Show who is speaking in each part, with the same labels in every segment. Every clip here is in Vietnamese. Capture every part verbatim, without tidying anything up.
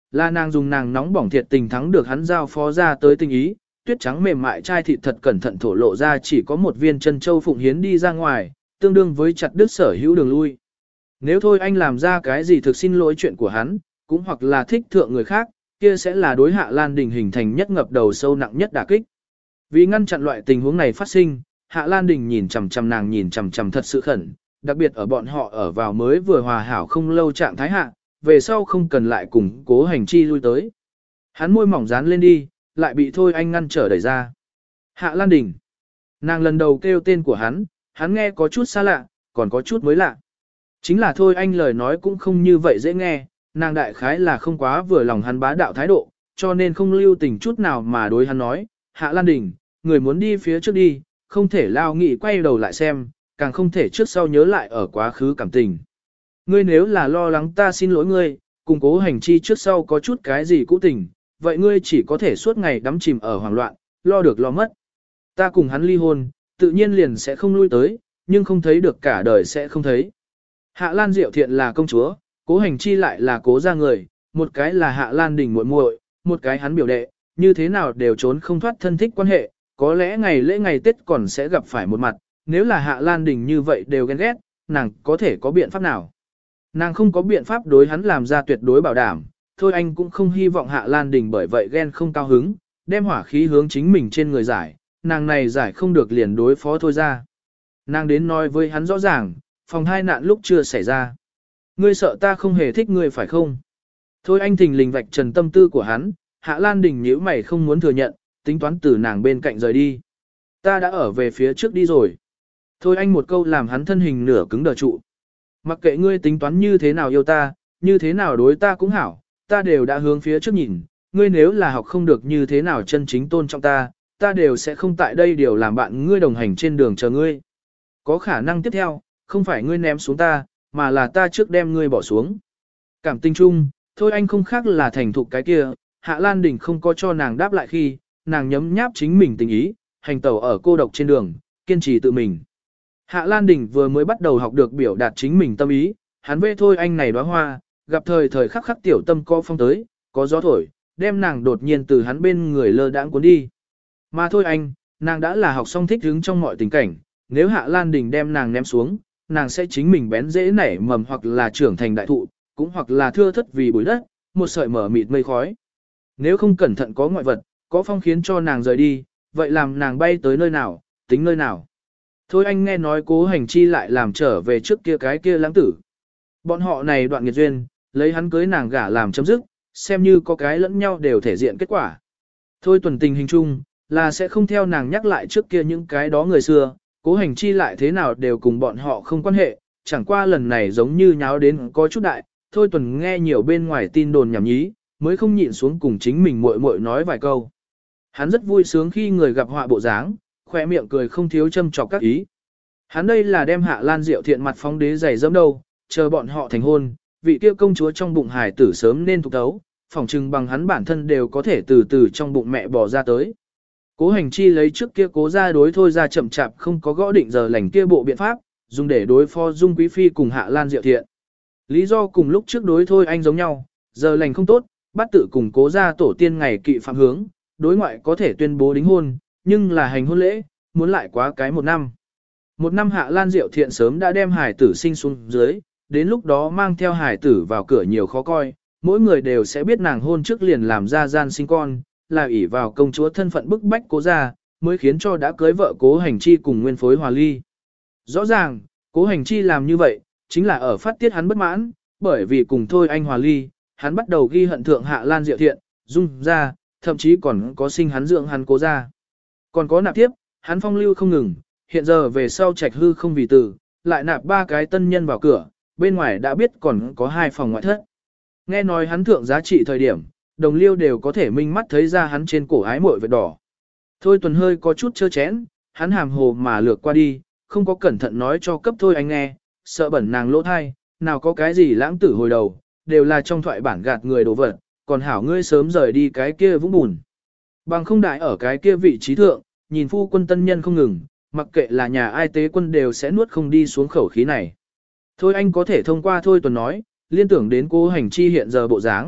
Speaker 1: Là nàng dùng nàng nóng bỏng thiệt tình thắng được hắn giao phó ra tới tình ý, tuyết trắng mềm mại chai thịt thật cẩn thận thổ lộ ra chỉ có một viên chân châu phụng hiến đi ra ngoài, tương đương với chặt đứt sở hữu đường lui. Nếu thôi anh làm ra cái gì thực xin lỗi chuyện của hắn, cũng hoặc là thích thượng người khác, kia sẽ là đối Hạ Lan Đình hình thành nhất ngập đầu sâu nặng nhất đả kích. Vì ngăn chặn loại tình huống này phát sinh, Hạ Lan Đình nhìn chằm chằm nàng nhìn chằm chằm thật sự khẩn, đặc biệt ở bọn họ ở vào mới vừa hòa hảo không lâu trạng thái hạ, về sau không cần lại cùng Cố Hành Chi lui tới. Hắn môi mỏng dán lên đi, lại bị thôi anh ngăn trở đẩy ra. Hạ Lan Đình. Nàng lần đầu kêu tên của hắn, hắn nghe có chút xa lạ, còn có chút mới lạ. Chính là thôi anh lời nói cũng không như vậy dễ nghe, nàng đại khái là không quá vừa lòng hắn bá đạo thái độ, cho nên không lưu tình chút nào mà đối hắn nói, Hạ Lan Đình, người muốn đi phía trước đi, không thể lao nghị quay đầu lại xem, càng không thể trước sau nhớ lại ở quá khứ cảm tình. Ngươi nếu là lo lắng ta xin lỗi ngươi, cùng Cố Hành Chi trước sau có chút cái gì cũ tình, vậy ngươi chỉ có thể suốt ngày đắm chìm ở hoảng loạn, lo được lo mất. Ta cùng hắn ly hôn, tự nhiên liền sẽ không lui tới, nhưng không thấy được cả đời sẽ không thấy. Hạ Lan Diệu Thiện là công chúa, Cố Hành Chi lại là Cố gia người, một cái là Hạ Lan Đình muội muội, một cái hắn biểu đệ, như thế nào đều trốn không thoát thân thích quan hệ, có lẽ ngày lễ ngày Tết còn sẽ gặp phải một mặt, nếu là Hạ Lan Đình như vậy đều ghen ghét, nàng có thể có biện pháp nào? Nàng không có biện pháp đối hắn làm ra tuyệt đối bảo đảm, thôi anh cũng không hy vọng Hạ Lan Đình bởi vậy ghen không cao hứng, đem hỏa khí hướng chính mình trên người giải, nàng này giải không được liền đối phó thôi ra. Nàng đến nói với hắn rõ ràng, phòng hai nạn lúc chưa xảy ra. Ngươi sợ ta không hề thích ngươi phải không? Thôi anh thình lình vạch trần tâm tư của hắn, Hạ Lan Đình nhíu mày không muốn thừa nhận, tính toán từ nàng bên cạnh rời đi. Ta đã ở về phía trước đi rồi. Thôi anh một câu làm hắn thân hình nửa cứng đờ trụ. Mặc kệ ngươi tính toán như thế nào yêu ta, như thế nào đối ta cũng hảo, ta đều đã hướng phía trước nhìn, ngươi nếu là học không được như thế nào chân chính tôn trọng ta, ta đều sẽ không tại đây điều làm bạn ngươi đồng hành trên đường chờ ngươi. Có khả năng tiếp theo, không phải ngươi ném xuống ta, mà là ta trước đem ngươi bỏ xuống. Cảm tình chung, thôi anh không khác là thành thục cái kia, Hạ Lan Đình không có cho nàng đáp lại khi, nàng nhấm nháp chính mình tình ý, hành tẩu ở cô độc trên đường, kiên trì tự mình. Hạ Lan Đình vừa mới bắt đầu học được biểu đạt chính mình tâm ý, hắn vê thôi anh này đóa hoa, gặp thời thời khắc khắc tiểu tâm có phong tới, có gió thổi, đem nàng đột nhiên từ hắn bên người lơ đãng cuốn đi. Mà thôi anh, nàng đã là học xong thích hứng trong mọi tình cảnh, nếu Hạ Lan Đình đem nàng ném xuống, nàng sẽ chính mình bén dễ nảy mầm hoặc là trưởng thành đại thụ, cũng hoặc là thưa thất vì bụi đất, một sợi mở mịt mây khói. Nếu không cẩn thận có ngoại vật, có phong khiến cho nàng rời đi, vậy làm nàng bay tới nơi nào, tính nơi nào. Thôi anh nghe nói Cố Hành Chi lại làm trở về trước kia cái kia lãng tử. Bọn họ này đoạn nghiệt duyên, lấy hắn cưới nàng gả làm chấm dứt, xem như có cái lẫn nhau đều thể diện kết quả. Thôi tuần tình hình chung, là sẽ không theo nàng nhắc lại trước kia những cái đó người xưa, Cố Hành Chi lại thế nào đều cùng bọn họ không quan hệ, chẳng qua lần này giống như nháo đến có chút đại, thôi tuần nghe nhiều bên ngoài tin đồn nhảm nhí, mới không nhịn xuống cùng chính mình muội muội nói vài câu. Hắn rất vui sướng khi người gặp họa bộ dáng, khỏe miệng cười không thiếu châm chọc các ý. Hắn đây là đem Hạ Lan Diệu Thiện mặt phóng đế giày dẫm đâu, chờ bọn họ thành hôn, vị kia công chúa trong bụng hài tử sớm nên thục thấu, phỏng chừng bằng hắn bản thân đều có thể từ từ trong bụng mẹ bò ra tới. Cố Hành Chi lấy trước kia Cố ra đối thôi ra chậm chạp không có gõ định giờ lành kia bộ biện pháp, dùng để đối phó Dung Quý Phi cùng Hạ Lan Diệu Thiện. Lý do cùng lúc trước đối thôi anh giống nhau, giờ lành không tốt, bắt tự cùng Cố ra tổ tiên ngày kỵ phạm hướng, đối ngoại có thể tuyên bố đính hôn, nhưng là hành hôn lễ, muốn lại quá cái một năm. Một năm Hạ Lan Diệu Thiện sớm đã đem hải tử sinh xuống dưới, đến lúc đó mang theo hải tử vào cửa nhiều khó coi, mỗi người đều sẽ biết nàng hôn trước liền làm ra gian sinh con, là ỷ vào công chúa thân phận bức bách Cố ra, mới khiến cho đã cưới vợ Cố Hành Chi cùng nguyên phối hòa ly. Rõ ràng, Cố Hành Chi làm như vậy, chính là ở phát tiết hắn bất mãn, bởi vì cùng thôi anh hòa ly, hắn bắt đầu ghi hận thượng Hạ Lan Diệu Thiện, Dung ra, thậm chí còn có sinh hắn dưỡng hắn Cố ra. Còn có nạp tiếp, hắn phong lưu không ngừng, hiện giờ về sau trạch hư không vì tử, lại nạp ba cái tân nhân vào cửa, bên ngoài đã biết còn có hai phòng ngoại thất. Nghe nói hắn thượng giá trị thời điểm, đồng liêu đều có thể minh mắt thấy ra hắn trên cổ ái mội vệt đỏ. Thôi tuần hơi có chút chơ chén, hắn hàm hồ mà lược qua đi, không có cẩn thận nói cho cấp thôi anh nghe, sợ bẩn nàng lỗ thai, nào có cái gì lãng tử hồi đầu, đều là trong thoại bản gạt người đổ vật, còn hảo ngươi sớm rời đi cái kia vũng bùn. Bằng không đại ở cái kia vị trí thượng, nhìn phu quân tân nhân không ngừng, mặc kệ là nhà ai tế quân đều sẽ nuốt không đi xuống khẩu khí này. Thôi anh có thể thông qua thôi tuần nói, liên tưởng đến Cố Hành Chi hiện giờ bộ dáng,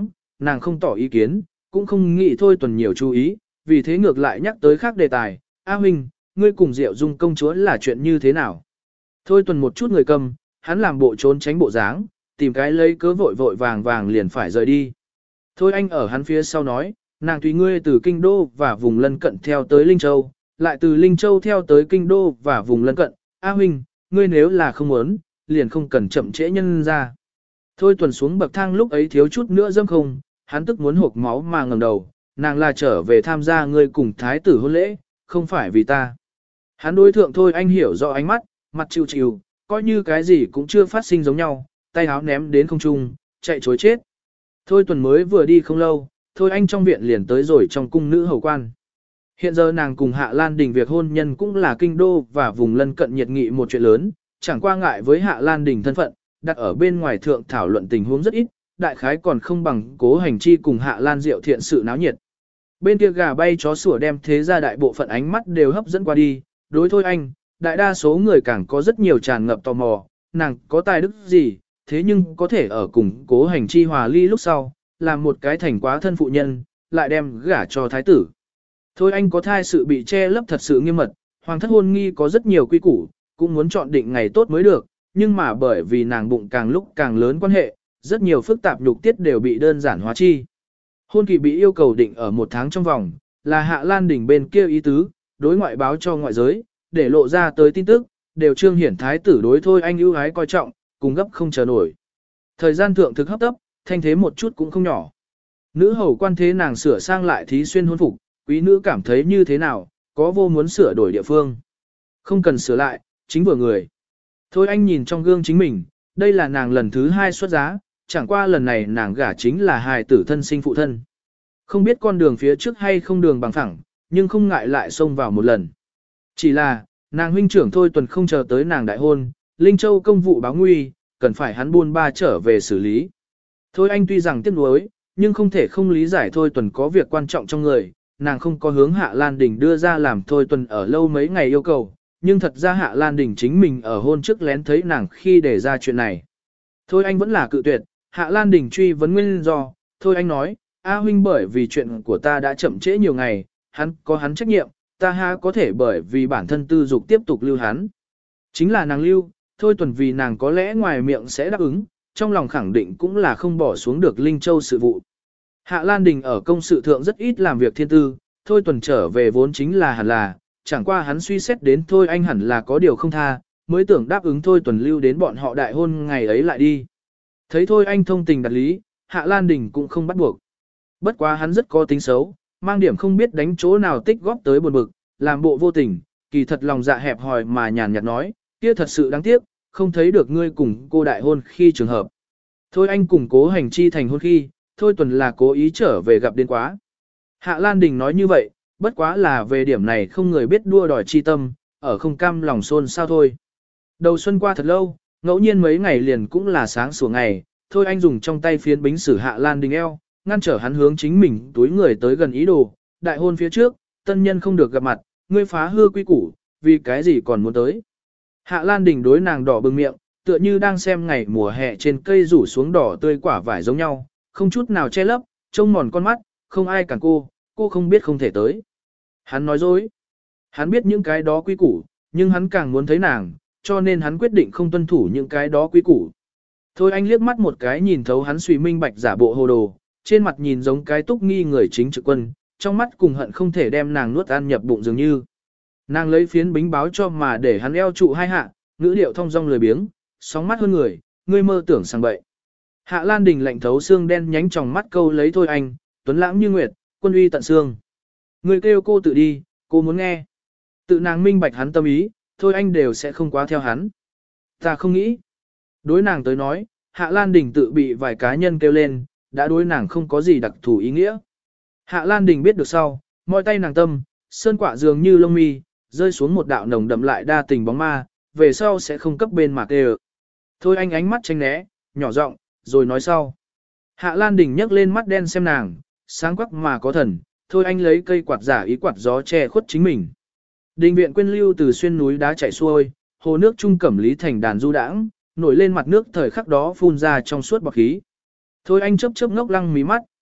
Speaker 1: nàng không tỏ ý kiến, cũng không nghĩ Thôi Tuần nhiều chú ý, vì thế ngược lại nhắc tới khác đề tài, A huynh, ngươi cùng Diệu Dung công chúa là chuyện như thế nào? Thôi Tuần một chút người cầm, hắn làm bộ trốn tránh bộ dáng, tìm cái lấy cớ vội vội vàng vàng liền phải rời đi. Thôi anh ở hắn phía sau nói, nàng tùy ngươi từ Kinh Đô và vùng lân cận theo tới Linh Châu, lại từ Linh Châu theo tới Kinh Đô và vùng lân cận, A huynh, ngươi nếu là không muốn, liền không cần chậm trễ nhân ra. Thôi Tuần xuống bậc thang lúc ấy thiếu chút nữa dâm không, hắn tức muốn hộp máu mà ngẩng đầu, nàng là trở về tham gia ngươi cùng thái tử hôn lễ, không phải vì ta. Hắn đối thượng Thôi anh hiểu rõ ánh mắt, mặt chịu chịu, coi như cái gì cũng chưa phát sinh giống nhau, tay áo ném đến không trung, chạy chối chết. Thôi Tuần mới vừa đi không lâu, Thôi anh trong viện liền tới rồi trong cung nữ hầu quan. Hiện giờ nàng cùng Hạ Lan Đình việc hôn nhân cũng là Kinh Đô và vùng lân cận nhiệt nghị một chuyện lớn, chẳng qua ngại với Hạ Lan Đình thân phận, đặt ở bên ngoài thượng thảo luận tình huống rất ít, đại khái còn không bằng Cố Hành Chi cùng Hạ Lan Diệu thiện sự náo nhiệt. Bên kia gà bay chó sủa đem thế ra đại bộ phận ánh mắt đều hấp dẫn qua đi, đối Thôi anh, đại đa số người càng có rất nhiều tràn ngập tò mò, nàng có tài đức gì, thế nhưng có thể ở cùng Cố Hành Chi hòa ly lúc sau, làm một cái thành quá thân phụ nhân, lại đem gả cho thái tử. Thôi anh có thai sự bị che lấp thật sự nghiêm mật, hoàng thất hôn nghi có rất nhiều quy củ, cũng muốn chọn định ngày tốt mới được, nhưng mà bởi vì nàng bụng càng lúc càng lớn quan hệ, rất nhiều phức tạp nhục tiết đều bị đơn giản hóa chi. Hôn kỳ bị yêu cầu định ở một tháng trong vòng, là Hạ Lan Đình bên kia ý tứ, đối ngoại báo cho ngoại giới, để lộ ra tới tin tức, đều trương hiển thái tử đối Thôi anh ưu ái coi trọng, cùng gấp không chờ nổi. Thời gian thượng thực hấp tấp, thanh thế một chút cũng không nhỏ. Nữ hầu quan thế nàng sửa sang lại thí xuyên hôn phục, quý nữ cảm thấy như thế nào, có vô muốn sửa đổi địa phương. Không cần sửa lại, chính vừa người. Thôi anh nhìn trong gương chính mình, đây là nàng lần thứ hai xuất giá, chẳng qua lần này nàng gả chính là hài tử thân sinh phụ thân. Không biết con đường phía trước hay không đường bằng phẳng, nhưng không ngại lại xông vào một lần. Chỉ là, nàng huynh trưởng Thôi Tuần không chờ tới nàng đại hôn, Linh Châu công vụ báo nguy, cần phải hắn buôn ba trở về xử lý. Thôi anh tuy rằng tiếc nuối, nhưng không thể không lý giải Thôi Tuần có việc quan trọng trong người, nàng không có hướng Hạ Lan Đình đưa ra làm Thôi Tuần ở lâu mấy ngày yêu cầu, nhưng thật ra Hạ Lan Đình chính mình ở hôn trước lén thấy nàng khi để ra chuyện này. Thôi anh vẫn là cự tuyệt, Hạ Lan Đình truy vấn nguyên do, thôi anh nói, A huynh bởi vì chuyện của ta đã chậm trễ nhiều ngày, hắn có hắn trách nhiệm, ta ha có thể bởi vì bản thân tư dục tiếp tục lưu hắn. Chính là nàng lưu, Thôi Tuần vì nàng có lẽ ngoài miệng sẽ đáp ứng, trong lòng khẳng định cũng là không bỏ xuống được Linh Châu sự vụ. Hạ Lan Đình ở công sự thượng rất ít làm việc thiên tư, Thôi Tuần trở về vốn chính là hẳn là, chẳng qua hắn suy xét đến Thôi anh hẳn là có điều không tha, mới tưởng đáp ứng Thôi Tuần lưu đến bọn họ đại hôn ngày ấy lại đi. Thấy Thôi anh thông tình đặt lý, Hạ Lan Đình cũng không bắt buộc. Bất quá hắn rất có tính xấu, mang điểm không biết đánh chỗ nào tích góp tới buồn bực, làm bộ vô tình, kỳ thật lòng dạ hẹp hòi mà nhàn nhạt nói, kia thật sự đáng tiếc, không thấy được ngươi cùng cô đại hôn khi trường hợp. Thôi anh cùng Cố Hành Chi thành hôn khi, Thôi Tuần là cố ý trở về gặp đến quá. Hạ Lan Đình nói như vậy, bất quá là về điểm này không người biết đua đòi chi tâm, ở không cam lòng xôn sao thôi. Đầu xuân qua thật lâu, ngẫu nhiên mấy ngày liền cũng là sáng sủa ngày, Thôi anh dùng trong tay phiến bính sử Hạ Lan Đình eo, ngăn trở hắn hướng chính mình túi người tới gần ý đồ, đại hôn phía trước, tân nhân không được gặp mặt, ngươi phá hư quy củ, vì cái gì còn muốn tới. Hạ Lan Đình đối nàng đỏ bừng miệng, tựa như đang xem ngày mùa hè trên cây rủ xuống đỏ tươi quả vải giống nhau, không chút nào che lấp, trông mòn con mắt, không ai cản cô, cô không biết không thể tới. Hắn nói dối. Hắn biết những cái đó quy củ, nhưng hắn càng muốn thấy nàng, cho nên hắn quyết định không tuân thủ những cái đó quy củ. Thôi anh liếc mắt một cái nhìn thấu hắn suy minh bạch giả bộ hồ đồ, trên mặt nhìn giống cái túc nghi người chính trực quân, trong mắt cùng hận không thể đem nàng nuốt ăn nhập bụng dường như. Nàng lấy phiến bính báo cho mà để hắn eo trụ hai hạ, ngữ điệu thong dong lười biếng, sóng mắt hơn người, ngươi mơ tưởng sang bậy. Hạ Lan Đình lạnh thấu xương đen nhánh trong mắt câu lấy Thôi anh, tuấn lãng như nguyệt, quân uy tận xương. Ngươi kêu cô tự đi, cô muốn nghe. Tự nàng minh bạch hắn tâm ý, Thôi anh đều sẽ không quá theo hắn. Ta không nghĩ. Đối nàng tới nói, Hạ Lan Đình tự bị vài cá nhân kêu lên, đã đối nàng không có gì đặc thù ý nghĩa. Hạ Lan Đình biết được sau, mọi tay nàng tâm, sơn quả dường như lông mi, rơi xuống một đạo nồng đậm lại đa tình bóng ma, về sau sẽ không cấp bên mà kêu. Thôi anh ánh mắt tránh né, nhỏ giọng, rồi nói sau. Hạ Lan Đình nhấc lên mắt đen xem nàng, sáng quắc mà có thần, thôi anh lấy cây quạt giả ý quạt gió che khuất chính mình. Đình viện quên lưu từ xuyên núi đá chảy xuôi, hồ nước trung cẩm lý thành đàn du đãng, nổi lên mặt nước thời khắc đó phun ra trong suốt bọt khí. Thôi anh chớp chớp ngốc lăng mí mắt,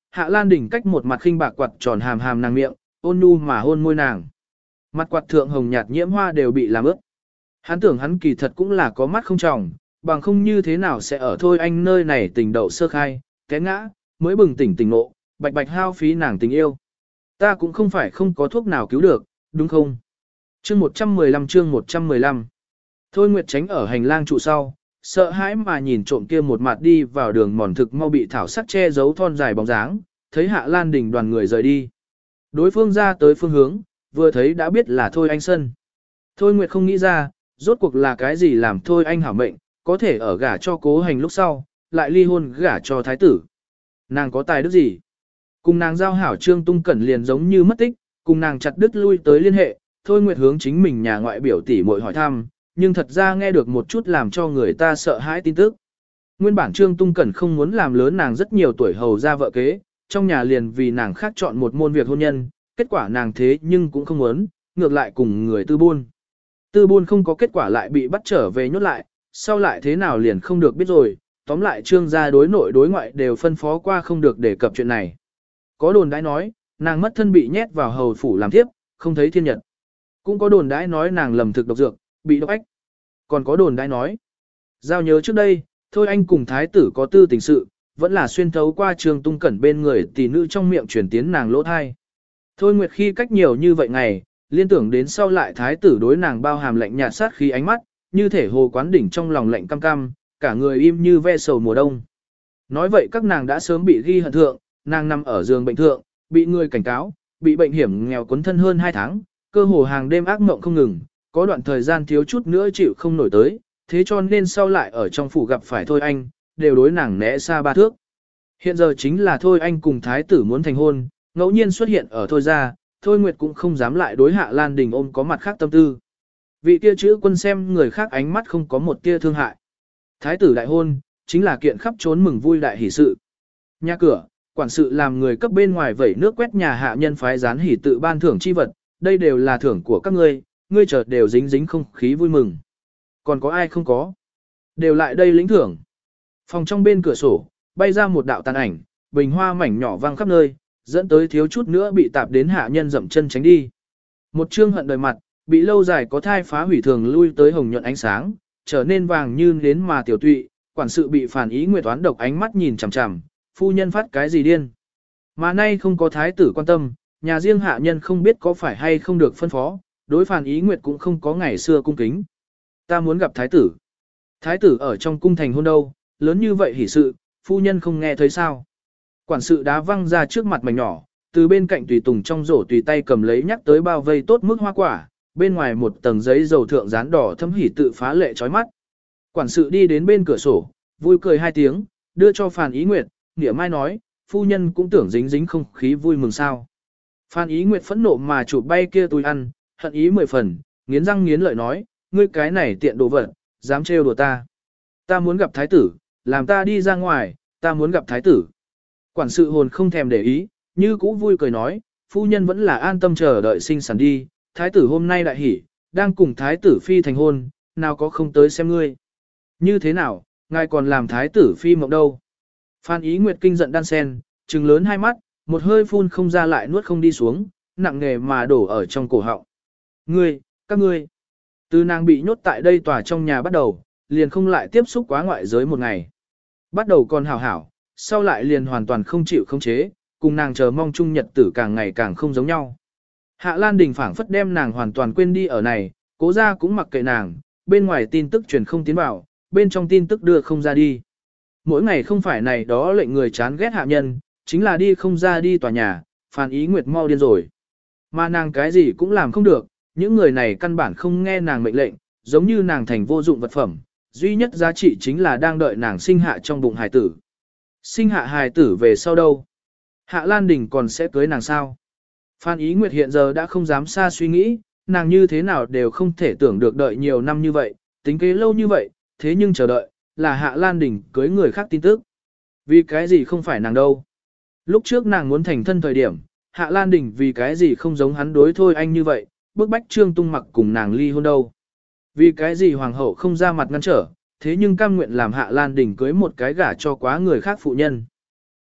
Speaker 1: Hạ Lan Đình cách một mặt khinh bạc quạt tròn hàm hàm nàng miệng, ôn nhu mà hôn môi nàng. Mặt quạt thượng hồng nhạt nhiễm hoa đều bị làm ướt. Hắn tưởng hắn kỳ thật cũng là có mắt không tròng, bằng không như thế nào sẽ ở Thôi Anh nơi này tình đậu sơ khai, té ngã, mới bừng tỉnh tỉnh ngộ, bạch bạch hao phí nàng tình yêu. Ta cũng không phải không có thuốc nào cứu được, đúng không? Chương một trăm mười lăm chương một trăm mười lăm. Thôi Nguyệt tránh ở hành lang trụ sau, sợ hãi mà nhìn trộm kia một mặt đi vào đường mòn thực mau bị thảo sắc che giấu thon dài bóng dáng, thấy Hạ Lan Đình đoàn người rời đi. Đối phương ra tới phương hướng, vừa thấy đã biết là Thôi Anh sân. Thôi Nguyệt không nghĩ ra, rốt cuộc là cái gì làm Thôi Anh hảo mệnh, có thể ở gả cho Cố Hành lúc sau, lại ly hôn gả cho thái tử. Nàng có tài đức gì? Cùng nàng giao hảo Trương Tung Cẩn liền giống như mất tích, cùng nàng chặt đứt lui tới liên hệ, Thôi Nguyệt hướng chính mình nhà ngoại biểu tỷ muội hỏi thăm, nhưng thật ra nghe được một chút làm cho người ta sợ hãi tin tức. Nguyên bản Trương Tung Cẩn không muốn làm lớn nàng rất nhiều tuổi hầu ra vợ kế, trong nhà liền vì nàng khác chọn một môn việc hôn nhân, kết quả nàng thế nhưng cũng không muốn, ngược lại cùng người tư buôn. Tư buôn không có kết quả lại bị bắt trở về nhốt lại, sau lại thế nào liền không được biết rồi, tóm lại Trương gia đối nội đối ngoại đều phân phó qua không được đề cập chuyện này. Có đồn đãi nói, nàng mất thân bị nhét vào hầu phủ làm thiếp, không thấy thiên nhật. Cũng có đồn đãi nói nàng lầm thực độc dược, bị độc ách. Còn có đồn đãi nói, giao nhớ trước đây, Thôi Anh cùng thái tử có tư tình sự, vẫn là xuyên thấu qua Trương Tung Cẩn bên người tỷ nữ trong miệng truyền tiến nàng lỗ thai. Thôi Nguyệt khi cách nhiều như vậy ngày, liên tưởng đến sau lại thái tử đối nàng bao hàm lạnh nhạt sát khí ánh mắt, như thể hồ quán đỉnh trong lòng lạnh cam cam, cả người im như ve sầu mùa đông. Nói vậy các nàng đã sớm bị ghi hận thượng, nàng nằm ở giường bệnh thượng, bị người cảnh cáo, bị bệnh hiểm nghèo cuốn thân hơn hai tháng, cơ hồ hàng đêm ác mộng không ngừng, có đoạn thời gian thiếu chút nữa chịu không nổi tới, thế cho nên sau lại ở trong phủ gặp phải Thôi Anh, đều đối nàng né xa ba thước. Hiện giờ chính là Thôi Anh cùng thái tử muốn thành hôn, ngẫu nhiên xuất hiện ở Thôi gia, Thôi Nguyệt cũng không dám lại đối Hạ Lan Đình ôm có mặt khác tâm tư. Vị kia chữ quân xem người khác ánh mắt không có một tia thương hại. Thái tử đại hôn, chính là kiện khắp trốn mừng vui đại hỷ sự. Nhà cửa, quản sự làm người cấp bên ngoài vẩy nước quét nhà hạ nhân phái gián hỷ tự ban thưởng chi vật, đây đều là thưởng của các ngươi, ngươi chợt đều dính dính không khí vui mừng. Còn có ai không có? Đều lại đây lĩnh thưởng. Phòng trong bên cửa sổ, bay ra một đạo tàn ảnh, bình hoa mảnh nhỏ văng khắp nơi, dẫn tới thiếu chút nữa bị tạp đến hạ nhân dậm chân tránh đi. Một trương hận đời mặt, bị lâu dài có thai phá hủy thường lui tới hồng nhuận ánh sáng, trở nên vàng như nến mà tiểu tụy, quản sự bị phản ý nguyệt toán độc ánh mắt nhìn chằm chằm, phu nhân phát cái gì điên. Mà nay không có thái tử quan tâm, nhà riêng hạ nhân không biết có phải hay không được phân phó, đối phản ý nguyệt cũng không có ngày xưa cung kính. Ta muốn gặp thái tử. Thái tử ở trong cung thành hôn đâu, lớn như vậy hỉ sự, phu nhân không nghe thấy sao. Quản sự đá văng ra trước mặt mảnh nhỏ, từ bên cạnh tùy tùng trong rổ tùy tay cầm lấy nhắc tới bao vây tốt mức hoa quả, bên ngoài một tầng giấy dầu thượng dán đỏ thâm hỉ tự phá lệ chói mắt. Quản sự đi đến bên cửa sổ, vui cười hai tiếng, đưa cho Phan Ý Nguyệt, nghĩa mai nói, phu nhân cũng tưởng dính dính không khí vui mừng sao. Phan Ý Nguyệt phẫn nộ mà chụp bay kia túi ăn, hận ý mười phần, nghiến răng nghiến lợi nói, ngươi cái này tiện đồ vật, dám trêu đùa ta. Ta muốn gặp thái tử, làm ta đi ra ngoài, ta muốn gặp thái tử. Quản sự hồn không thèm để ý, như cũ vui cười nói, phu nhân vẫn là an tâm chờ đợi sinh sản đi, thái tử hôm nay đại hỉ, đang cùng thái tử phi thành hôn, nào có không tới xem ngươi. Như thế nào, ngài còn làm thái tử phi mộng đâu. Phan Ý Nguyệt kinh giận đan sen, trừng lớn hai mắt, một hơi phun không ra lại nuốt không đi xuống, nặng nề mà đổ ở trong cổ họng. Ngươi, các ngươi, từ nàng bị nhốt tại đây tòa trong nhà bắt đầu, liền không lại tiếp xúc quá ngoại giới một ngày. Bắt đầu còn hảo hảo, sau lại liền hoàn toàn không chịu khống chế, cùng nàng chờ mong chung nhật tử càng ngày càng không giống nhau. Hạ Lan Đình phảng phất đem nàng hoàn toàn quên đi ở này, cố ra cũng mặc kệ nàng, bên ngoài tin tức truyền không tiến vào, bên trong tin tức đưa không ra đi. Mỗi ngày không phải này đó lệnh người chán ghét hạ nhân, chính là đi không ra đi tòa nhà, Phan Ý Nguyệt mau điên rồi. Mà nàng cái gì cũng làm không được, những người này căn bản không nghe nàng mệnh lệnh, giống như nàng thành vô dụng vật phẩm, duy nhất giá trị chính là đang đợi nàng sinh hạ trong bụng hài tử. Sinh hạ hài tử về sau đâu? Hạ Lan Đình còn sẽ cưới nàng sao? Phan Ý Nguyệt hiện giờ đã không dám xa suy nghĩ, nàng như thế nào đều không thể tưởng được đợi nhiều năm như vậy, tính kế lâu như vậy, thế nhưng chờ đợi, là Hạ Lan Đình cưới người khác tin tức. Vì cái gì không phải nàng đâu? Lúc trước nàng muốn thành thân thời điểm, Hạ Lan Đình vì cái gì không giống hắn đối thôi anh như vậy, bức bách Trương Tung Mặc cùng nàng ly hôn đâu? Vì cái gì hoàng hậu không ra mặt ngăn trở, thế nhưng cam nguyện làm Hạ Lan Đình cưới một cái gả cho quá người khác phụ nhân?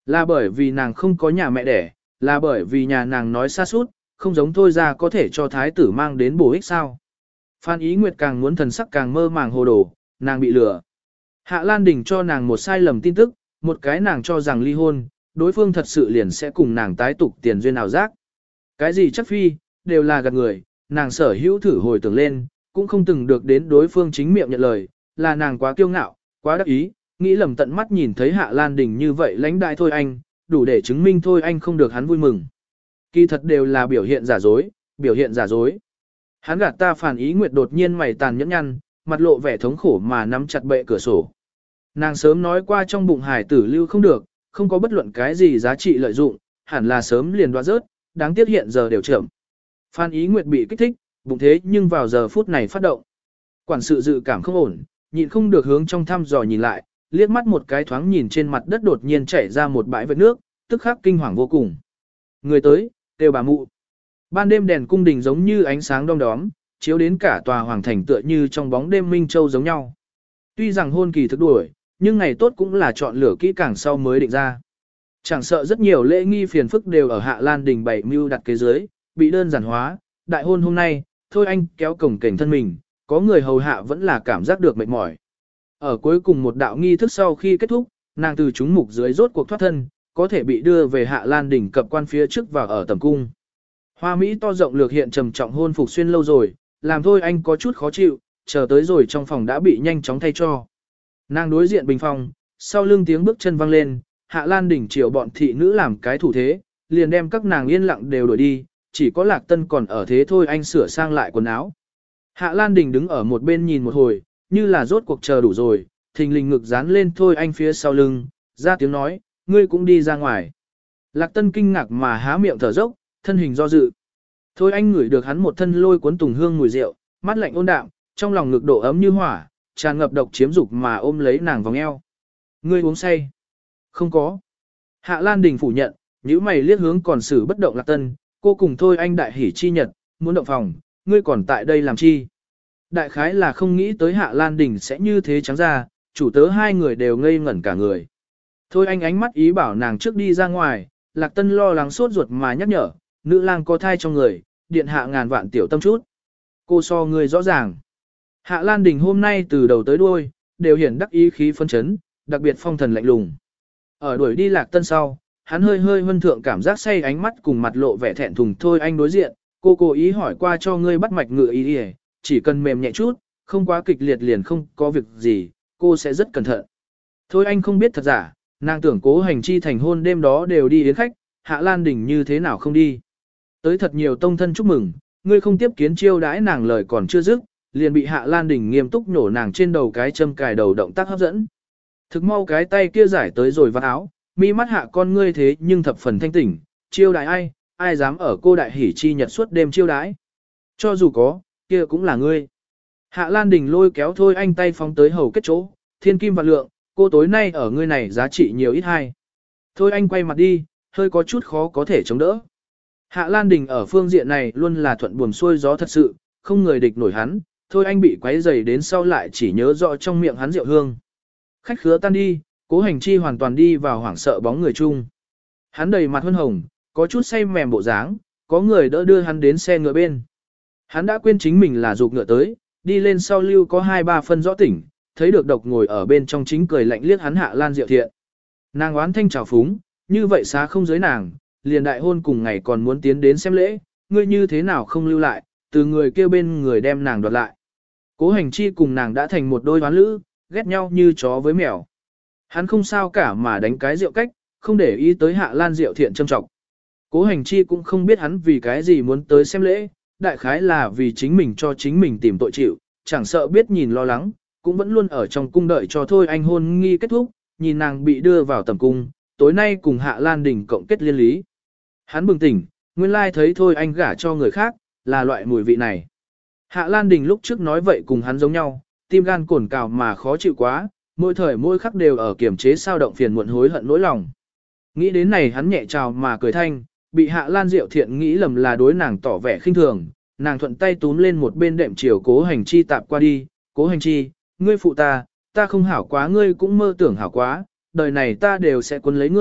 Speaker 1: Là bởi vì nàng không có nhà mẹ đẻ, là bởi vì nhà nàng nói xa suốt, không giống thôi ra có thể cho thái tử mang đến bổ ích sao. Phan Ý Nguyệt càng muốn thần sắc càng mơ màng hồ đồ, nàng bị lừa. Hạ Lan Đình cho nàng một sai lầm tin tức, một cái nàng cho rằng ly hôn, đối phương thật sự liền sẽ cùng nàng tái tục tiền duyên ảo giác. Cái gì chắc phi, đều là gạt người, nàng sở hữu thử hồi tưởng lên, cũng không từng được đến đối phương chính miệng nhận lời, là nàng quá kiêu ngạo, quá đắc ý, nghĩ lầm tận mắt nhìn thấy Hạ Lan Đình như vậy lãnh đại thôi anh, đủ để chứng minh thôi anh không được hắn vui mừng. Kỳ thật đều là biểu hiện giả dối, biểu hiện giả dối. Hắn gạt ta. Phản Ý Nguyệt đột nhiên mày tàn nhẫn nhăn, mặt lộ vẻ thống khổ mà nắm chặt bệ cửa sổ. Nàng sớm nói qua trong bụng hải tử lưu không được, không có bất luận cái gì giá trị lợi dụng, hẳn là sớm liền đoạt rớt, đáng tiếc hiện giờ đều chậm. Phan Ý Nguyệt bị kích thích, bụng thế nhưng vào giờ phút này phát động. Quản sự dự cảm không ổn, nhịn không được hướng trong thăm dò nhìn lại, liếc mắt một cái thoáng nhìn trên mặt đất đột nhiên chảy ra một bãi vệt nước, tức khắc kinh hoàng vô cùng. Người tới, kêu bà mụ. Ban đêm đèn cung đình giống như ánh sáng đom đóm, chiếu đến cả tòa hoàng thành tựa như trong bóng đêm minh châu giống nhau. Tuy rằng hôn kỳ thức đuổi, nhưng ngày tốt cũng là chọn lựa kỹ càng sau mới định ra. Chẳng sợ rất nhiều lễ nghi phiền phức đều ở Hạ Lan Đình bảy mưu đặt kế dưới, bị đơn giản hóa, đại hôn hôm nay, thôi anh kéo cổng cảnh thân mình, có người hầu hạ vẫn là cảm giác được mệt mỏi. Ở cuối cùng một đạo nghi thức sau khi kết thúc, nàng từ chúng mục dưới rốt cuộc thoát thân, có thể bị đưa về Hạ Lan Đình cập quan phía trước và ở tầm cung. Hoa Mỹ to rộng lược hiện trầm trọng hôn phục xuyên lâu rồi, làm thôi anh có chút khó chịu, chờ tới rồi trong phòng đã bị nhanh chóng thay cho. Nàng đối diện bình phòng, sau lưng tiếng bước chân vang lên, Hạ Lan Đình chiều bọn thị nữ làm cái thủ thế, liền đem các nàng yên lặng đều đuổi đi, chỉ có Lạc Tân còn ở thế thôi anh sửa sang lại quần áo. Hạ Lan Đình đứng ở một bên nhìn một hồi, như là rốt cuộc chờ đủ rồi, thình lình ngực dán lên thôi anh phía sau lưng, ra tiếng nói, ngươi cũng đi ra ngoài. Lạc Tân kinh ngạc mà há miệng thở dốc, thân hình do dự. Thôi anh ngửi được hắn một thân lôi cuốn tùng hương mùi rượu, mắt lạnh ôn đạm, trong lòng ngực độ ấm như hỏa, tràn ngập độc chiếm dục mà ôm lấy nàng vòng eo. Ngươi uống say? Không có. Hạ Lan Đình phủ nhận, nhíu mày liếc hướng còn xử bất động Lạc Tân, cô cùng thôi anh đại hỉ chi nhật, muốn động phòng, ngươi còn tại đây làm chi? Đại khái là không nghĩ tới Hạ Lan Đình sẽ như thế trắng ra, chủ tớ hai người đều ngây ngẩn cả người. Thôi anh ánh mắt ý bảo nàng trước đi ra ngoài, Lạc Tân lo lắng sốt ruột mà nhắc nhở, nữ lang có thai trong người, điện hạ ngàn vạn tiểu tâm chút. Cô so người rõ ràng. Hạ Lan Đình hôm nay từ đầu tới đuôi, đều hiển đắc ý khí phân chấn, đặc biệt phong thần lạnh lùng. Ở đuổi đi Lạc Tân sau, hắn hơi hơi vân thượng cảm giác say ánh mắt cùng mặt lộ vẻ thẹn thùng thôi anh đối diện, cô cố ý hỏi qua cho ngươi bắt mạch ngựa ý đi, chỉ cần mềm nhẹ chút, không quá kịch liệt liền không có việc gì, cô sẽ rất cẩn thận. Thôi anh không biết thật giả, nàng tưởng Cố Hành Chi thành hôn đêm đó đều đi yến khách, Hạ Lan Đình như thế nào không đi. Tới thật nhiều tông thân chúc mừng, ngươi không tiếp kiến chiêu đãi nàng lời còn chưa dứt, liền bị Hạ Lan Đình nghiêm túc nhổ nàng trên đầu cái châm cài đầu động tác hấp dẫn. Thực mau cái tay kia giải tới rồi vắt áo, mi mắt hạ con ngươi thế nhưng thập phần thanh tỉnh, chiêu đãi ai, ai dám ở cô đại hỉ chi nhật suốt đêm chiêu đãi. Cho dù có, kia cũng là ngươi. Hạ Lan Đình lôi kéo thôi anh tay phóng tới hầu kết chỗ, thiên kim và lượng, cô tối nay ở ngươi này giá trị nhiều ít hay. Thôi anh quay mặt đi, hơi có chút khó có thể chống đỡ. Hạ Lan Đình ở phương diện này luôn là thuận buồm xuôi gió thật sự, không người địch nổi hắn, thôi anh bị quấy dày đến sau lại chỉ nhớ rõ trong miệng hắn rượu hương. Khách khứa tan đi, Cố Hành Chi hoàn toàn đi vào hoảng sợ bóng người chung. Hắn đầy mặt hân hồng, có chút say mềm bộ dáng, có người đỡ đưa hắn đến xe ngựa bên. Hắn đã quên chính mình là dục ngựa tới, đi lên sau lưu có hai ba phân rõ tỉnh, thấy được độc ngồi ở bên trong chính cười lạnh liếc hắn Hạ Lan Diệu Thiện. Nàng oán thanh trào phúng, như vậy xá không giới nàng, liền đại hôn cùng ngày còn muốn tiến đến xem lễ, ngươi như thế nào không lưu lại, từ người kêu bên người đem nàng đoạt lại. Cố Hành Chi cùng nàng đã thành một đôi oán lữ, ghét nhau như chó với mèo. Hắn không sao cả mà đánh cái rượu cách, không để ý tới Hạ Lan Diệu Thiện châm trọng. Cố Hành Chi cũng không biết hắn vì cái gì muốn tới xem lễ, đại khái là vì chính mình cho chính mình tìm tội chịu, chẳng sợ biết nhìn lo lắng, cũng vẫn luôn ở trong cung đợi cho thôi anh hôn nghi kết thúc, nhìn nàng bị đưa vào tầm cung, tối nay cùng Hạ Lan Đình cộng kết liên lý. Hắn bừng tỉnh, nguyên lai thấy thôi anh gả cho người khác, là loại mùi vị này. Hạ Lan Đình lúc trước nói vậy cùng hắn giống nhau, tim gan cồn cào mà khó chịu quá, mỗi thời mỗi khắc đều ở kiềm chế sao động phiền muộn hối hận nỗi lòng. Nghĩ đến này hắn nhẹ trào mà cười thanh, bị Hạ Lan Diệu Thiện nghĩ lầm là đối nàng tỏ vẻ khinh thường, nàng thuận tay túm lên một bên đệm chiều Cố Hành Chi tạp qua đi, Cố Hành Chi, ngươi phụ ta, ta không hảo quá ngươi cũng mơ tưởng hảo quá, đời này ta đều sẽ cuốn lấy ngươi,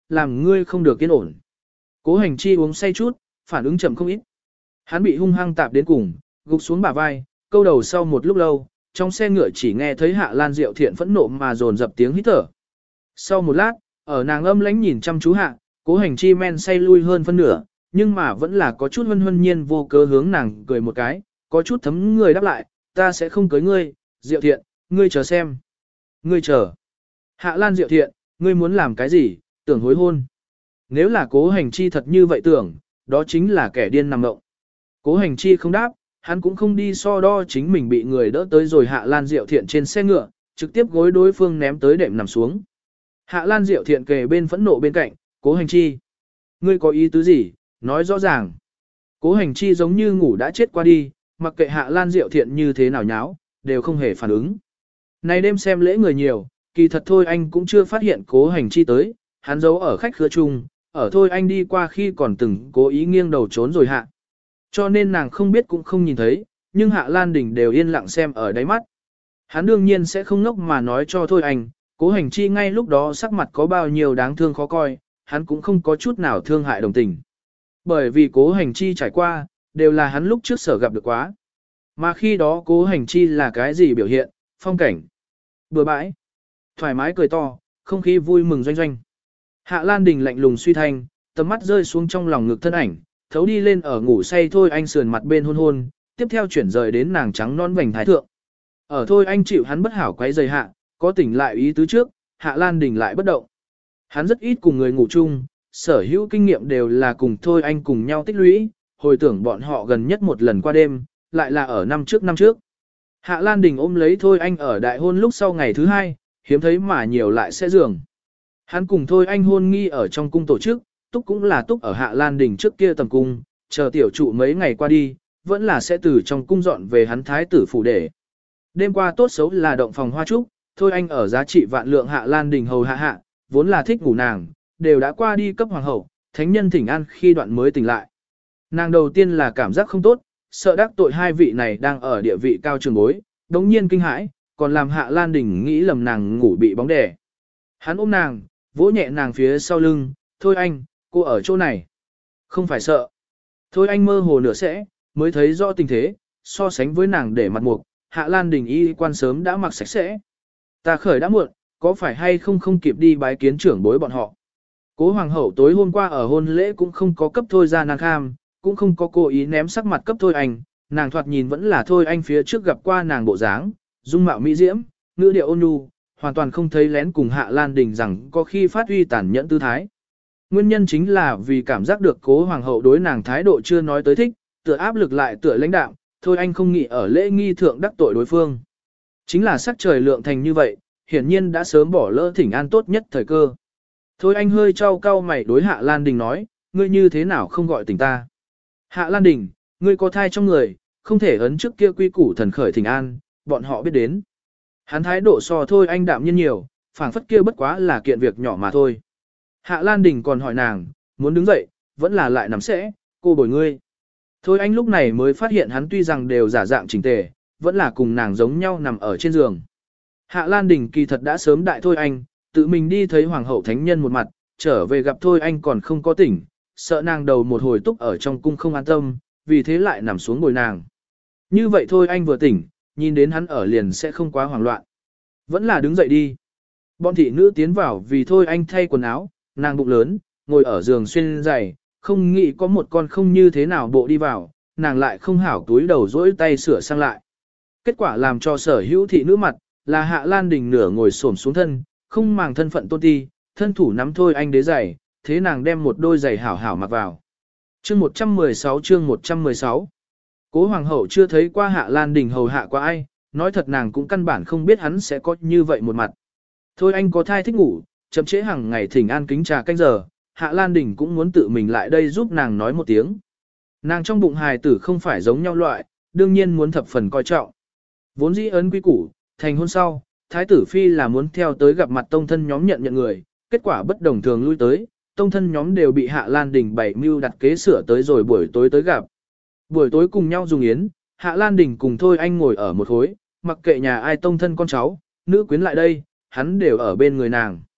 Speaker 1: làm ngươi không được yên ổn. Cố hành chi uống say chút, phản ứng chậm không ít. Hắn bị hung hăng tạp đến cùng, gục xuống bả vai, câu đầu sau một lúc lâu, trong xe ngựa chỉ nghe thấy Hạ Lan Diệu Thiện phẫn nộ mà dồn dập tiếng hít thở. Sau một lát, ở nàng âm lãnh nhìn chăm chú hạ, cố hành chi men say lui hơn phân nửa, nhưng mà vẫn là có chút hân hân nhiên vô cớ hướng nàng cười một cái, có chút thấm người đáp lại, ta sẽ không cưới ngươi, Diệu Thiện, ngươi chờ xem. Ngươi chờ. Hạ Lan Diệu Thiện, ngươi muốn làm cái gì, tưởng hối hôn. Nếu là cố hành chi thật như vậy tưởng, đó chính là kẻ điên nằm ngộng. Cố hành chi không đáp, hắn cũng không đi so đo chính mình bị người đỡ tới rồi Hạ Lan Diệu Thiện trên xe ngựa, trực tiếp gối đối phương ném tới đệm nằm xuống. Hạ Lan Diệu Thiện kề bên phẫn nộ bên cạnh, cố hành chi. Ngươi có ý tứ gì, nói rõ ràng. Cố hành chi giống như ngủ đã chết qua đi, mặc kệ Hạ Lan Diệu Thiện như thế nào nháo, đều không hề phản ứng. Này đêm xem lễ người nhiều, kỳ thật thôi anh cũng chưa phát hiện cố hành chi tới, hắn giấu ở khách khứa chung, ở thôi anh đi qua khi còn từng cố ý nghiêng đầu trốn rồi hạ. Cho nên nàng không biết cũng không nhìn thấy, nhưng Hạ Lan Đình đều yên lặng xem ở đáy mắt. Hắn đương nhiên sẽ không ngốc mà nói cho thôi anh, cố hành chi ngay lúc đó sắc mặt có bao nhiêu đáng thương khó coi, hắn cũng không có chút nào thương hại đồng tình. Bởi vì cố hành chi trải qua, đều là hắn lúc trước sở gặp được quá. Mà khi đó cố hành chi là cái gì biểu hiện, phong cảnh, bừa bãi, thoải mái cười to, không khí vui mừng doanh doanh. Hạ Lan Đình lạnh lùng suy thanh, tầm mắt rơi xuống trong lòng ngực thân ảnh, thấu đi lên ở ngủ say thôi anh sườn mặt bên hôn hôn, tiếp theo chuyển rời đến nàng trắng non vành thái thượng. Ở thôi anh chịu hắn bất hảo quấy rầy hạ, có tỉnh lại ý tứ trước, Hạ Lan Đình lại bất động. Hắn rất ít cùng người ngủ chung, sở hữu kinh nghiệm đều là cùng thôi anh cùng nhau tích lũy, hồi tưởng bọn họ gần nhất một lần qua đêm, lại là ở năm trước năm trước. Hạ Lan Đình ôm lấy thôi anh ở đại hôn lúc sau ngày thứ hai, hiếm thấy mà nhiều lại sẽ giường. Hắn cùng thôi anh hôn nghi ở trong cung tổ chức, túc cũng là túc ở Hạ Lan Đình trước kia tầm cung, chờ tiểu trụ mấy ngày qua đi, vẫn là sẽ từ trong cung dọn về hắn thái tử phủ để. Đêm qua tốt xấu là động phòng hoa trúc, thôi anh ở giá trị vạn lượng Hạ Lan Đình hầu hạ hạ, vốn là thích ngủ nàng, đều đã qua đi cấp hoàng hậu, thánh nhân thỉnh an khi đoạn mới tỉnh lại. Nàng đầu tiên là cảm giác không tốt, sợ đắc tội hai vị này đang ở địa vị cao trường bối, đống nhiên kinh hãi, còn làm Hạ Lan Đình nghĩ lầm nàng ngủ bị bóng đè. Hắn ôm nàng, vỗ nhẹ nàng phía sau lưng, thôi anh, cô ở chỗ này. Không phải sợ. Thôi anh mơ hồ nửa sẽ, mới thấy rõ tình thế, so sánh với nàng để mặt mục, Hạ Lan Đình y quan sớm đã mặc sạch sẽ. Ta khởi đã muộn, có phải hay không không kịp đi bái kiến trưởng bối bọn họ. Cố hoàng hậu tối hôm qua ở hôn lễ cũng không có cấp thôi ra nàng kham, cũng không có cố ý ném sắc mặt cấp thôi anh, nàng thoạt nhìn vẫn là thôi anh phía trước gặp qua nàng bộ dáng, dung mạo mỹ diễm, ngữ điệu ôn nhu, hoàn toàn không thấy lén cùng Hạ Lan Đình rằng có khi phát uy tàn nhẫn tư thái. Nguyên nhân chính là vì cảm giác được cố hoàng hậu đối nàng thái độ chưa nói tới thích, tựa áp lực lại tựa lãnh đạo, thôi anh không nghĩ ở lễ nghi thượng đắc tội đối phương. Chính là sắc trời lượng thành như vậy, hiển nhiên đã sớm bỏ lỡ thỉnh an tốt nhất thời cơ. Thôi anh hơi trao cau mày đối Hạ Lan Đình nói, ngươi như thế nào không gọi tình ta. Hạ Lan Đình, ngươi có thai trong người, không thể ấn trước kia quy củ thần khởi thỉnh an, bọn họ biết đến. Hắn thái độ so thôi anh đạm nhiên nhiều, phảng phất kia bất quá là kiện việc nhỏ mà thôi. Hạ Lan Đình còn hỏi nàng, muốn đứng dậy, vẫn là lại nằm sẽ, cô bồi ngươi. Thôi anh lúc này mới phát hiện hắn tuy rằng đều giả dạng chỉnh tề, vẫn là cùng nàng giống nhau nằm ở trên giường. Hạ Lan Đình kỳ thật đã sớm đại thôi anh, tự mình đi thấy hoàng hậu thánh nhân một mặt, trở về gặp thôi anh còn không có tỉnh, sợ nàng đầu một hồi túc ở trong cung không an tâm, vì thế lại nằm xuống bồi nàng. Như vậy thôi anh vừa tỉnh, nhìn đến hắn ở liền sẽ không quá hoảng loạn. Vẫn là đứng dậy đi. Bọn thị nữ tiến vào vì thôi anh thay quần áo, nàng bụng lớn, ngồi ở giường xuyên giày, không nghĩ có một con không như thế nào bộ đi vào, nàng lại không hảo túi đầu dỗi tay sửa sang lại. Kết quả làm cho sở hữu thị nữ mặt, là Hạ Lan Đình nửa ngồi xổm xuống thân, không màng thân phận tôn ti, thân thủ nắm thôi anh đế giày, thế nàng đem một đôi giày hảo hảo mặc vào. Chương một trăm mười sáu chương một trăm mười sáu Cố hoàng hậu chưa thấy qua Hạ Lan Đình hầu hạ qua ai, nói thật nàng cũng căn bản không biết hắn sẽ có như vậy một mặt. Thôi anh có thai thích ngủ, chậm trễ hàng ngày thỉnh an kính trà canh giờ, Hạ Lan Đình cũng muốn tự mình lại đây giúp nàng nói một tiếng. Nàng trong bụng hài tử không phải giống nhau loại, đương nhiên muốn thập phần coi trọng. Vốn dĩ ấn quy củ, thành hôn sau, thái tử phi là muốn theo tới gặp mặt tông thân nhóm nhận nhận người, kết quả bất đồng thường lui tới, tông thân nhóm đều bị Hạ Lan Đình bảy mưu đặt kế sửa tới rồi buổi tối tới gặp. Buổi tối cùng nhau dùng yến, Hạ Lan Đình cùng thôi anh ngồi ở một khối, mặc kệ nhà ai tông thân con cháu, nữ quyến lại đây, hắn đều ở bên người nàng.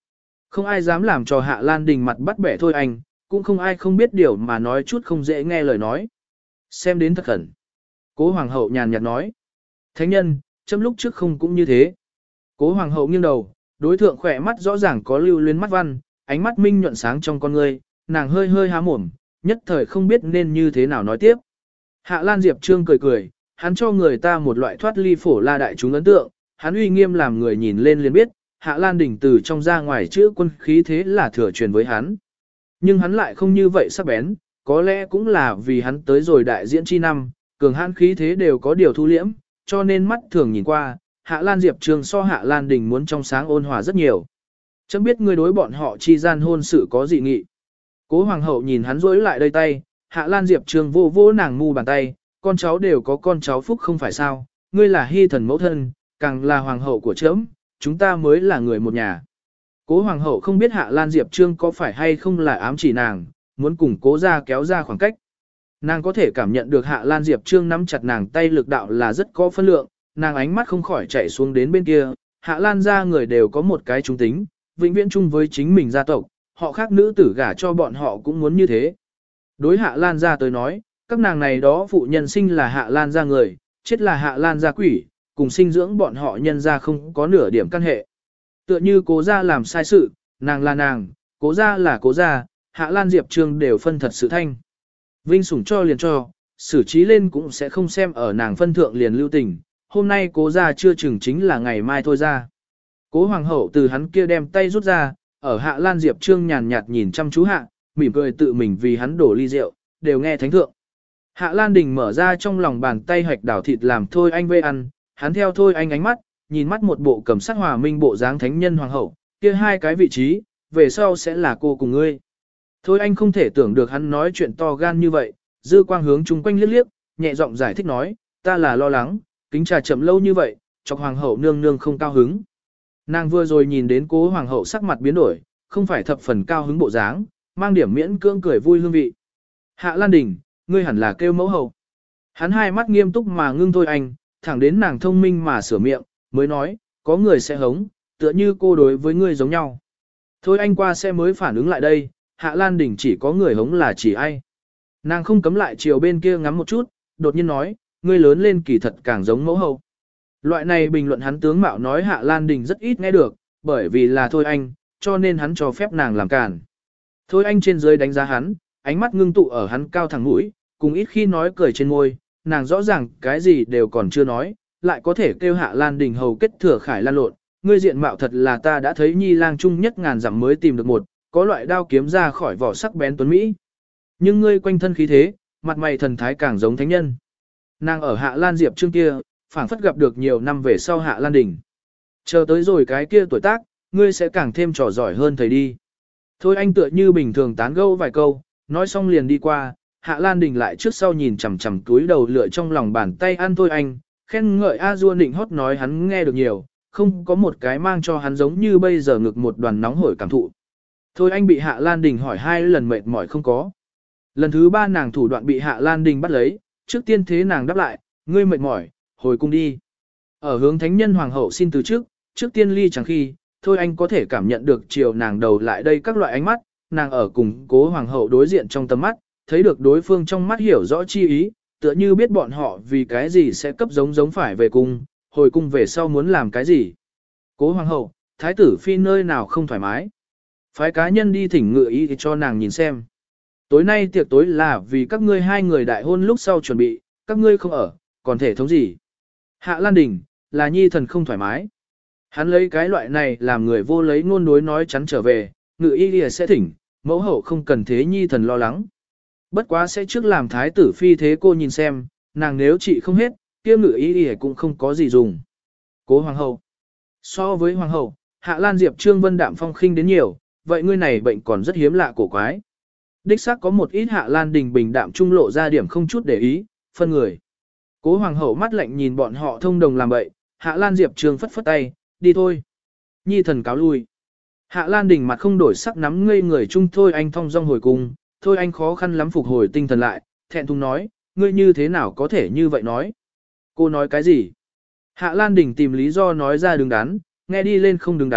Speaker 1: Không ai dám làm cho Hạ Lan Đình mặt bắt bẻ Thôi Anh, cũng không ai không biết điều mà nói chút không dễ nghe lời nói. Xem đến thật khẩn. Cố hoàng hậu nhàn nhạt nói. Thánh nhân, chấm lúc trước không cũng như thế. Cố hoàng hậu nghiêng đầu, đối thượng khỏe mắt rõ ràng có lưu luyến mắt văn, ánh mắt minh nhuận sáng trong con ngươi, nàng hơi hơi há mồm, nhất thời không biết nên như thế nào nói tiếp. Hạ Lan Diệp Trương cười cười, hắn cho người ta một loại thoát ly phổ la đại chúng ấn tượng, hắn uy nghiêm làm người nhìn lên liền biết, Hạ Lan đỉnh từ trong ra ngoài chữ quân khí thế là thừa truyền với hắn. Nhưng hắn lại không như vậy sắc bén, có lẽ cũng là vì hắn tới rồi đại diễn chi năm, cường hãn khí thế đều có điều thu liễm, cho nên mắt thường nhìn qua, Hạ Lan Diệp Trương so Hạ Lan Đình muốn trong sáng ôn hòa rất nhiều. Chấm biết ngươi đối bọn họ chi gian hôn sự có dị nghị. Cố hoàng hậu nhìn hắn rối lại đây tay, Hạ Lan Diệp Trương vô vô nàng mu bàn tay, con cháu đều có con cháu phúc không phải sao, ngươi là hy thần mẫu thân, càng là hoàng hậu của chấm, chúng ta mới là người một nhà. Cố hoàng hậu không biết Hạ Lan Diệp Trương có phải hay không là ám chỉ nàng, muốn cùng cố ra kéo ra khoảng cách. Nàng có thể cảm nhận được Hạ Lan Diệp Trương nắm chặt nàng tay lực đạo là rất có phân lượng, nàng ánh mắt không khỏi chạy xuống đến bên kia, Hạ Lan gia người đều có một cái trung tính, vĩnh viễn chung với chính mình gia tộc, họ khác nữ tử gả cho bọn họ cũng muốn như thế. Đối Hạ Lan gia tới nói, các nàng này đó phụ nhân sinh là Hạ Lan gia người, chết là Hạ Lan gia quỷ, cùng sinh dưỡng bọn họ nhân gia không có nửa điểm căn hệ. Tựa như cố gia làm sai sự, nàng là nàng, cố gia là cố gia, Hạ Lan Diệp Trương đều phân thật sự thanh. Vinh sủng cho liền cho, xử trí lên cũng sẽ không xem ở nàng phân thượng liền lưu tình, hôm nay cố gia chưa chừng chính là ngày mai thôi ra. Cố hoàng hậu từ hắn kia đem tay rút ra, ở Hạ Lan Diệp Trương nhàn nhạt nhìn chăm chú hạ, mỉm cười tự mình vì hắn đổ ly rượu, đều nghe thánh thượng. Hạ Lan Đình mở ra trong lòng bàn tay hoạch đảo thịt làm Thôi Anh vây ăn, hắn theo Thôi Anh ánh mắt, nhìn mắt một bộ cầm sắc hòa minh bộ dáng thánh nhân hoàng hậu, kia hai cái vị trí, về sau sẽ là cô cùng ngươi. Thôi Anh không thể tưởng được hắn nói chuyện to gan như vậy, dư quang hướng chung quanh liếc liếc, nhẹ giọng giải thích nói, ta là lo lắng, kính trà chậm lâu như vậy, chọc hoàng hậu nương nương không cao hứng. Nàng vừa rồi nhìn đến cố hoàng hậu sắc mặt biến đổi, không phải thập phần cao hứng bộ dáng, mang điểm miễn cưỡng cười vui hương vị. Hạ Lan Đình, ngươi hẳn là kêu mẫu hậu. Hắn hai mắt nghiêm túc mà ngưng Thôi Anh, thẳng đến nàng thông minh mà sửa miệng, mới nói, có người sẽ hống, tựa như cô đối với ngươi giống nhau. Thôi Anh qua xe mới phản ứng lại đây, Hạ Lan Đình chỉ có người hống là chỉ ai. Nàng không cấm lại chiều bên kia ngắm một chút, đột nhiên nói, ngươi lớn lên kỳ thật càng giống mẫu hậu. Loại này bình luận hắn tướng mạo nói Hạ Lan Đình rất ít nghe được, bởi vì là Thôi Anh, cho nên hắn cho phép nàng làm cản. Thôi Anh trên dưới đánh giá hắn, ánh mắt ngưng tụ ở hắn cao thẳng mũi, cùng ít khi nói cười trên môi, nàng rõ ràng cái gì đều còn chưa nói, lại có thể kêu Hạ Lan Đình hầu kết thừa khải lan lộn, ngươi diện mạo thật là ta đã thấy nhi lang chung nhất ngàn dặm mới tìm được một, có loại đao kiếm ra khỏi vỏ sắc bén tuấn Mỹ. Nhưng ngươi quanh thân khí thế, mặt mày thần thái càng giống thánh nhân. Nàng ở Hạ Lan Diệp Trương kia, phảng phất gặp được nhiều năm về sau Hạ Lan Đình. Chờ tới rồi cái kia tuổi tác, ngươi sẽ càng thêm trò giỏi hơn thầy đi. Thôi Anh tựa như bình thường tán gẫu vài câu, nói xong liền đi qua, Hạ Lan Đình lại trước sau nhìn chằm chằm túi đầu lựa trong lòng bàn tay ăn Thôi Anh, khen ngợi A Du Nịnh hót nói hắn nghe được nhiều, không có một cái mang cho hắn giống như bây giờ ngực một đoàn nóng hổi cảm thụ. Thôi Anh bị Hạ Lan Đình hỏi hai lần mệt mỏi không có. Lần thứ ba nàng thủ đoạn bị Hạ Lan Đình bắt lấy, trước tiên thế nàng đáp lại, ngươi mệt mỏi, hồi cung đi. Ở hướng thánh nhân hoàng hậu xin từ trước, trước tiên ly chẳng khi, Thôi Anh có thể cảm nhận được chiều nàng đầu lại đây các loại ánh mắt, nàng ở cùng cố hoàng hậu đối diện trong tầm mắt, thấy được đối phương trong mắt hiểu rõ chi ý, tựa như biết bọn họ vì cái gì sẽ cấp giống giống phải về cung, hồi cung về sau muốn làm cái gì. Cố hoàng hậu, thái tử phi nơi nào không thoải mái. Phái cá nhân đi thỉnh ngựa ý cho nàng nhìn xem. Tối nay tiệc tối là vì các ngươi hai người đại hôn lúc sau chuẩn bị, các ngươi không ở, còn thể thống gì. Hạ Lan Đình, là nhi thần không thoải mái. Hắn lấy cái loại này làm người vô lấy ngôn đối nói chắn trở về, ngự y lìa sẽ thỉnh, mẫu hậu không cần thế nhi thần lo lắng. Bất quá sẽ trước làm thái tử phi thế cô nhìn xem, nàng nếu trị không hết, kia ngự y lìa cũng không có gì dùng. Cố hoàng hậu. So với hoàng hậu, Hạ Lan Diệp Trương Vân đạm phong khinh đến nhiều, vậy ngươi này bệnh còn rất hiếm lạ cổ quái. Đích xác có một ít Hạ Lan Đình bình đạm trung lộ ra điểm không chút để ý, phân người. Cố hoàng hậu mắt lạnh nhìn bọn họ thông đồng làm bậy, Hạ Lan Diệp Trương phất phất tay, đi thôi. Nhi thần cáo lui. Hạ Lan Đình mặt không đổi sắc nắm ngây người chung Thôi Anh thong dong hồi cung, Thôi Anh khó khăn lắm phục hồi tinh thần lại, thẹn thùng nói, ngươi như thế nào có thể như vậy nói. Cô nói cái gì? Hạ Lan Đình tìm lý do nói ra đứng đắn, nghe đi lên không đứng đắn,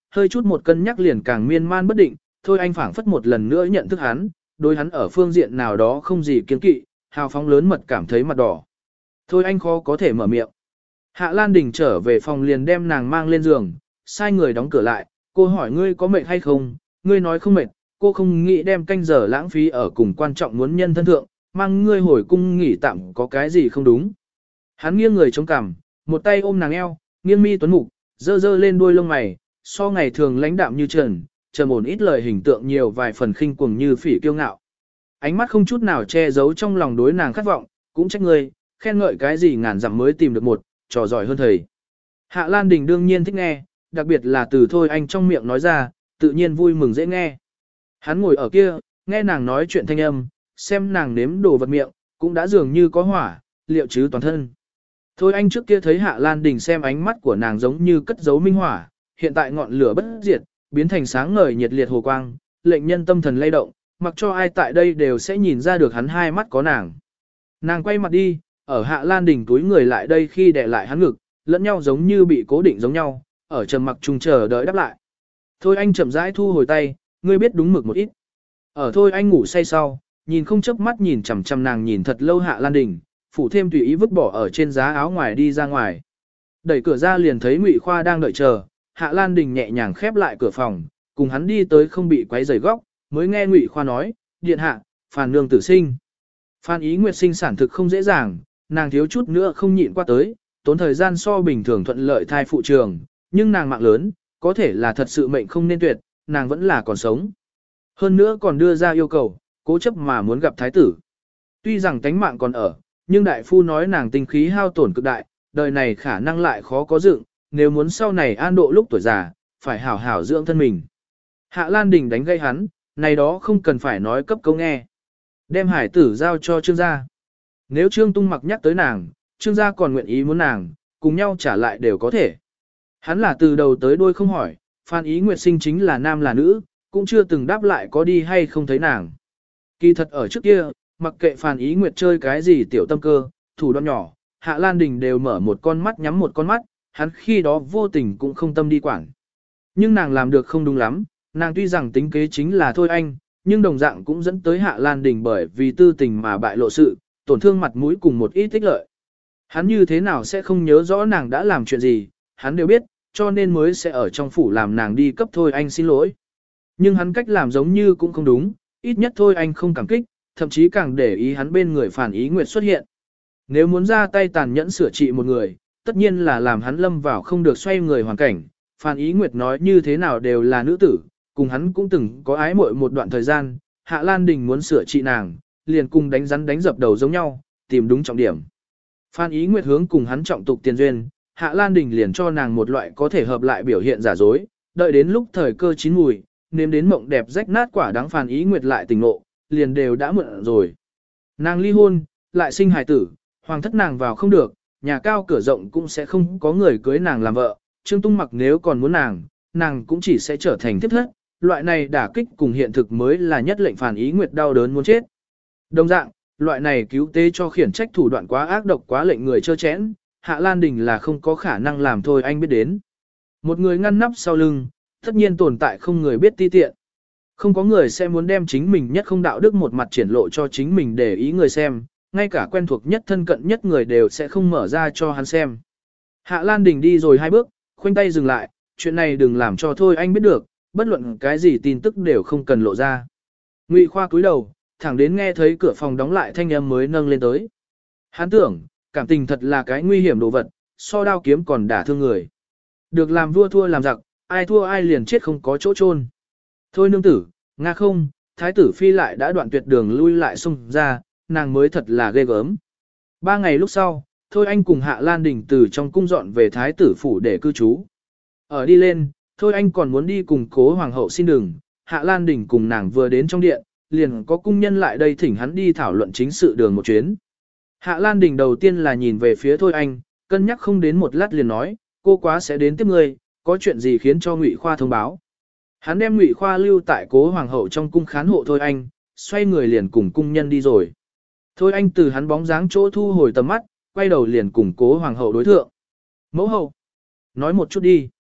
Speaker 1: hơi chút một cân nhắc liền càng miên man bất định, thôi anh phảng phất một lần nữa nhận thức hắn, đối hắn ở phương diện nào đó không gì kiên kỵ, hào phóng lớn mật cảm thấy mặt đỏ. Thôi anh khó có thể mở miệng. Hạ Lan Đình trở về phòng liền đem nàng mang lên giường, sai người đóng cửa lại, cô hỏi ngươi có mệt hay không, ngươi nói không mệt, cô không nghĩ đem canh giờ lãng phí ở cùng quan trọng muốn nhân thân thượng, mang ngươi hồi cung nghỉ tạm có cái gì không đúng. Hắn nghiêng người chống cằm, một tay ôm nàng eo, nghiêng mi tuấn mục, dơ dơ lên đuôi lông mày, so ngày thường lãnh đạm như trần, trầm ổn ít lời hình tượng nhiều vài phần khinh cuồng như phỉ kiêu ngạo. Ánh mắt không chút nào che giấu trong lòng đối nàng khát vọng, cũng trách ngươi, khen ngợi cái gì ngàn dặm mới tìm được một, trò giỏi hơn thầy. Hạ Lan Đình đương nhiên thích nghe, đặc biệt là từ thôi anh trong miệng nói ra, tự nhiên vui mừng dễ nghe. Hắn ngồi ở kia, nghe nàng nói chuyện thanh âm, xem nàng nếm đồ vật miệng, cũng đã dường như có hỏa, liệu chứ toàn thân. Thôi anh trước kia thấy Hạ Lan Đình xem ánh mắt của nàng giống như cất giấu minh hỏa, hiện tại ngọn lửa bất diệt, biến thành sáng ngời nhiệt liệt hồ quang, lệnh nhân tâm thần lay động, mặc cho ai tại đây đều sẽ nhìn ra được hắn hai mắt có nàng. Nàng quay mặt đi, ở Hạ Lan Đình túi người lại đây khi đè lại hắn ngực, lẫn nhau giống như bị cố định giống nhau, ở trầm mặc chung chờ đợi đáp lại. Thôi anh chậm rãi thu hồi tay, ngươi biết đúng mực một ít. Ở thôi anh ngủ say sau, nhìn không chớp mắt nhìn chằm chằm nàng nhìn thật lâu Hạ Lan Đình, phủ thêm tùy ý vứt bỏ ở trên giá áo ngoài đi ra ngoài. Đẩy cửa ra liền thấy Ngụy Khoa đang đợi chờ, Hạ Lan Đình nhẹ nhàng khép lại cửa phòng, cùng hắn đi tới không bị quấy rầy góc, mới nghe Ngụy Khoa nói, điện hạ, Phàn nương tử sinh. Phan Ý Nguyệt sinh sản thực không dễ dàng, nàng thiếu chút nữa không nhịn qua tới, tốn thời gian so bình thường thuận lợi thai phụ trường, nhưng nàng mạng lớn, có thể là thật sự mệnh không nên tuyệt, nàng vẫn là còn sống. Hơn nữa còn đưa ra yêu cầu, cố chấp mà muốn gặp thái tử. Tuy rằng tánh mạng còn ở, nhưng đại phu nói nàng tinh khí hao tổn cực đại, đời này khả năng lại khó có dựng, nếu muốn sau này an độ lúc tuổi già, phải hảo hảo dưỡng thân mình. Hạ Lan Đình đánh gây hắn, này đó không cần phải nói cấp câu nghe. Đem hải tử giao cho Trương gia. Nếu Trương Tung Mặc nhắc tới nàng, Trương gia còn nguyện ý muốn nàng, cùng nhau trả lại đều có thể. Hắn là từ đầu tới đuôi không hỏi, Phan Ý Nguyệt sinh chính là nam là nữ, cũng chưa từng đáp lại có đi hay không thấy nàng. Kỳ thật ở trước kia, mặc kệ Phan Ý Nguyệt chơi cái gì tiểu tâm cơ, thủ đoạn nhỏ, Hạ Lan Đình đều mở một con mắt nhắm một con mắt, hắn khi đó vô tình cũng không tâm đi quản. Nhưng nàng làm được không đúng lắm, nàng tuy rằng tính kế chính là thôi anh, nhưng đồng dạng cũng dẫn tới Hạ Lan Đình bởi vì tư tình mà bại lộ sự, tổn thương mặt mũi cùng một ít tích lợi. Hắn như thế nào sẽ không nhớ rõ nàng đã làm chuyện gì, hắn đều biết, cho nên mới sẽ ở trong phủ làm nàng đi cấp thôi anh xin lỗi. Nhưng hắn cách làm giống như cũng không đúng, ít nhất thôi anh không cảm kích, thậm chí càng để ý hắn bên người Phản Ý Nguyệt xuất hiện. Nếu muốn ra tay tàn nhẫn sửa trị một người, tất nhiên là làm hắn lâm vào không được xoay người hoàn cảnh. Phan Ý Nguyệt nói như thế nào đều là nữ tử, cùng hắn cũng từng có ái muội một đoạn thời gian, Hạ Lan Đình muốn sửa trị nàng, liền cùng đánh rắn đánh dập đầu giống nhau, tìm đúng trọng điểm. Phan Ý Nguyệt hướng cùng hắn trọng tục tiền duyên, Hạ Lan Đình liền cho nàng một loại có thể hợp lại biểu hiện giả dối, đợi đến lúc thời cơ chín mùi, nếm đến mộng đẹp rách nát quả đáng Phan Ý Nguyệt lại tỉnh ngộ, liền đều đã muộn rồi. Nàng ly hôn, lại sinh hài tử, hoàng thất nàng vào không được, nhà cao cửa rộng cũng sẽ không có người cưới nàng làm vợ, Trương Tung Mặc nếu còn muốn nàng, nàng cũng chỉ sẽ trở thành tiếp thất, loại này đả kích cùng hiện thực mới là nhất lệnh Phản Ý Nguyệt đau đớn muốn chết. Đồng dạng, loại này cứu tế cho khiển trách thủ đoạn quá ác độc quá lệnh người chơ chẽn, Hạ Lan Đình là không có khả năng làm thôi anh biết đến. Một người ngăn nắp sau lưng, tất nhiên tồn tại không người biết ti tiện. Không có người sẽ muốn đem chính mình nhất không đạo đức một mặt triển lộ cho chính mình để ý người xem, ngay cả quen thuộc nhất thân cận nhất người đều sẽ không mở ra cho hắn xem. Hạ Lan Đình đi rồi hai bước, khoanh tay dừng lại, chuyện này đừng làm cho thôi anh biết được, bất luận cái gì tin tức đều không cần lộ ra. Ngụy Khoa cúi đầu, thẳng đến nghe thấy cửa phòng đóng lại thanh âm mới nâng lên tới. Hắn tưởng, cảm tình thật là cái nguy hiểm đồ vật, so đao kiếm còn đả thương người. Được làm vua thua làm giặc, ai thua ai liền chết không có chỗ chôn. Thôi nương tử, nga không, thái tử phi lại đã đoạn tuyệt đường lui lại xông ra, nàng mới thật là ghê gớm. Ba ngày lúc sau, thôi anh cùng Hạ Lan Đình từ trong cung dọn về thái tử phủ để cư trú. Ở đi lên, thôi anh còn muốn đi cùng cố hoàng hậu xin đường, Hạ Lan Đình cùng nàng vừa đến trong điện, liền có cung nhân lại đây thỉnh hắn đi thảo luận chính sự đường một chuyến. Hạ Lan Đình đầu tiên là nhìn về phía thôi anh, cân nhắc không đến một lát liền nói, cô quá sẽ đến tiếp ngươi, có chuyện gì khiến cho Ngụy Khoa thông báo. Hắn đem Ngụy Khoa lưu tại cố hoàng hậu trong cung khán hộ thôi anh, xoay người liền cùng cung nhân đi rồi. Thôi anh từ hắn bóng dáng chỗ thu hồi tầm mắt, quay đầu liền cùng cố hoàng hậu đối thượng. Mẫu hậu, nói một chút đi.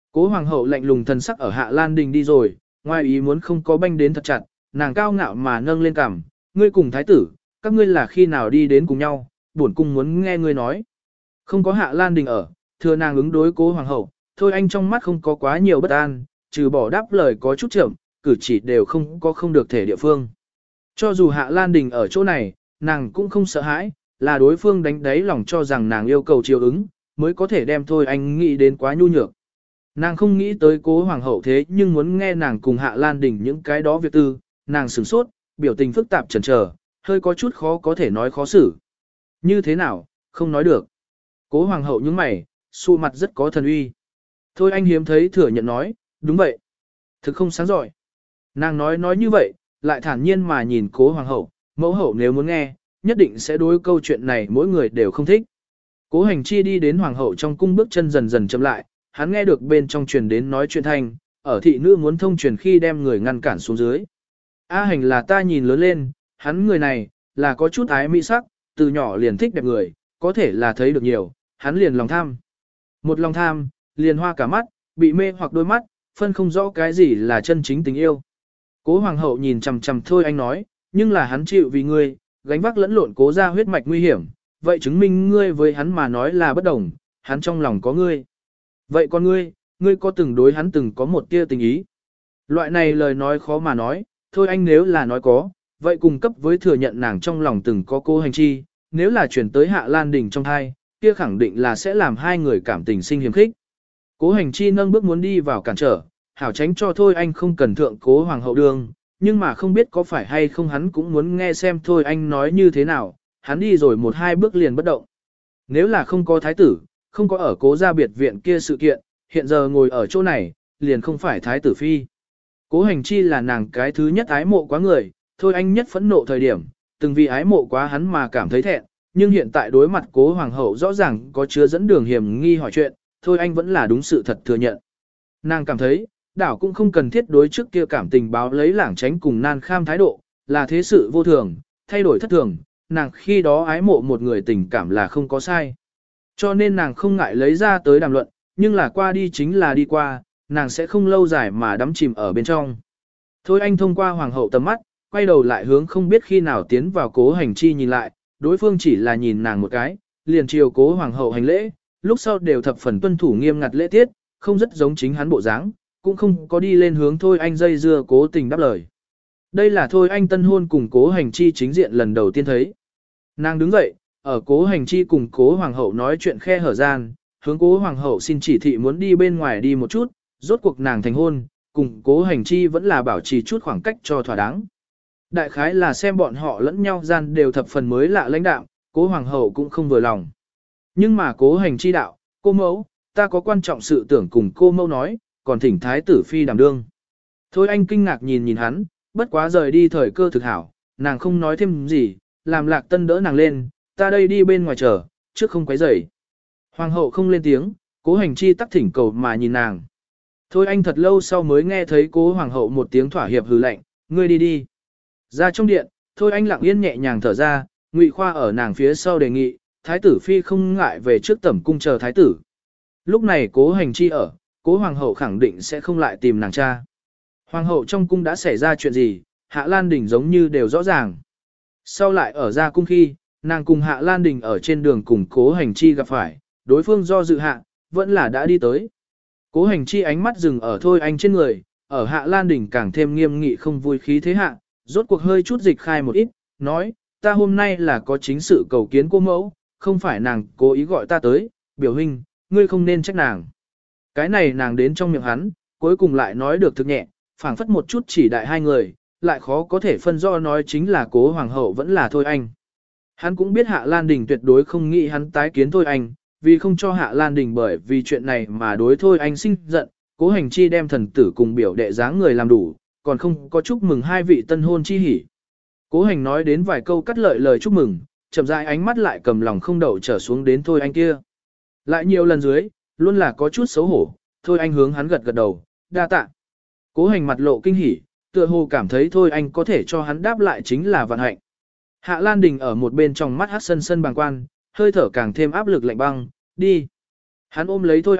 Speaker 1: Cố hoàng hậu lạnh lùng thần sắc ở Hạ Lan Đình đi rồi, ngoài ý muốn không có banh đến thật chặt, nàng cao ngạo mà nâng lên cằm, ngươi cùng thái tử, các ngươi là khi nào đi đến cùng nhau, bổn cung muốn nghe ngươi nói. Không có Hạ Lan Đình ở, thừa nàng ứng đối cố hoàng hậu, thôi anh trong mắt không có quá nhiều bất an, trừ bỏ đáp lời có chút chậm, cử chỉ đều không có không được thể địa phương. Cho dù Hạ Lan Đình ở chỗ này, nàng cũng không sợ hãi, là đối phương đánh đáy lòng cho rằng nàng yêu cầu chiều ứng, mới có thể đem thôi anh nghĩ đến quá nhu nhược. Nàng không nghĩ tới cố hoàng hậu thế nhưng muốn nghe nàng cùng Hạ Lan Đình những cái đó việc tư, nàng sửng sốt, biểu tình phức tạp chần chờ, hơi có chút khó có thể nói khó xử. Như thế nào, không nói được. Cố hoàng hậu nhướng mày, xu mặt rất có thần uy. Thôi anh hiếm thấy thừa nhận nói, đúng vậy. Thực không sáng giỏi. Nàng nói nói như vậy, lại thản nhiên mà nhìn cố hoàng hậu, mẫu hậu nếu muốn nghe, nhất định sẽ đối câu chuyện này mỗi người đều không thích. Cố hành chi đi đến hoàng hậu trong cung bước chân dần dần chậm lại, hắn nghe được bên trong truyền đến nói chuyện thanh, ở thị nữ muốn thông truyền khi đem người ngăn cản xuống dưới. A hành là ta nhìn lớn lên, hắn người này, là có chút ái mỹ sắc, từ nhỏ liền thích đẹp người, có thể là thấy được nhiều, hắn liền lòng tham. Một lòng tham, liền hoa cả mắt, bị mê hoặc đôi mắt, phân không rõ cái gì là chân chính tình yêu. Cố hoàng hậu nhìn chằm chằm thôi anh nói, nhưng là hắn chịu vì ngươi, gánh vác lẫn lộn cố ra huyết mạch nguy hiểm, vậy chứng minh ngươi với hắn mà nói là bất đồng, hắn trong lòng có ngươi. Vậy con ngươi, ngươi có từng đối hắn từng có một tia tình ý? Loại này lời nói khó mà nói, thôi anh nếu là nói có, vậy cung cấp với thừa nhận nàng trong lòng từng có cô hành chi, nếu là chuyển tới Hạ Lan Đình trong thai, kia khẳng định là sẽ làm hai người cảm tình sinh hiềm khích. Cố hành chi nâng bước muốn đi vào cản trở, hảo tránh cho thôi anh không cần thượng cố hoàng hậu đường, nhưng mà không biết có phải hay không hắn cũng muốn nghe xem thôi anh nói như thế nào, hắn đi rồi một hai bước liền bất động. Nếu là không có thái tử, không có ở cố gia biệt viện kia sự kiện, hiện giờ ngồi ở chỗ này, liền không phải thái tử phi. Cố hành chi là nàng cái thứ nhất ái mộ quá người, thôi anh nhất phẫn nộ thời điểm, từng vì ái mộ quá hắn mà cảm thấy thẹn, nhưng hiện tại đối mặt cố hoàng hậu rõ ràng có chứa dẫn đường hiểm nghi hỏi chuyện, thôi anh vẫn là đúng sự thật thừa nhận. Nàng cảm thấy, đảo cũng không cần thiết đối trước kia cảm tình báo lấy lảng tránh cùng nan kham thái độ, là thế sự vô thường, thay đổi thất thường, nàng khi đó ái mộ một người tình cảm là không có sai. Cho nên nàng không ngại lấy ra tới đàm luận, nhưng là qua đi chính là đi qua, nàng sẽ không lâu dài mà đắm chìm ở bên trong. Thôi anh thông qua hoàng hậu tầm mắt, quay đầu lại hướng không biết khi nào tiến vào cố hành chi nhìn lại, đối phương chỉ là nhìn nàng một cái, liền chiều cố hoàng hậu hành lễ, lúc sau đều thập phần tuân thủ nghiêm ngặt lễ tiết, không rất giống chính hắn bộ dáng, cũng không có đi lên hướng thôi anh dây dưa cố tình đáp lời. Đây là thôi anh tân hôn cùng cố hành chi chính diện lần đầu tiên thấy. Nàng đứng dậy, ở cố hành chi cùng cố hoàng hậu nói chuyện khe hở gian, hướng cố hoàng hậu xin chỉ thị muốn đi bên ngoài đi một chút, rốt cuộc nàng thành hôn, cùng cố hành chi vẫn là bảo trì chút khoảng cách cho thỏa đáng. Đại khái là xem bọn họ lẫn nhau gian đều thập phần mới lạ lãnh đạo, cố hoàng hậu cũng không vừa lòng. Nhưng mà cố hành chi đạo, cô mẫu, ta có quan trọng sự tưởng cùng cô mẫu nói, còn thỉnh thái tử phi đảm đương. Thôi anh kinh ngạc nhìn nhìn hắn, bất quá rời đi thời cơ thực hảo, nàng không nói thêm gì, làm Lạc Tân đỡ nàng lên, ta đây đi bên ngoài chờ, trước không quấy rầy. Hoàng hậu không lên tiếng, cố hành chi tắc thỉnh cầu mà nhìn nàng. Thôi anh thật lâu sau mới nghe thấy cố hoàng hậu một tiếng thỏa hiệp hừ lạnh, ngươi đi đi. Ra trong điện, thôi anh lặng yên nhẹ nhàng thở ra, Ngụy Khoa ở nàng phía sau đề nghị, thái tử phi không ngại về trước tẩm cung chờ thái tử. Lúc này cố hành chi ở, cố hoàng hậu khẳng định sẽ không lại tìm nàng cha. Hoàng hậu trong cung đã xảy ra chuyện gì, Hạ Lan Đình giống như đều rõ ràng. Sau lại ở ra cung khi, nàng cùng Hạ Lan Đình ở trên đường cùng cố hành chi gặp phải, đối phương do dự hạ, vẫn là đã đi tới. Cố hành chi ánh mắt dừng ở thôi anh trên người, ở Hạ Lan Đình càng thêm nghiêm nghị không vui khí thế hạ, rốt cuộc hơi chút dịch khai một ít, nói, ta hôm nay là có chính sự cầu kiến cô mẫu, không phải nàng cố ý gọi ta tới, biểu hình, ngươi không nên trách nàng. Cái này nàng đến trong miệng hắn, cuối cùng lại nói được thực nhẹ, phảng phất một chút chỉ đại hai người, lại khó có thể phân rõ nói chính là cố hoàng hậu vẫn là thôi anh. Hắn cũng biết Hạ Lan Đình tuyệt đối không nghĩ hắn tái kiến thôi anh, vì không cho Hạ Lan Đình bởi vì chuyện này mà đối thôi anh sinh giận, cố hành chi đem thần tử cùng biểu đệ dáng người làm đủ, còn không có chúc mừng hai vị tân hôn chi hỉ. Cố hành nói đến vài câu cắt lợi lời chúc mừng, chậm rãi ánh mắt lại cầm lòng không đậu trở xuống đến thôi anh kia. Lại nhiều lần dưới, luôn là có chút xấu hổ, thôi anh hướng hắn gật gật đầu, đa tạ. Cố hành mặt lộ kinh hỉ, tựa hồ cảm thấy thôi anh có thể cho hắn đáp lại chính là vạn hạnh. Hạ Lan Đình ở một bên trong mắt hát sân sân bàng quan, hơi thở càng thêm áp lực lạnh băng, đi. Hắn ôm lấy thôi anh,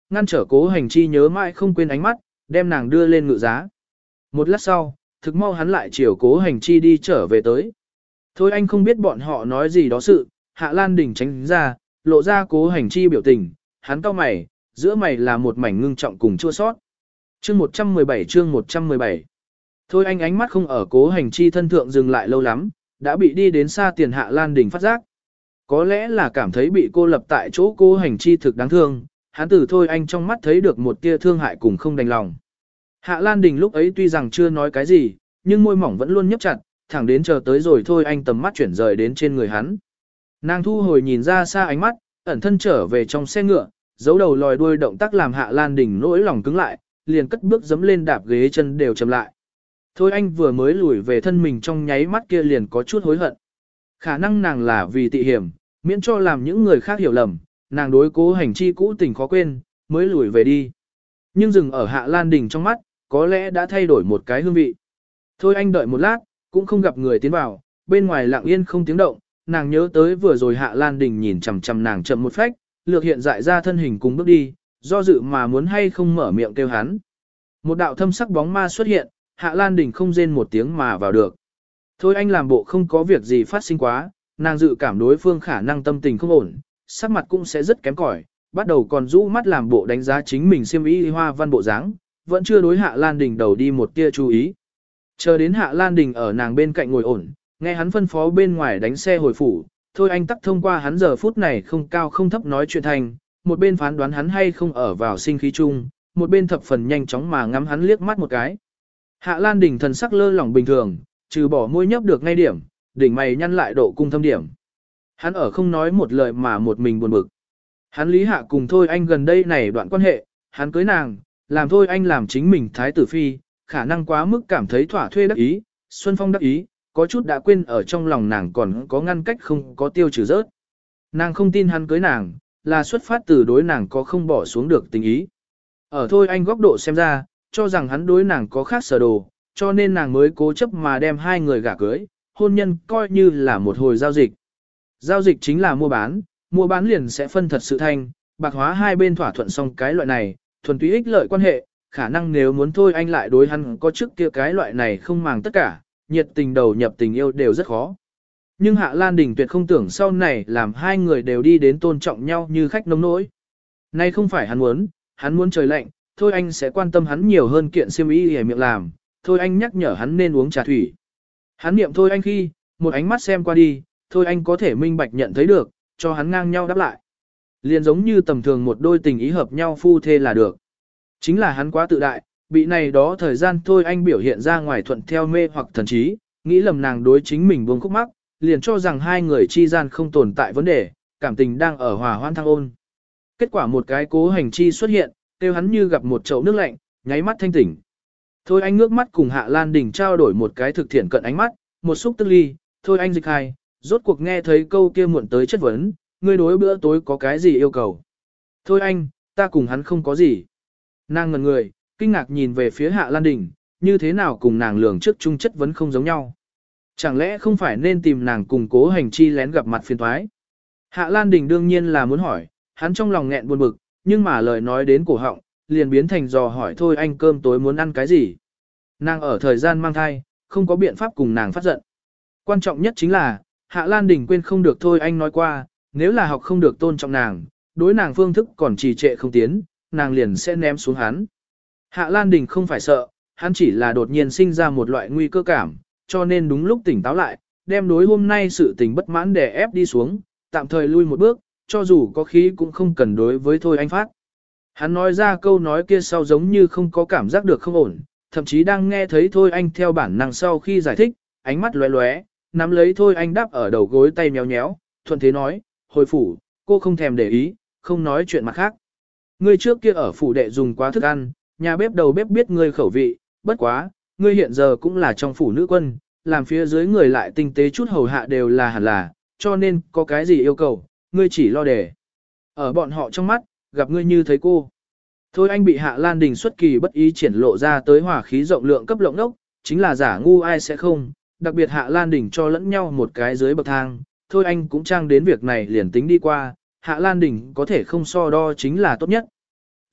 Speaker 1: ngăn trở Cố Hành Chi nhớ mãi không quên ánh mắt, đem nàng đưa lên ngự giá. Một lát sau, thực mau hắn lại chiều Cố Hành Chi đi trở về tới. Thôi anh không biết bọn họ nói gì đó sự, Hạ Lan Đình tránh ra, lộ ra Cố Hành Chi biểu tình, hắn cau mày, giữa mày là một mảnh ngưng trọng cùng chua sót. Chương một trăm mười bảy chương một trăm mười bảy. Thôi anh ánh mắt không ở Cố Hành Chi thân thượng dừng lại lâu lắm, đã bị đi đến xa tiền Hạ Lan Đình phát giác. Có lẽ là cảm thấy bị cô lập tại chỗ Cố Hành Chi thực đáng thương, hắn từ Thôi anh trong mắt thấy được một tia thương hại cùng không đành lòng. Hạ Lan Đình lúc ấy tuy rằng chưa nói cái gì, nhưng môi mỏng vẫn luôn nhấp chặt, thẳng đến chờ tới rồi Thôi anh tầm mắt chuyển rời đến trên người hắn. Nàng thu hồi nhìn ra xa ánh mắt, ẩn thân trở về trong xe ngựa, giấu đầu lòi đuôi động tác làm Hạ Lan Đình nỗi lòng cứng lại, liền cất bước giẫm lên đạp ghế chân đều chậm lại. Thôi anh vừa mới lùi về thân mình trong nháy mắt kia liền có chút hối hận. Khả năng nàng là vì tị hiểm, miễn cho làm những người khác hiểu lầm, nàng đối Cố Hành Chi cũ tình khó quên, mới lùi về đi. Nhưng dừng ở Hạ Lan Đình trong mắt, có lẽ đã thay đổi một cái hương vị. Thôi anh đợi một lát, cũng không gặp người tiến vào, bên ngoài lặng yên không tiếng động, nàng nhớ tới vừa rồi Hạ Lan Đình nhìn chằm chằm nàng chậm một phách, lược hiện dại ra thân hình cùng bước đi, do dự mà muốn hay không mở miệng kêu hắn. Một đạo thâm sắc bóng ma xuất hiện, Hạ Lan Đình không rên một tiếng mà vào được. Thôi anh làm bộ không có việc gì phát sinh quá, nàng dự cảm đối phương khả năng tâm tình không ổn, sắc mặt cũng sẽ rất kém cỏi, bắt đầu còn rũ mắt làm bộ đánh giá chính mình xiêm y hoa văn bộ dáng, vẫn chưa đối Hạ Lan Đình đầu đi một tia chú ý. Chờ đến Hạ Lan Đình ở nàng bên cạnh ngồi ổn, nghe hắn phân phó bên ngoài đánh xe hồi phủ, thôi anh tắc thông qua hắn giờ phút này không cao không thấp nói chuyện thành, một bên phán đoán hắn hay không ở vào sinh khí chung, một bên thập phần nhanh chóng mà ngắm hắn liếc mắt một cái. Hạ Lan Đình thần sắc lơ lỏng bình thường, trừ bỏ môi nhấp được ngay điểm, đỉnh mày nhăn lại độ cung thâm điểm. Hắn ở không nói một lời mà một mình buồn bực. Hắn lý hạ cùng thôi anh gần đây này đoạn quan hệ, hắn cưới nàng, làm thôi anh làm chính mình thái tử phi, khả năng quá mức cảm thấy thỏa thuê đắc ý, Xuân Phong đắc ý, có chút đã quên ở trong lòng nàng còn có ngăn cách không có tiêu trừ rớt. Nàng không tin hắn cưới nàng, là xuất phát từ đối nàng có không bỏ xuống được tình ý. Ở thôi anh góc độ xem ra, cho rằng hắn đối nàng có khác sở đồ, cho nên nàng mới cố chấp mà đem hai người gả cưới, hôn nhân coi như là một hồi giao dịch. Giao dịch chính là mua bán, mua bán liền sẽ phân thật sự thanh, bạc hóa hai bên thỏa thuận xong cái loại này, thuần túy ích lợi quan hệ, khả năng nếu muốn thôi anh lại đối hắn có trước kia cái loại này không màng tất cả, nhiệt tình đầu nhập tình yêu đều rất khó. Nhưng Hạ Lan Đình tuyệt không tưởng sau này làm hai người đều đi đến tôn trọng nhau như khách nông nỗi. Nay không phải hắn muốn, hắn muốn trời lạnh, thôi anh sẽ quan tâm hắn nhiều hơn kiện xiêm y hề miệng làm, thôi anh nhắc nhở hắn nên uống trà thủy. Hắn niệm thôi anh khi, một ánh mắt xem qua đi, thôi anh có thể minh bạch nhận thấy được, cho hắn ngang nhau đáp lại. Liền giống như tầm thường một đôi tình ý hợp nhau phu thê là được. Chính là hắn quá tự đại, bị này đó thời gian thôi anh biểu hiện ra ngoài thuận theo mê hoặc thần trí, nghĩ lầm nàng đối chính mình buông khúc mắc, liền cho rằng hai người chi gian không tồn tại vấn đề, cảm tình đang ở hòa hoan thăng ôn. Kết quả một cái Cố Hành Chi xuất hiện, kêu hắn như gặp một chậu nước lạnh, nháy mắt thanh tỉnh. Thôi anh ngước mắt cùng Hạ Lan Đình trao đổi một cái thực thiện cận ánh mắt, một xúc tức ly, thôi anh dịch hai, rốt cuộc nghe thấy câu kia muộn tới chất vấn, ngươi đối bữa tối có cái gì yêu cầu. Thôi anh, ta cùng hắn không có gì. Nàng ngẩn người, kinh ngạc nhìn về phía Hạ Lan Đình, như thế nào cùng nàng lường trước chung chất vấn không giống nhau. Chẳng lẽ không phải nên tìm nàng cùng Cố Hành Chi lén gặp mặt phiền thoái. Hạ Lan Đình đương nhiên là muốn hỏi, hắn trong lòng nghẹn buồn bực, nhưng mà lời nói đến cổ họng, liền biến thành dò hỏi thôi anh cơm tối muốn ăn cái gì. Nàng ở thời gian mang thai, không có biện pháp cùng nàng phát giận. Quan trọng nhất chính là, Hạ Lan Đình quên không được thôi anh nói qua, nếu là học không được tôn trọng nàng, đối nàng phương thức còn trì trệ không tiến, nàng liền sẽ ném xuống hắn. Hạ Lan Đình không phải sợ, hắn chỉ là đột nhiên sinh ra một loại nguy cơ cảm, cho nên đúng lúc tỉnh táo lại, đem đối hôm nay sự tình bất mãn đè ép đi xuống, tạm thời lui một bước, cho dù có khí cũng không cần đối với thôi anh phát. Hắn nói ra câu nói kia sau giống như không có cảm giác được không ổn, thậm chí đang nghe thấy thôi anh theo bản năng sau khi giải thích, ánh mắt lóe lóe, nắm lấy thôi anh đáp ở đầu gối tay nhéo nhéo, thuận thế nói, hồi phủ, cô không thèm để ý, không nói chuyện mặt khác. Ngươi trước kia ở phủ đệ dùng quá thức ăn, nhà bếp đầu bếp biết ngươi khẩu vị, bất quá, ngươi hiện giờ cũng là trong phủ nữ quân, làm phía dưới người lại tinh tế chút hầu hạ đều là hẳn là, cho nên có cái gì yêu cầu, ngươi chỉ lo để. Ở bọn họ trong mắt, gặp ngươi như thấy cô. Thôi anh bị Hạ Lan Đình xuất kỳ bất ý triển lộ ra tới hỏa khí rộng lượng cấp lộng đốc, chính là giả ngu ai sẽ không, đặc biệt Hạ Lan Đình cho lẫn nhau một cái dưới bậc thang, thôi anh cũng trang đến việc này liền tính đi qua, Hạ Lan Đình có thể không so đo chính là tốt nhất.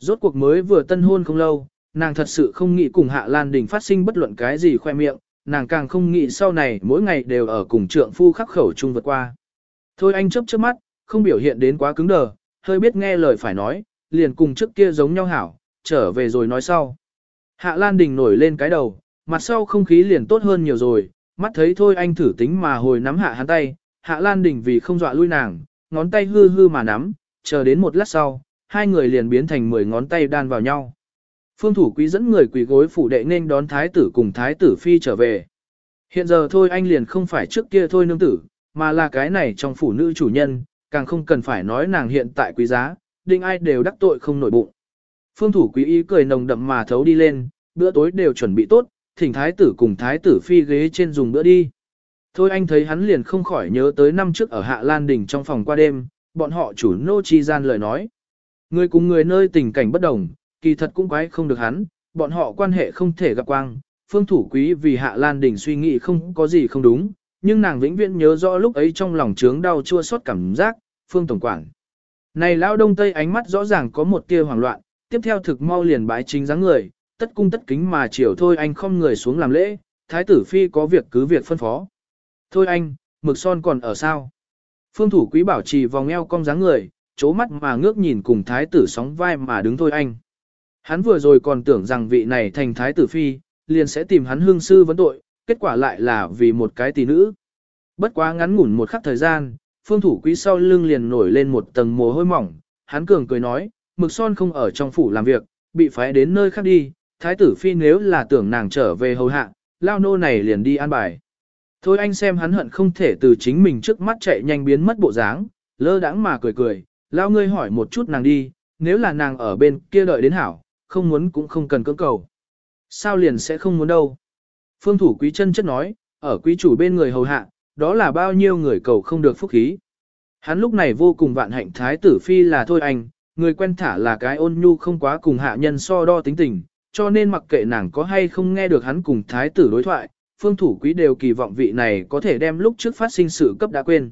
Speaker 1: Rốt cuộc mới vừa tân hôn không lâu, nàng thật sự không nghĩ cùng Hạ Lan Đình phát sinh bất luận cái gì khoe miệng, nàng càng không nghĩ sau này mỗi ngày đều ở cùng trượng phu khắc khẩu chung vượt qua. Thôi anh chớp chớp mắt, không biểu hiện đến quá cứng đờ, hơi biết nghe lời phải nói, liền cùng trước kia giống nhau hảo, trở về rồi nói sau. Hạ Lan Đình nổi lên cái đầu, mặt sau không khí liền tốt hơn nhiều rồi, mắt thấy thôi anh thử tính mà hồi nắm hạ hắn tay, Hạ Lan Đình vì không dọa lui nàng, ngón tay hư hư mà nắm, chờ đến một lát sau, hai người liền biến thành mười ngón tay đan vào nhau. Phương Thủ Quý dẫn người quỳ gối phủ đệ nên đón thái tử cùng thái tử phi trở về. Hiện giờ thôi anh liền không phải trước kia thôi nương tử, mà là cái này trong phủ nữ chủ nhân, càng không cần phải nói nàng hiện tại quý giá, định ai đều đắc tội không nổi bụng. Phương Thủ Quý ý cười nồng đậm mà thấu đi lên, bữa tối đều chuẩn bị tốt, thỉnh thái tử cùng thái tử phi ghế trên dùng bữa đi. Thôi anh thấy hắn liền không khỏi nhớ tới năm trước ở Hạ Lan Đình trong phòng qua đêm, bọn họ chủ nô chi gian lời nói. Người cùng người nơi tình cảnh bất đồng, kỳ thật cũng quái không được hắn, bọn họ quan hệ không thể gặp quang. Phương Thủ Quý vì Hạ Lan Đình suy nghĩ không có gì không đúng, nhưng nàng vĩnh viễn nhớ rõ lúc ấy trong lòng trướng đau chua xót cảm giác, Phương Tổng Quản. Này lão đông tây ánh mắt rõ ràng có một tia hoảng loạn, tiếp theo thực mau liền bái chính dáng người, tất cung tất kính mà chiều thôi anh không người xuống làm lễ, thái tử phi có việc cứ việc phân phó. Thôi anh, mực son còn ở sao? Phương Thủ Quý bảo trì vòng eo cong dáng người, chố mắt mà ngước nhìn cùng thái tử sóng vai mà đứng thôi anh. Hắn vừa rồi còn tưởng rằng vị này thành thái tử phi, liền sẽ tìm hắn hương sư vấn tội, kết quả lại là vì một cái tỷ nữ. Bất quá ngắn ngủn một khắc thời gian, Phương Thủ Quý sau lưng liền nổi lên một tầng mồ hôi mỏng, hắn cường cười nói, mực son không ở trong phủ làm việc, bị phái đến nơi khác đi, thái tử phi nếu là tưởng nàng trở về hầu hạ, lao nô này liền đi an bài. Thôi anh xem hắn hận không thể từ chính mình trước mắt chạy nhanh biến mất bộ dáng, lơ đãng mà cười cười, lao ngươi hỏi một chút nàng đi, nếu là nàng ở bên kia đợi đến hảo, không muốn cũng không cần cưỡng cầu. Sao liền sẽ không muốn đâu? Phương Thủ Quý chân chất nói, ở quý chủ bên người hầu hạ, đó là bao nhiêu người cầu không được phúc khí. Hắn lúc này vô cùng vạn hạnh thái tử phi là thôi anh, người quen thả là cái ôn nhu không quá cùng hạ nhân so đo tính tình, cho nên mặc kệ nàng có hay không nghe được hắn cùng thái tử đối thoại, Phương Thủ Quý đều kỳ vọng vị này có thể đem lúc trước phát sinh sự cấp đã quên.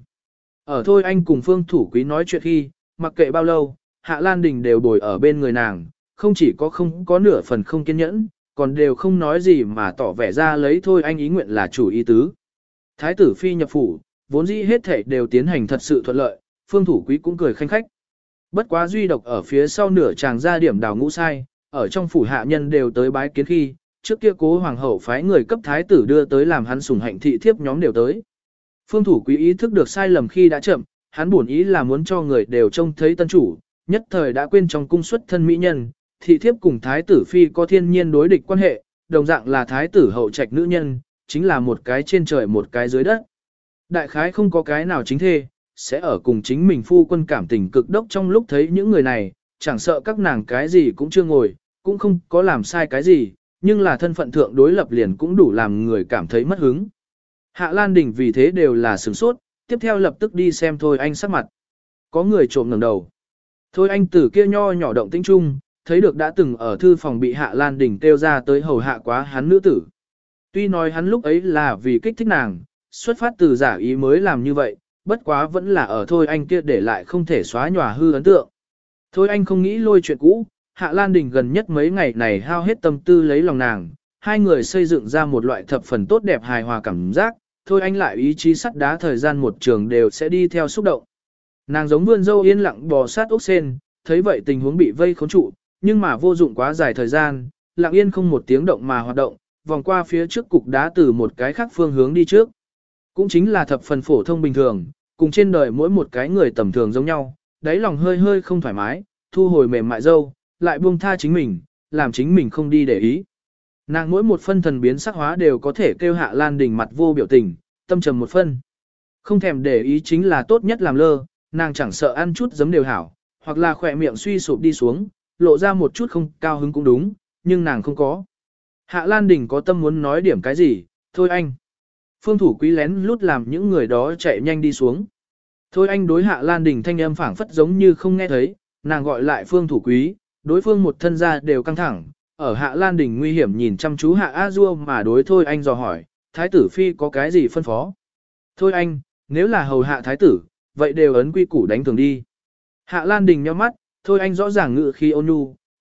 Speaker 1: Ở thôi anh cùng Phương Thủ Quý nói chuyện khi, mặc kệ bao lâu, Hạ Lan Đình đều bồi ở bên người nàng, không chỉ có không có nửa phần không kiên nhẫn, còn đều không nói gì mà tỏ vẻ ra lấy thôi anh ý nguyện là chủ ý tứ. Thái tử phi nhập phủ, vốn dĩ hết thảy đều tiến hành thật sự thuận lợi, Phương Thủ Quý cũng cười khanh khách. Bất quá duy độc ở phía sau nửa chàng ra điểm đào ngũ sai, ở trong phủ hạ nhân đều tới bái kiến khi, trước kia cố hoàng hậu phái người cấp thái tử đưa tới làm hắn sủng hạnh thị thiếp nhóm đều tới. Phương Thủ Quý ý thức được sai lầm khi đã chậm, hắn buồn ý là muốn cho người đều trông thấy tân chủ, nhất thời đã quên trong cung xuất thân mỹ nhân, thị thiếp cùng thái tử phi có thiên nhiên đối địch quan hệ, đồng dạng là thái tử hậu trạch nữ nhân, chính là một cái trên trời một cái dưới đất. Đại khái không có cái nào chính thê, sẽ ở cùng chính mình phu quân cảm tình cực đốc trong lúc thấy những người này, chẳng sợ các nàng cái gì cũng chưa ngồi, cũng không có làm sai cái gì, nhưng là thân phận thượng đối lập liền cũng đủ làm người cảm thấy mất hứng. Hạ Lan Đình vì thế đều là sửng sốt, tiếp theo lập tức đi xem thôi anh sắc mặt. Có người trộm ngẩng đầu. Thôi anh từ kia nho nhỏ động tĩnh trung, thấy được đã từng ở thư phòng bị Hạ Lan Đình kêu ra tới hầu hạ quá hắn nữ tử. Tuy nói hắn lúc ấy là vì kích thích nàng, xuất phát từ giả ý mới làm như vậy, bất quá vẫn là ở thôi anh kia để lại không thể xóa nhòa hư ấn tượng. Thôi anh không nghĩ lôi chuyện cũ, Hạ Lan Đình gần nhất mấy ngày này hao hết tâm tư lấy lòng nàng, hai người xây dựng ra một loại thập phần tốt đẹp hài hòa cảm giác, thôi anh lại ý chí sắt đá thời gian một trường đều sẽ đi theo xúc động. Nàng giống vươn dâu yên lặng bò sát ốc sen, thấy vậy tình huống bị vây khốn trụ, nhưng mà vô dụng quá dài thời gian, lặng yên không một tiếng động mà hoạt động, vòng qua phía trước cục đá từ một cái khác phương hướng đi trước. Cũng chính là thập phần phổ thông bình thường, cùng trên đời mỗi một cái người tầm thường giống nhau, đáy lòng hơi hơi không thoải mái, thu hồi mềm mại dâu, lại buông tha chính mình, làm chính mình không đi để ý. Nàng mỗi một phân thần biến sắc hóa đều có thể kêu Hạ Lan Đình mặt vô biểu tình, tâm trầm một phân. Không thèm để ý chính là tốt nhất làm lơ, nàng chẳng sợ ăn chút giấm đều hảo, hoặc là khỏe miệng suy sụp đi xuống, lộ ra một chút không cao hứng cũng đúng, nhưng nàng không có. Hạ Lan Đình có tâm muốn nói điểm cái gì, thôi anh. Phương Thủ Quý lén lút làm những người đó chạy nhanh đi xuống. Thôi anh đối Hạ Lan Đình thanh âm phảng phất giống như không nghe thấy, nàng gọi lại Phương Thủ Quý, đối phương một thân ra đều căng thẳng, ở Hạ Lan Đình nguy hiểm nhìn chăm chú Hạ A Dua mà đối thôi anh dò hỏi, thái tử phi có cái gì phân phó? Thôi anh, nếu là hầu hạ thái tử, vậy đều ấn quy củ đánh thường đi. Hạ Lan Đình nhíu mắt, thôi anh rõ ràng ngự khi ôn nhu,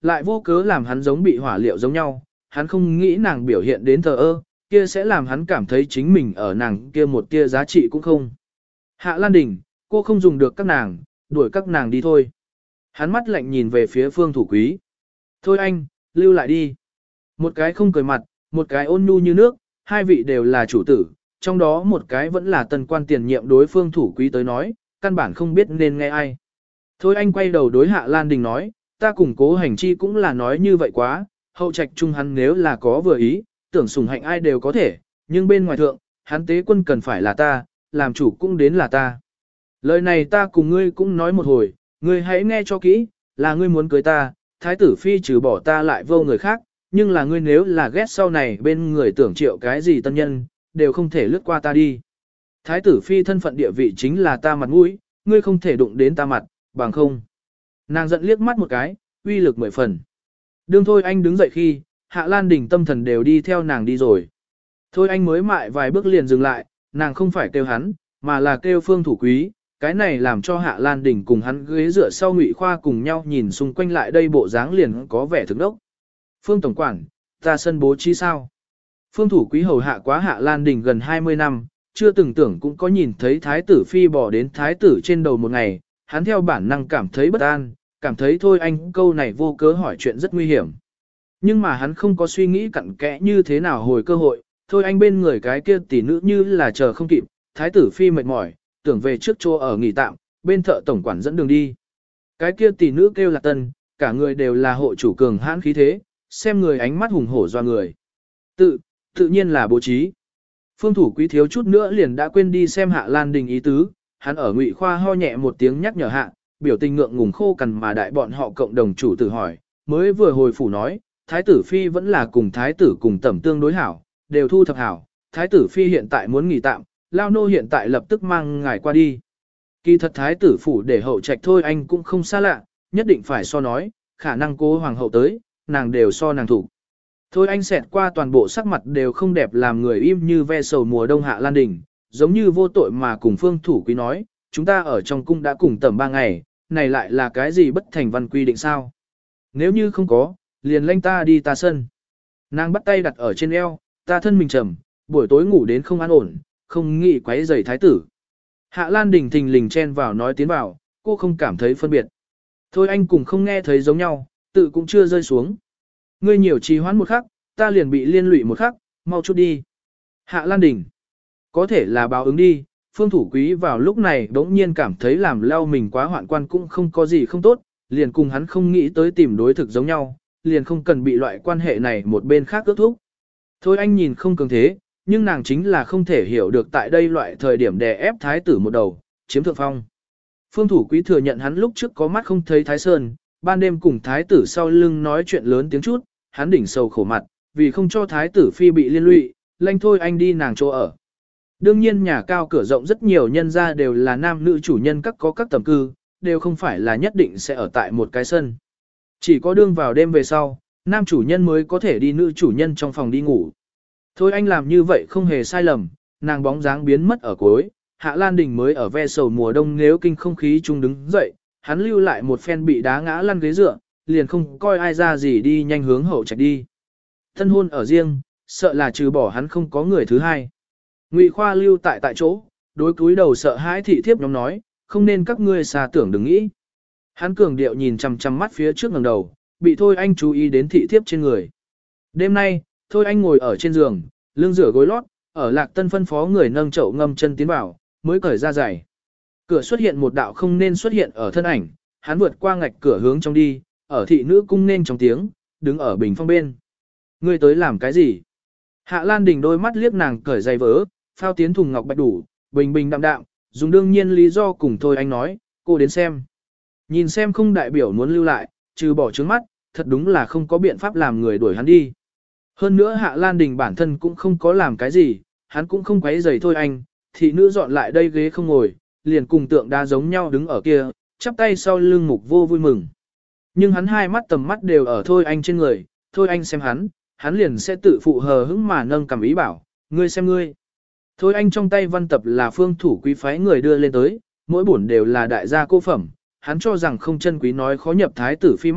Speaker 1: lại vô cớ làm hắn giống bị hỏa liệu giống nhau, hắn không nghĩ nàng biểu hiện đến thờ ơ, kia sẽ làm hắn cảm thấy chính mình ở nàng kia một tia giá trị cũng không. Hạ Lan Đình, cô không dùng được các nàng, đuổi các nàng đi thôi. Hắn mắt lạnh nhìn về phía Phương Thủ Quý. Thôi anh, lưu lại đi. Một cái không cười mặt, một cái ôn nhu như nước, hai vị đều là chủ tử, trong đó một cái vẫn là tần quan tiền nhiệm đối Phương Thủ Quý tới nói, căn bản không biết nên nghe ai. Thôi anh quay đầu đối Hạ Lan Đình nói, ta cùng Cố Hành Chi cũng là nói như vậy quá, hậu trạch chung hắn nếu là có vừa ý, tưởng sủng hạnh ai đều có thể, nhưng bên ngoài thượng, hắn tế quân cần phải là ta, làm chủ cũng đến là ta. Lời này ta cùng ngươi cũng nói một hồi, ngươi hãy nghe cho kỹ, là ngươi muốn cưới ta, thái tử phi trừ bỏ ta lại vô người khác, nhưng là ngươi nếu là ghét sau này bên người tưởng triệu cái gì tân nhân, đều không thể lướt qua ta đi. Thái tử phi thân phận địa vị chính là ta mặt mũi, ngươi không thể đụng đến ta mặt, bằng không. Nàng giận liếc mắt một cái, uy lực mười phần. Đương Thôi Anh đứng dậy khi, Hạ Lan Đình tâm thần đều đi theo nàng đi rồi. Thôi Anh mới mại vài bước liền dừng lại, nàng không phải kêu hắn, mà là kêu Phương Thủ Quý, cái này làm cho Hạ Lan Đình cùng hắn ghế dựa sau Ngụy Khoa cùng nhau nhìn xung quanh lại đây bộ dáng liền có vẻ thực đốc. Phương Tổng Quản, ta sân bố trí sao? Phương Thủ Quý hầu hạ quá Hạ Lan Đình gần hai mươi năm, chưa từng tưởng cũng có nhìn thấy Thái tử Phi bỏ đến Thái tử trên đầu một ngày, hắn theo bản năng cảm thấy bất an, cảm thấy Thôi Anh câu này vô cớ hỏi chuyện rất nguy hiểm. Nhưng mà hắn không có suy nghĩ cặn kẽ như thế nào hồi cơ hội, Thôi Anh bên người cái kia tỷ nữ như là chờ không kịp, Thái tử Phi mệt mỏi, tưởng về trước chỗ ở nghỉ tạm, bên thợ tổng quản dẫn đường đi. Cái kia tỷ nữ kêu là Tân, cả người đều là hộ chủ cường hãn khí thế, xem người ánh mắt hùng hổ doa người. Tự, tự nhiên là bố trí. Phương Thủ Quý thiếu chút nữa liền đã quên đi xem Hạ Lan Đình ý tứ, hắn ở Ngụy Khoa ho nhẹ một tiếng nhắc nhở hạ, biểu tình ngượng ngùng khô cằn mà đại bọn họ cộng đồng chủ tử hỏi, mới vừa hồi phủ nói, Thái tử Phi vẫn là cùng Thái tử cùng tẩm tương đối hảo, đều thu thập hảo, Thái tử Phi hiện tại muốn nghỉ tạm, Lao Nô hiện tại lập tức mang ngài qua đi. Kỳ thật Thái tử phủ để hậu trạch thôi anh cũng không xa lạ, nhất định phải so nói, khả năng cô hoàng hậu tới, nàng đều so nàng thủ. Thôi anh xẹt qua toàn bộ sắc mặt đều không đẹp làm người im như ve sầu mùa đông Hạ Lan Đình, giống như vô tội mà cùng Phương Thủ Quý nói, chúng ta ở trong cung đã cùng tầm ba ngày, này lại là cái gì bất thành văn quy định sao? Nếu như không có, liền lanh ta đi ta sân. Nàng bắt tay đặt ở trên eo, ta thân mình trầm, buổi tối ngủ đến không an ổn, không nghĩ quấy rầy thái tử. Hạ Lan Đình thình lình chen vào nói tiến vào, cô không cảm thấy phân biệt. Thôi anh cùng không nghe thấy giống nhau, tự cũng chưa rơi xuống. Ngươi nhiều trì hoãn một khắc, ta liền bị liên lụy một khắc, mau chút đi. Hạ Lan Đình, có thể là báo ứng đi, Phương Thủ Quý vào lúc này đống nhiên cảm thấy làm leo mình quá hoạn quan cũng không có gì không tốt, liền cùng hắn không nghĩ tới tìm đối thực giống nhau, liền không cần bị loại quan hệ này một bên khác ước thúc. Thôi anh nhìn không cường thế, nhưng nàng chính là không thể hiểu được tại đây loại thời điểm đè ép thái tử một đầu, chiếm thượng phong. Phương Thủ Quý thừa nhận hắn lúc trước có mắt không thấy Thái Sơn, ban đêm cùng thái tử sau lưng nói chuyện lớn tiếng chút, hắn đỉnh sầu khổ mặt, vì không cho thái tử phi bị liên lụy, lanh thôi anh đi nàng chỗ ở. Đương nhiên nhà cao cửa rộng rất nhiều nhân gia đều là nam nữ chủ nhân các có các tầm cư, đều không phải là nhất định sẽ ở tại một cái sân. Chỉ có đương vào đêm về sau, nam chủ nhân mới có thể đi nữ chủ nhân trong phòng đi ngủ. Thôi anh làm như vậy không hề sai lầm, nàng bóng dáng biến mất ở cuối, Hạ Lan Đình mới ở ve sầu mùa đông nếu kinh không khí chung đứng dậy, hắn lưu lại một phen bị đá ngã lăn ghế dựa, liền không coi ai ra gì đi nhanh hướng hậu trạch đi. Thân hôn ở riêng, sợ là trừ bỏ hắn không có người thứ hai. Ngụy Khoa lưu tại tại chỗ, đối cúi đầu sợ hãi thị thiếp nhóm nói, không nên các ngươi xa tưởng đừng nghĩ. Hắn cường điệu nhìn chằm chằm mắt phía trước ngẩng đầu, bị Thôi Anh chú ý đến thị thiếp trên người. Đêm nay, Thôi Anh ngồi ở trên giường, lưng rửa gối lót, ở Lạc Tân phân phó người nâng chậu ngâm chân tiến vào, mới cởi ra giày. Cửa xuất hiện một đạo không nên xuất hiện ở thân ảnh, hắn vượt qua ngạch cửa hướng trong đi, ở thị nữ cung nên trong tiếng, đứng ở bình phong bên. Ngươi tới làm cái gì? Hạ Lan Đình đôi mắt liếc nàng cởi giày vỡ, phao tiến thùng ngọc bạch đủ, bình bình đạm đạm, dùng đương nhiên lý do cùng Thôi Anh nói, cô đến xem. Nhìn xem không đại biểu muốn lưu lại, trừ bỏ trứng mắt, thật đúng là không có biện pháp làm người đuổi hắn đi. Hơn nữa Hạ Lan Đình bản thân cũng không có làm cái gì, hắn cũng không quấy rầy Thôi Anh, thị nữ dọn lại đây ghế không ngồi, liền cùng tượng đá giống nhau đứng ở kia, chắp tay sau lưng mục vô vui mừng. Nhưng hắn hai mắt tầm mắt đều ở Thôi Anh trên người, Thôi Anh xem hắn, hắn liền sẽ tự phụ hờ hững mà nâng cầm ý bảo, ngươi xem ngươi. Thôi Anh trong tay văn tập là Phương Thủ Quý phái người đưa lên tới, mỗi bổn đều là đại gia cô phẩm, hắn cho rằng không chân quý nói khó nhập thái tử phi mắt,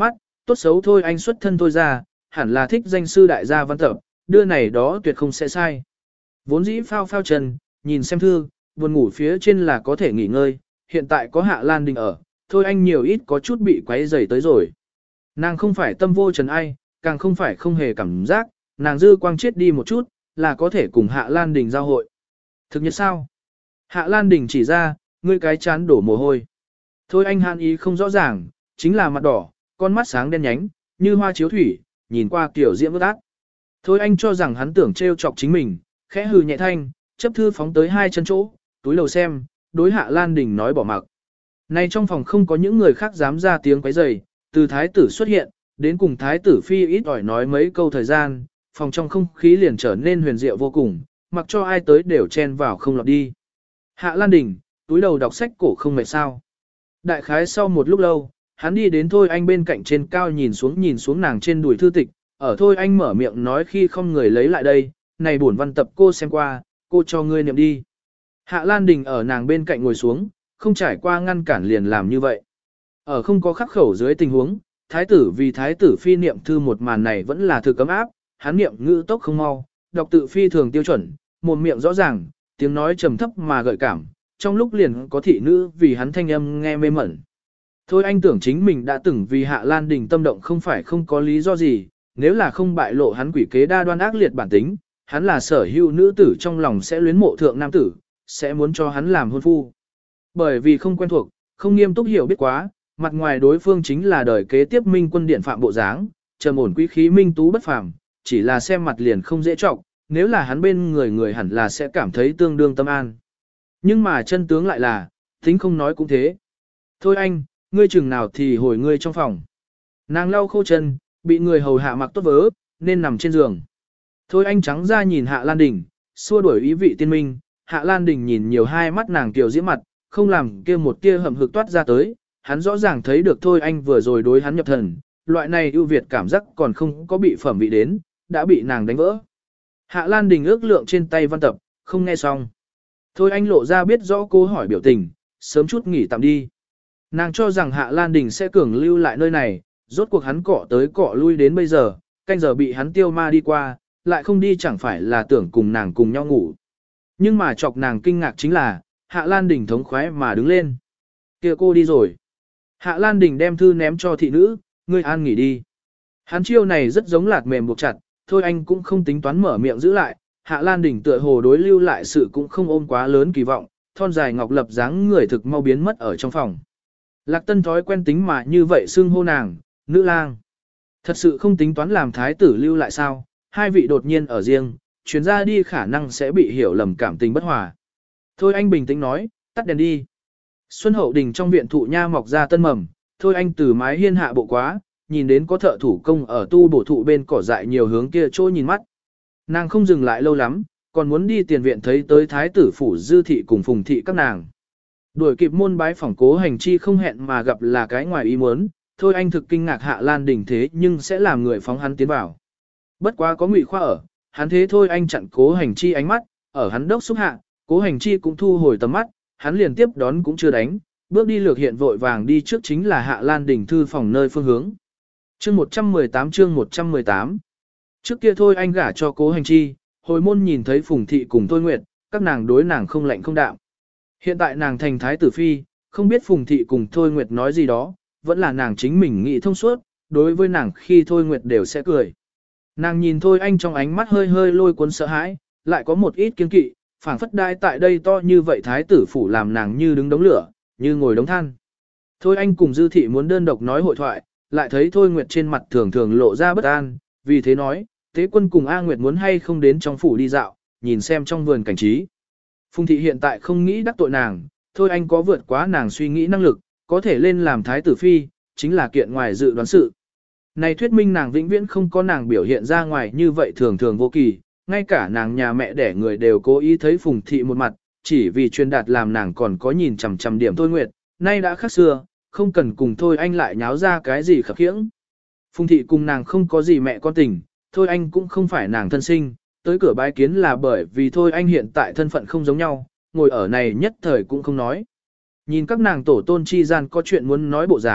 Speaker 1: tốt xấu thôi anh xuất thân thôi ra, hẳn là thích danh sư đại gia văn tập, đưa này đó tuyệt không sẽ sai. Vốn dĩ phao phao chân, nhìn xem thư, buồn ngủ phía trên là có thể nghỉ ngơi, hiện tại có Hạ Lan Đình ở, thôi anh nhiều ít có chút bị quấy rầy tới rồi. Nàng không phải tâm vô trần ai, càng không phải không hề cảm giác, nàng dư quang chết đi một chút, là có thể cùng Hạ Lan Đình giao hội. Thực nhất sao? Hạ Lan Đình chỉ ra, ngươi cái chán đổ mồ hôi. Thôi anh hàn ý không rõ ràng, chính là mặt đỏ, con mắt sáng đen nhánh, như hoa chiếu thủy, nhìn qua kiểu diễm ướt át. Thôi anh cho rằng hắn tưởng trêu chọc chính mình, khẽ hừ nhẹ thanh, chấp thư phóng tới hai chân chỗ, túi lầu xem, đối Hạ Lan Đình nói bỏ mặc. Nay trong phòng không có những người khác dám ra tiếng quấy rầy, từ thái tử xuất hiện, đến cùng thái tử phi ít ỏi nói mấy câu thời gian, phòng trong không khí liền trở nên huyền diệu vô cùng, mặc cho ai tới đều chen vào không lọt đi. Hạ Lan Đình, túi đầu đọc sách cổ không mệt sao. Đại khái sau một lúc lâu, hắn đi đến Thôi Anh bên cạnh trên cao nhìn xuống nhìn xuống nàng trên đùi thư tịch, ở Thôi Anh mở miệng nói khi không người lấy lại đây, này bổn văn tập cô xem qua, cô cho ngươi niệm đi. Hạ Lan Đình ở nàng bên cạnh ngồi xuống, không trải qua ngăn cản liền làm như vậy. Ở không có khắc khẩu dưới tình huống, thái tử vì thái tử phi niệm thư một màn này vẫn là thực cấm áp, hắn niệm ngữ tốc không mau, đọc tự phi thường tiêu chuẩn, một miệng rõ ràng, tiếng nói trầm thấp mà gợi cảm, trong lúc liền có thị nữ vì hắn thanh âm nghe mê mẩn. Thôi anh tưởng chính mình đã từng vì Hạ Lan Đình tâm động không phải không có lý do gì, nếu là không bại lộ hắn quỷ kế đa đoan ác liệt bản tính, hắn là sở hữu nữ tử trong lòng sẽ luyến mộ thượng nam tử, sẽ muốn cho hắn làm hôn phu. Bởi vì không quen thuộc, không nghiêm túc hiểu biết quá, mặt ngoài đối phương chính là đời kế tiếp minh quân điện phạm bộ dáng, trầm ổn quý khí minh tú bất phàm, chỉ là xem mặt liền không dễ trọng, nếu là hắn bên người người hẳn là sẽ cảm thấy tương đương tâm an. Nhưng mà chân tướng lại là, tính không nói cũng thế. Thôi anh, ngươi chừng nào thì hồi ngươi trong phòng. Nàng lau khô chân, bị người hầu hạ mặc tốt vớ, nên nằm trên giường. Thôi anh trắng ra nhìn Hạ Lan Đình, xua đuổi ý vị tiên minh, Hạ Lan Đình nhìn nhiều hai mắt nàng kiều diễm mặt, không làm kia một tia hầm hực toát ra tới, hắn rõ ràng thấy được Thôi anh vừa rồi đối hắn nhập thần, loại này ưu việt cảm giác còn không có bị phẩm vị đến, đã bị nàng đánh vỡ. Hạ Lan Đình ước lượng trên tay văn tập, không nghe xong. Thôi anh lộ ra biết rõ cô hỏi biểu tình, sớm chút nghỉ tạm đi. Nàng cho rằng Hạ Lan Đình sẽ cường lưu lại nơi này, rốt cuộc hắn cọ tới cọ lui đến bây giờ, canh giờ bị hắn tiêu ma đi qua, lại không đi chẳng phải là tưởng cùng nàng cùng nhau ngủ. Nhưng mà chọc nàng kinh ngạc chính là, Hạ Lan Đình thống khoái mà đứng lên. Kìa cô đi rồi. Hạ Lan Đình đem thư ném cho thị nữ, ngươi an nghỉ đi. Hắn chiêu này rất giống lạt mềm buộc chặt, thôi anh cũng không tính toán mở miệng giữ lại. Hạ Lan Đình tựa hồ đối lưu lại sự cũng không ôm quá lớn kỳ vọng, thon dài ngọc lập dáng người thực mau biến mất ở trong phòng. Lạc Tân thói quen tính mà như vậy xưng hô nàng, nữ lang. Thật sự không tính toán làm thái tử lưu lại sao, hai vị đột nhiên ở riêng, chuyến ra đi khả năng sẽ bị hiểu lầm cảm tình bất hòa. Thôi anh bình tĩnh nói, tắt đèn đi. Xuân Hậu Đình trong viện thụ nha mọc ra tân mầm, thôi anh từ mái hiên hạ bộ quá, nhìn đến có thợ thủ công ở tu bổ thụ bên cỏ dại nhiều hướng kia trôi nhìn mắt. Nàng không dừng lại lâu lắm, còn muốn đi tiền viện thấy tới thái tử phủ Dư thị cùng Phùng thị các nàng. Đuổi kịp môn bái phỏng Cố Hành Chi không hẹn mà gặp là cái ngoài ý muốn, thôi anh thực kinh ngạc Hạ Lan Đình thế nhưng sẽ làm người phóng hắn tiến vào. Bất quá có Ngụy Khoa ở, hắn thế thôi anh chặn Cố Hành Chi ánh mắt, ở hắn đốc xúc hạ, Cố Hành Chi cũng thu hồi tầm mắt, hắn liền tiếp đón cũng chưa đánh, bước đi lược hiện vội vàng đi trước chính là Hạ Lan Đình thư phòng nơi phương hướng. Chương một trăm mười tám chương một trăm mười tám. Trước kia thôi anh gả cho Cố Hành Chi, hồi môn nhìn thấy Phùng thị cùng Thôi Nguyệt, các nàng đối nàng không lạnh không đạm. Hiện tại nàng thành thái tử phi, không biết Phùng thị cùng Thôi Nguyệt nói gì đó, vẫn là nàng chính mình nghĩ thông suốt, đối với nàng khi Thôi Nguyệt đều sẽ cười. Nàng nhìn Thôi anh trong ánh mắt hơi hơi lôi cuốn sợ hãi, lại có một ít kiên kỵ, phảng phất đai tại đây to như vậy thái tử phủ làm nàng như đứng đống lửa, như ngồi đống than. Thôi anh cùng Dư thị muốn đơn độc nói hội thoại, lại thấy Thôi Nguyệt trên mặt thường thường lộ ra bất an, vì thế nói, Tế Quân cùng A Nguyệt muốn hay không đến trong phủ đi dạo, nhìn xem trong vườn cảnh trí. Phùng thị hiện tại không nghĩ đắc tội nàng, thôi anh có vượt quá nàng suy nghĩ năng lực, có thể lên làm thái tử phi, chính là kiện ngoài dự đoán sự. Này thuyết minh nàng vĩnh viễn không có nàng biểu hiện ra ngoài như vậy thường thường vô kỳ, ngay cả nàng nhà mẹ đẻ người đều cố ý thấy Phùng thị một mặt, chỉ vì truyền đạt làm nàng còn có nhìn chằm chằm điểm Thôi Nguyệt, nay đã khác xưa, không cần cùng thôi anh lại nháo ra cái gì khập khiễng. Phùng thị cùng nàng không có gì mẹ con tình, thôi anh cũng không phải nàng thân sinh, tới cửa bái kiến là bởi vì thôi anh hiện tại thân phận không giống nhau, ngồi ở này nhất thời cũng không nói. Nhìn các nàng tổ tôn chi gian có chuyện muốn nói bộ dáng,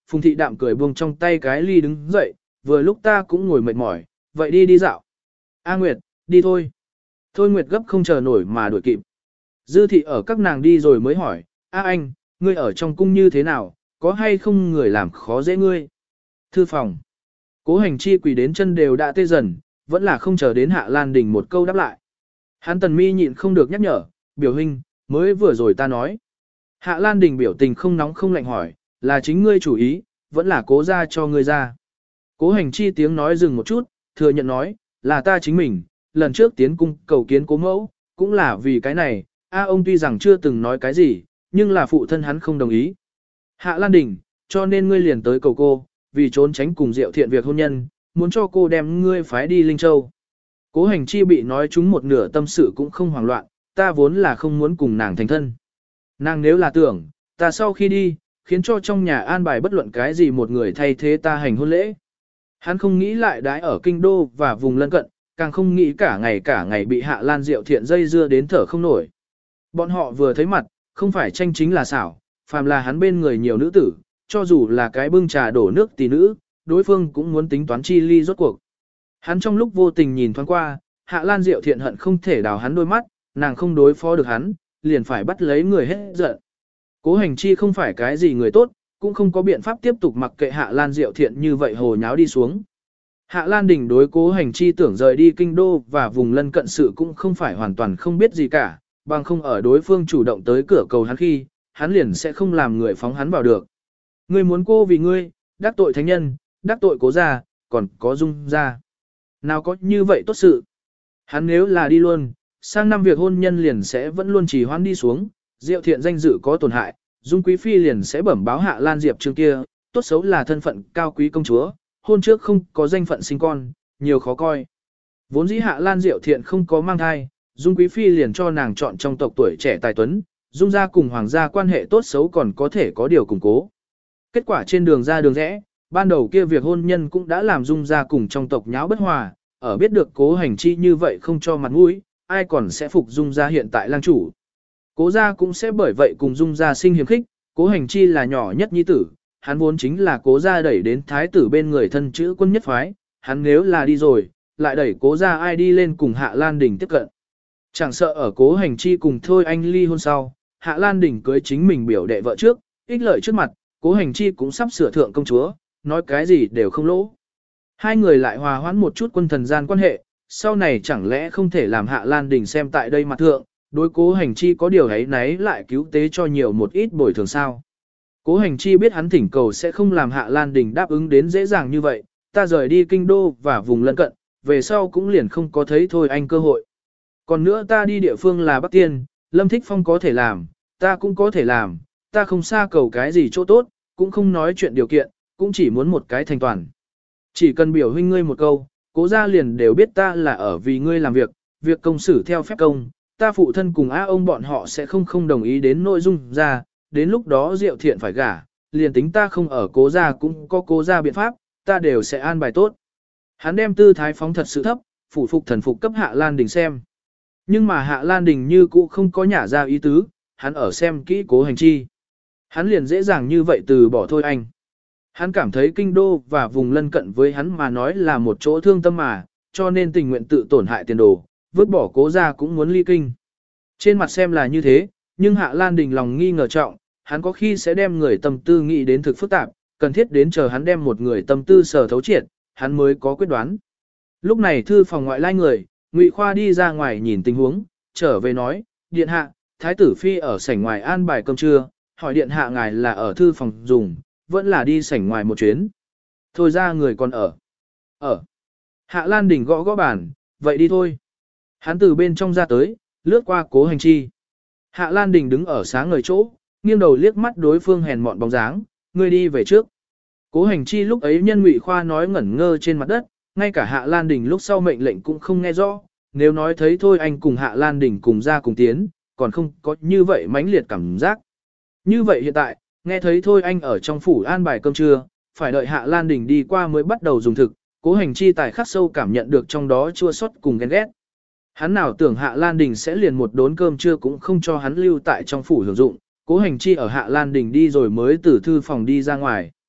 Speaker 1: Phùng thị đạm cười buông trong tay cái ly đứng dậy, vừa lúc ta cũng ngồi mệt mỏi, vậy đi đi dạo. A Nguyệt, đi thôi. Thôi Nguyệt gấp không chờ nổi mà đuổi kịp. Dư thị ở các nàng đi rồi mới hỏi, A anh, ngươi ở trong cung như thế nào, có hay không người làm khó dễ ngươi? Thư phòng. Cố Hành Chi quỳ đến chân đều đã tê dần, vẫn là không chờ đến Hạ Lan Đình một câu đáp lại. Hắn Tần Mi nhịn không được nhắc nhở, biểu huynh, mới vừa rồi ta nói. Hạ Lan Đình biểu tình không nóng không lạnh hỏi, là chính ngươi chủ ý, vẫn là cố ra cho ngươi ra. Cố Hành Chi tiếng nói dừng một chút, thừa nhận nói, là ta chính mình, lần trước tiến cung cầu kiến cố mẫu, cũng là vì cái này, a ông tuy rằng chưa từng nói cái gì, nhưng là phụ thân hắn không đồng ý. Hạ Lan Đình, cho nên ngươi liền tới cầu cô, vì trốn tránh cùng Diệu Thiện việc hôn nhân, muốn cho cô đem ngươi phái đi Linh Châu. Cố Hành Chi bị nói chúng một nửa tâm sự cũng không hoảng loạn, ta vốn là không muốn cùng nàng thành thân. Nàng nếu là tưởng, ta sau khi đi, khiến cho trong nhà an bài bất luận cái gì một người thay thế ta hành hôn lễ. Hắn không nghĩ lại đái ở kinh đô và vùng lân cận, càng không nghĩ cả ngày cả ngày bị Hạ Lan Diệu Thiện dây dưa đến thở không nổi. Bọn họ vừa thấy mặt, không phải tranh chính là xảo, phàm là hắn bên người nhiều nữ tử, cho dù là cái bưng trà đổ nước tỷ nữ, đối phương cũng muốn tính toán chi ly rốt cuộc. Hắn trong lúc vô tình nhìn thoáng qua, Hạ Lan Diệu Thiện hận không thể đào hắn đôi mắt, nàng không đối phó được hắn, liền phải bắt lấy người hết giận. Cố Hành Chi không phải cái gì người tốt, cũng không có biện pháp tiếp tục mặc kệ Hạ Lan Diệu Thiện như vậy hồ nháo đi xuống. Hạ Lan Đình đối Cố Hành Chi tưởng rời đi kinh đô và vùng lân cận sự cũng không phải hoàn toàn không biết gì cả, bằng không ở đối phương chủ động tới cửa cầu hắn khi, hắn liền sẽ không làm người phóng hắn vào được. Ngươi muốn cô vì ngươi, đắc tội thánh nhân, đắc tội Cố gia, còn có Dung gia. Nào có như vậy tốt sự. Hắn nếu là đi luôn, sang năm việc hôn nhân liền sẽ vẫn luôn trì hoãn đi xuống, Diệu Thiện danh dự có tổn hại, Dung Quý Phi liền sẽ bẩm báo Hạ Lan Diệp Trương kia, tốt xấu là thân phận cao quý công chúa, hôn trước không có danh phận sinh con, nhiều khó coi. Vốn dĩ Hạ Lan Diệu Thiện không có mang thai, Dung Quý Phi liền cho nàng chọn trong tộc tuổi trẻ tài tuấn, Dung gia cùng Hoàng gia quan hệ tốt xấu còn có thể có điều củng cố. Kết quả trên đường ra đường rẽ, ban đầu kia việc hôn nhân cũng đã làm Dung gia cùng trong tộc nháo bất hòa, ở biết được Cố Hành Chi như vậy không cho mặt mũi, ai còn sẽ phục Dung gia hiện tại lang chủ. Cố gia cũng sẽ bởi vậy cùng Dung gia sinh hiềm khích, Cố Hành Chi là nhỏ nhất nhi tử, hắn vốn chính là Cố gia đẩy đến thái tử bên người thân chữ quân nhất phái, hắn nếu là đi rồi, lại đẩy Cố gia ai đi lên cùng Hạ Lan Đình tiếp cận. Chẳng sợ ở Cố Hành Chi cùng Thôi Anh ly hôn sau, Hạ Lan Đình cưới chính mình biểu đệ vợ trước, ích lợi trước mặt, Cố Hành Chi cũng sắp sửa thượng công chúa, nói cái gì đều không lỗ. Hai người lại hòa hoãn một chút quân thần gian quan hệ, sau này chẳng lẽ không thể làm Hạ Lan Đình xem tại đây mặt thượng, đối Cố Hành Chi có điều ấy nấy lại cứu tế cho nhiều một ít bồi thường sao. Cố Hành Chi biết hắn thỉnh cầu sẽ không làm Hạ Lan Đình đáp ứng đến dễ dàng như vậy, ta rời đi kinh đô và vùng lân cận, về sau cũng liền không có thấy Thôi Anh cơ hội. Còn nữa ta đi địa phương là Bắc Tiên, Lâm Thích Phong có thể làm, ta cũng có thể làm, ta không xa cầu cái gì chỗ tốt, cũng không nói chuyện điều kiện, cũng chỉ muốn một cái thành toàn. Chỉ cần biểu huynh ngươi một câu, Cố gia liền đều biết ta là ở vì ngươi làm việc, việc công xử theo phép công, ta phụ thân cùng á ông bọn họ sẽ không không đồng ý đến nội dung ra, đến lúc đó Diệu Thiện phải gả, liền tính ta không ở Cố gia cũng có Cố gia biện pháp, ta đều sẽ an bài tốt. Hắn đem tư thái phóng thật sự thấp, phủ phục thần phục cấp Hạ Lan Đình xem. Nhưng mà Hạ Lan Đình như cũ không có nhả ra ý tứ, hắn ở xem kỹ Cố Hành Chi. Hắn liền dễ dàng như vậy từ bỏ Thôi Anh. Hắn cảm thấy kinh đô và vùng lân cận với hắn mà nói là một chỗ thương tâm mà, cho nên tình nguyện tự tổn hại tiền đồ, vứt bỏ Cố gia cũng muốn ly kinh. Trên mặt xem là như thế, nhưng Hạ Lan Đình lòng nghi ngờ trọng, hắn có khi sẽ đem người tâm tư nghĩ đến thực phức tạp, cần thiết đến chờ hắn đem một người tâm tư sở thấu triệt, hắn mới có quyết đoán. Lúc này thư phòng ngoại lai người, Ngụy Khoa đi ra ngoài nhìn tình huống, trở về nói, điện hạ, thái tử phi ở sảnh ngoài an bài cơm trưa, hỏi điện hạ ngài là ở thư phòng dùng, vẫn là đi sảnh ngoài một chuyến. Thôi ra người còn ở. Ở. Hạ Lan Đình gõ gõ bàn, vậy đi thôi. Hắn từ bên trong ra tới, lướt qua Cố Hành Chi. Hạ Lan Đình đứng ở sáng ngời chỗ, nghiêng đầu liếc mắt đối phương hèn mọn bóng dáng, ngươi đi về trước. Cố Hành Chi lúc ấy nhân Ngụy Khoa nói ngẩn ngơ trên mặt đất, ngay cả Hạ Lan Đình lúc sau mệnh lệnh cũng không nghe rõ, nếu nói thấy thôi anh cùng Hạ Lan Đình cùng ra cùng tiến, còn không có như vậy mãnh liệt cảm giác. Như vậy hiện tại, nghe thấy thôi anh ở trong phủ an bài cơm trưa, phải đợi Hạ Lan Đình đi qua mới bắt đầu dùng thực, Cố Hành Chi tài khắc sâu cảm nhận được trong đó chua xót cùng ghen ghét. Hắn nào tưởng Hạ Lan Đình sẽ liền một đốn cơm trưa cũng không cho hắn lưu tại trong phủ hưởng dụng, Cố Hành Chi ở Hạ Lan Đình đi rồi mới từ thư phòng đi ra ngoài.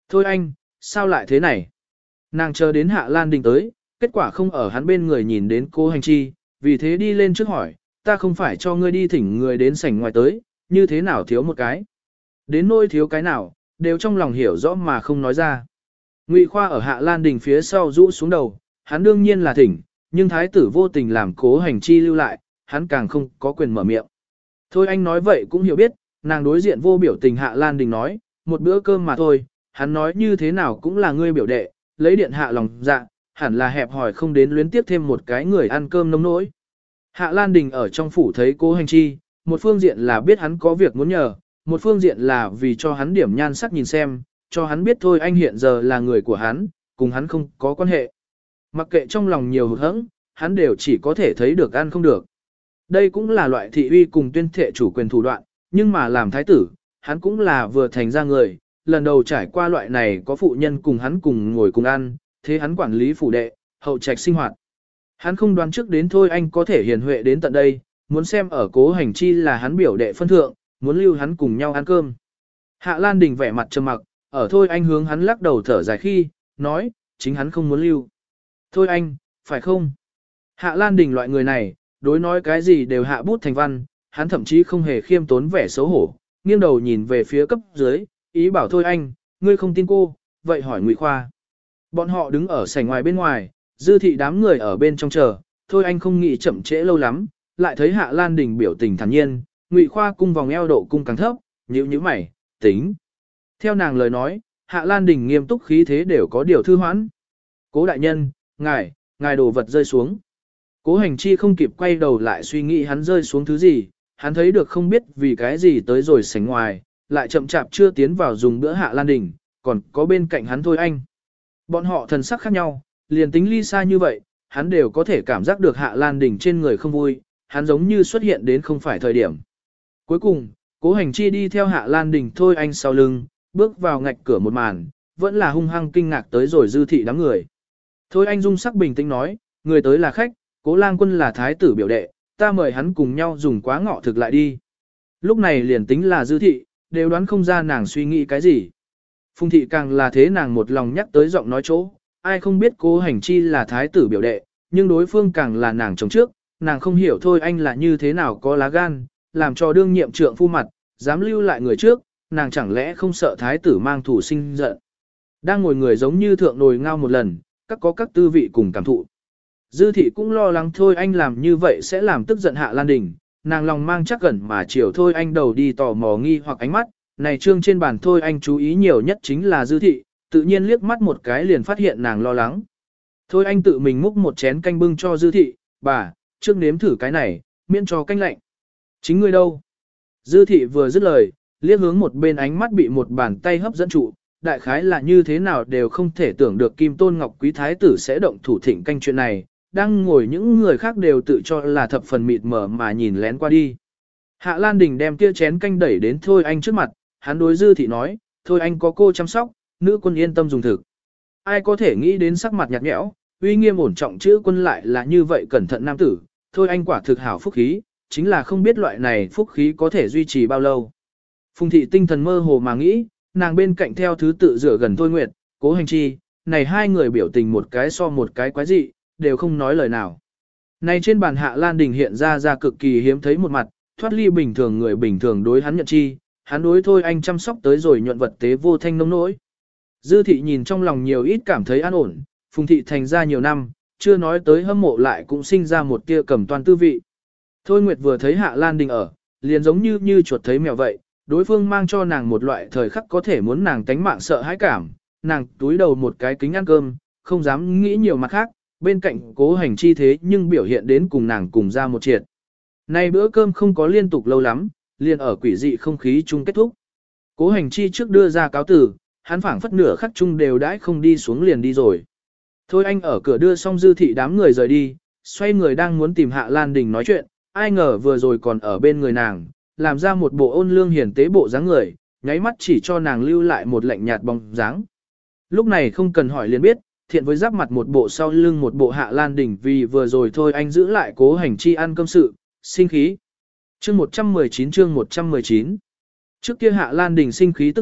Speaker 1: Thôi anh, sao lại thế này? Nàng chờ đến Hạ Lan Đình tới, kết quả không ở hắn bên người nhìn đến Cố Hành Chi, vì thế đi lên trước hỏi, ta không phải cho ngươi đi thỉnh người đến sảnh ngoài tới, như thế nào thiếu một cái? Đến nỗi thiếu cái nào, đều trong lòng hiểu rõ mà không nói ra. Ngụy Khoa ở Hạ Lan Đình phía sau rũ xuống đầu, hắn đương nhiên là thỉnh, nhưng thái tử vô tình làm Cố Hành Chi lưu lại, hắn càng không có quyền mở miệng. Thôi anh nói vậy cũng hiểu biết, nàng đối diện vô biểu tình Hạ Lan Đình nói, một bữa cơm mà thôi, hắn nói như thế nào cũng là ngươi biểu đệ, lấy điện hạ lòng dạ, hẳn là hẹp hỏi không đến luyến tiếp thêm một cái người ăn cơm nông nỗi. Hạ Lan Đình ở trong phủ thấy Cố Hành Chi, một phương diện là biết hắn có việc muốn nhờ, một phương diện là vì cho hắn điểm nhan sắc nhìn xem, cho hắn biết thôi anh hiện giờ là người của hắn, cùng hắn không có quan hệ. Mặc kệ trong lòng nhiều hụt hẫng, hắn đều chỉ có thể thấy được ăn không được. Đây cũng là loại thị uy cùng tuyên thệ chủ quyền thủ đoạn, nhưng mà làm thái tử, hắn cũng là vừa thành ra người, lần đầu trải qua loại này có phụ nhân cùng hắn cùng ngồi cùng ăn, thế hắn quản lý phủ đệ, hậu trạch sinh hoạt. Hắn không đoán trước đến thôi anh có thể hiền huệ đến tận đây, muốn xem ở Cố Hành Chi là hắn biểu đệ phân thượng, muốn lưu hắn cùng nhau ăn cơm. Hạ Lan Đình vẻ mặt trầm mặc, ở thôi anh hướng hắn lắc đầu thở dài khi, nói, chính hắn không muốn lưu. Thôi anh, phải không? Hạ Lan Đình loại người này, đối nói cái gì đều hạ bút thành văn, hắn thậm chí không hề khiêm tốn vẻ xấu hổ, nghiêng đầu nhìn về phía cấp dưới, ý bảo thôi anh, ngươi không tin cô, vậy hỏi Ngụy Khoa. Bọn họ đứng ở sảnh ngoài bên ngoài, dư thị đám người ở bên trong chờ, thôi anh không nghĩ chậm trễ lâu lắm, lại thấy Hạ Lan Đình biểu tình thản nhiên, Ngụy Khoa cung vòng eo độ cung càng thấp, nhíu nhíu mày, tính. Theo nàng lời nói, Hạ Lan Đình nghiêm túc khí thế đều có điều thư hoãn. Cố đại nhân, ngài, ngài đồ vật rơi xuống. Cố Hành Chi không kịp quay đầu lại suy nghĩ hắn rơi xuống thứ gì, hắn thấy được không biết vì cái gì tới rồi sảnh ngoài, lại chậm chạp chưa tiến vào dùng bữa Hạ Lan Đình, còn có bên cạnh hắn thôi anh. Bọn họ thần sắc khác nhau, liền tính ly xa như vậy, hắn đều có thể cảm giác được Hạ Lan Đình trên người không vui, hắn giống như xuất hiện đến không phải thời điểm. Cuối cùng, Cố Hành Chi đi theo Hạ Lan Đình thôi anh sau lưng, bước vào ngạch cửa một màn, vẫn là hung hăng kinh ngạc tới rồi dư thị đám người. Thôi anh dung sắc bình tĩnh nói, người tới là khách, Cố Lang Quân là thái tử biểu đệ, ta mời hắn cùng nhau dùng quá ngọ thực lại đi. Lúc này liền tính là dư thị, đều đoán không ra nàng suy nghĩ cái gì. Phùng thị càng là thế nàng một lòng nhắc tới giọng nói chỗ, ai không biết Cố Hành Chi là thái tử biểu đệ, nhưng đối phương càng là nàng chồng trước, nàng không hiểu thôi anh là như thế nào có lá gan, làm cho đương nhiệm trượng phu mặt, dám lưu lại người trước, nàng chẳng lẽ không sợ thái tử mang thủ sinh giận. Đang ngồi người giống như thượng nồi ngao một lần, các có các tư vị cùng cảm thụ. Dư thị cũng lo lắng thôi anh làm như vậy sẽ làm tức giận Hạ Lan Đình, nàng lòng mang chắc gần mà chiều thôi anh đầu đi tò mò nghi hoặc ánh mắt, này trương trên bàn thôi anh chú ý nhiều nhất chính là dư thị, tự nhiên liếc mắt một cái liền phát hiện nàng lo lắng. Thôi anh tự mình múc một chén canh bưng cho dư thị, bà, trước nếm thử cái này, miễn cho canh lạnh. Chính ngươi đâu? Dư thị vừa dứt lời, liếc hướng một bên ánh mắt bị một bàn tay hấp dẫn trụ, đại khái là như thế nào đều không thể tưởng được Kim Tôn Ngọc Quý Thái tử sẽ động thủ thịnh canh chuyện này, đang ngồi những người khác đều tự cho là thập phần mịt mờ mà nhìn lén qua đi. Hạ Lan Đình đem kia chén canh đẩy đến Thôi Anh trước mặt, hắn đối dư thị nói, Thôi Anh có cô chăm sóc, nữ quân yên tâm dùng thực. Ai có thể nghĩ đến sắc mặt nhạt nhẽo, uy nghiêm ổn trọng chữ quân lại là như vậy cẩn thận nam tử, Thôi Anh quả thực hảo phúc khí, chính là không biết loại này phúc khí có thể duy trì bao lâu. Phùng thị tinh thần mơ hồ mà nghĩ, nàng bên cạnh theo thứ tự rửa gần Thôi Nguyệt, Cố Hành Chi, này hai người biểu tình một cái so một cái quái dị, đều không nói lời nào. Này trên bàn Hạ Lan Đình hiện ra ra cực kỳ hiếm thấy một mặt, thoát ly bình thường người bình thường đối hắn nhận chi, hắn đối Thôi Anh chăm sóc tới rồi nhuận vật tế vô thanh nông nỗi. Dư thị nhìn trong lòng nhiều ít cảm thấy an ổn, Phùng thị thành ra nhiều năm, chưa nói tới hâm mộ lại cũng sinh ra một tia cầm toan tư vị. Thôi Nguyệt vừa thấy Hạ Lan Đình ở, liền giống như như chuột thấy mèo vậy, đối phương mang cho nàng một loại thời khắc có thể muốn nàng tánh mạng sợ hãi cảm, nàng túi đầu một cái kính ăn cơm, không dám nghĩ nhiều mặt khác, bên cạnh Cố Hành Chi thế nhưng biểu hiện đến cùng nàng cùng ra một triệt. Nay bữa cơm không có liên tục lâu lắm, liền ở quỷ dị không khí chung kết thúc. Cố Hành Chi trước đưa ra cáo tử, hắn phảng phất nửa khắc chung đều đãi không đi xuống liền đi rồi. Thôi anh ở cửa đưa xong dư thị đám người rời đi, xoay người đang muốn tìm Hạ Lan Đình nói chuyện, ai ngờ vừa rồi còn ở bên người nàng, làm ra một bộ ôn lương hiền tế bộ dáng người, nháy mắt chỉ cho nàng lưu lại một lạnh nhạt bóng dáng. Lúc này không cần hỏi liền biết, thiện với giáp mặt một bộ sau lưng một bộ Hạ Lan Đình vì vừa rồi thôi anh giữ lại Cố Hành Chi ăn cơm sự, sinh khí. Chương một trăm mười chín chương một trăm mười chín. Trước kia Hạ Lan Đình sinh khí tức giận,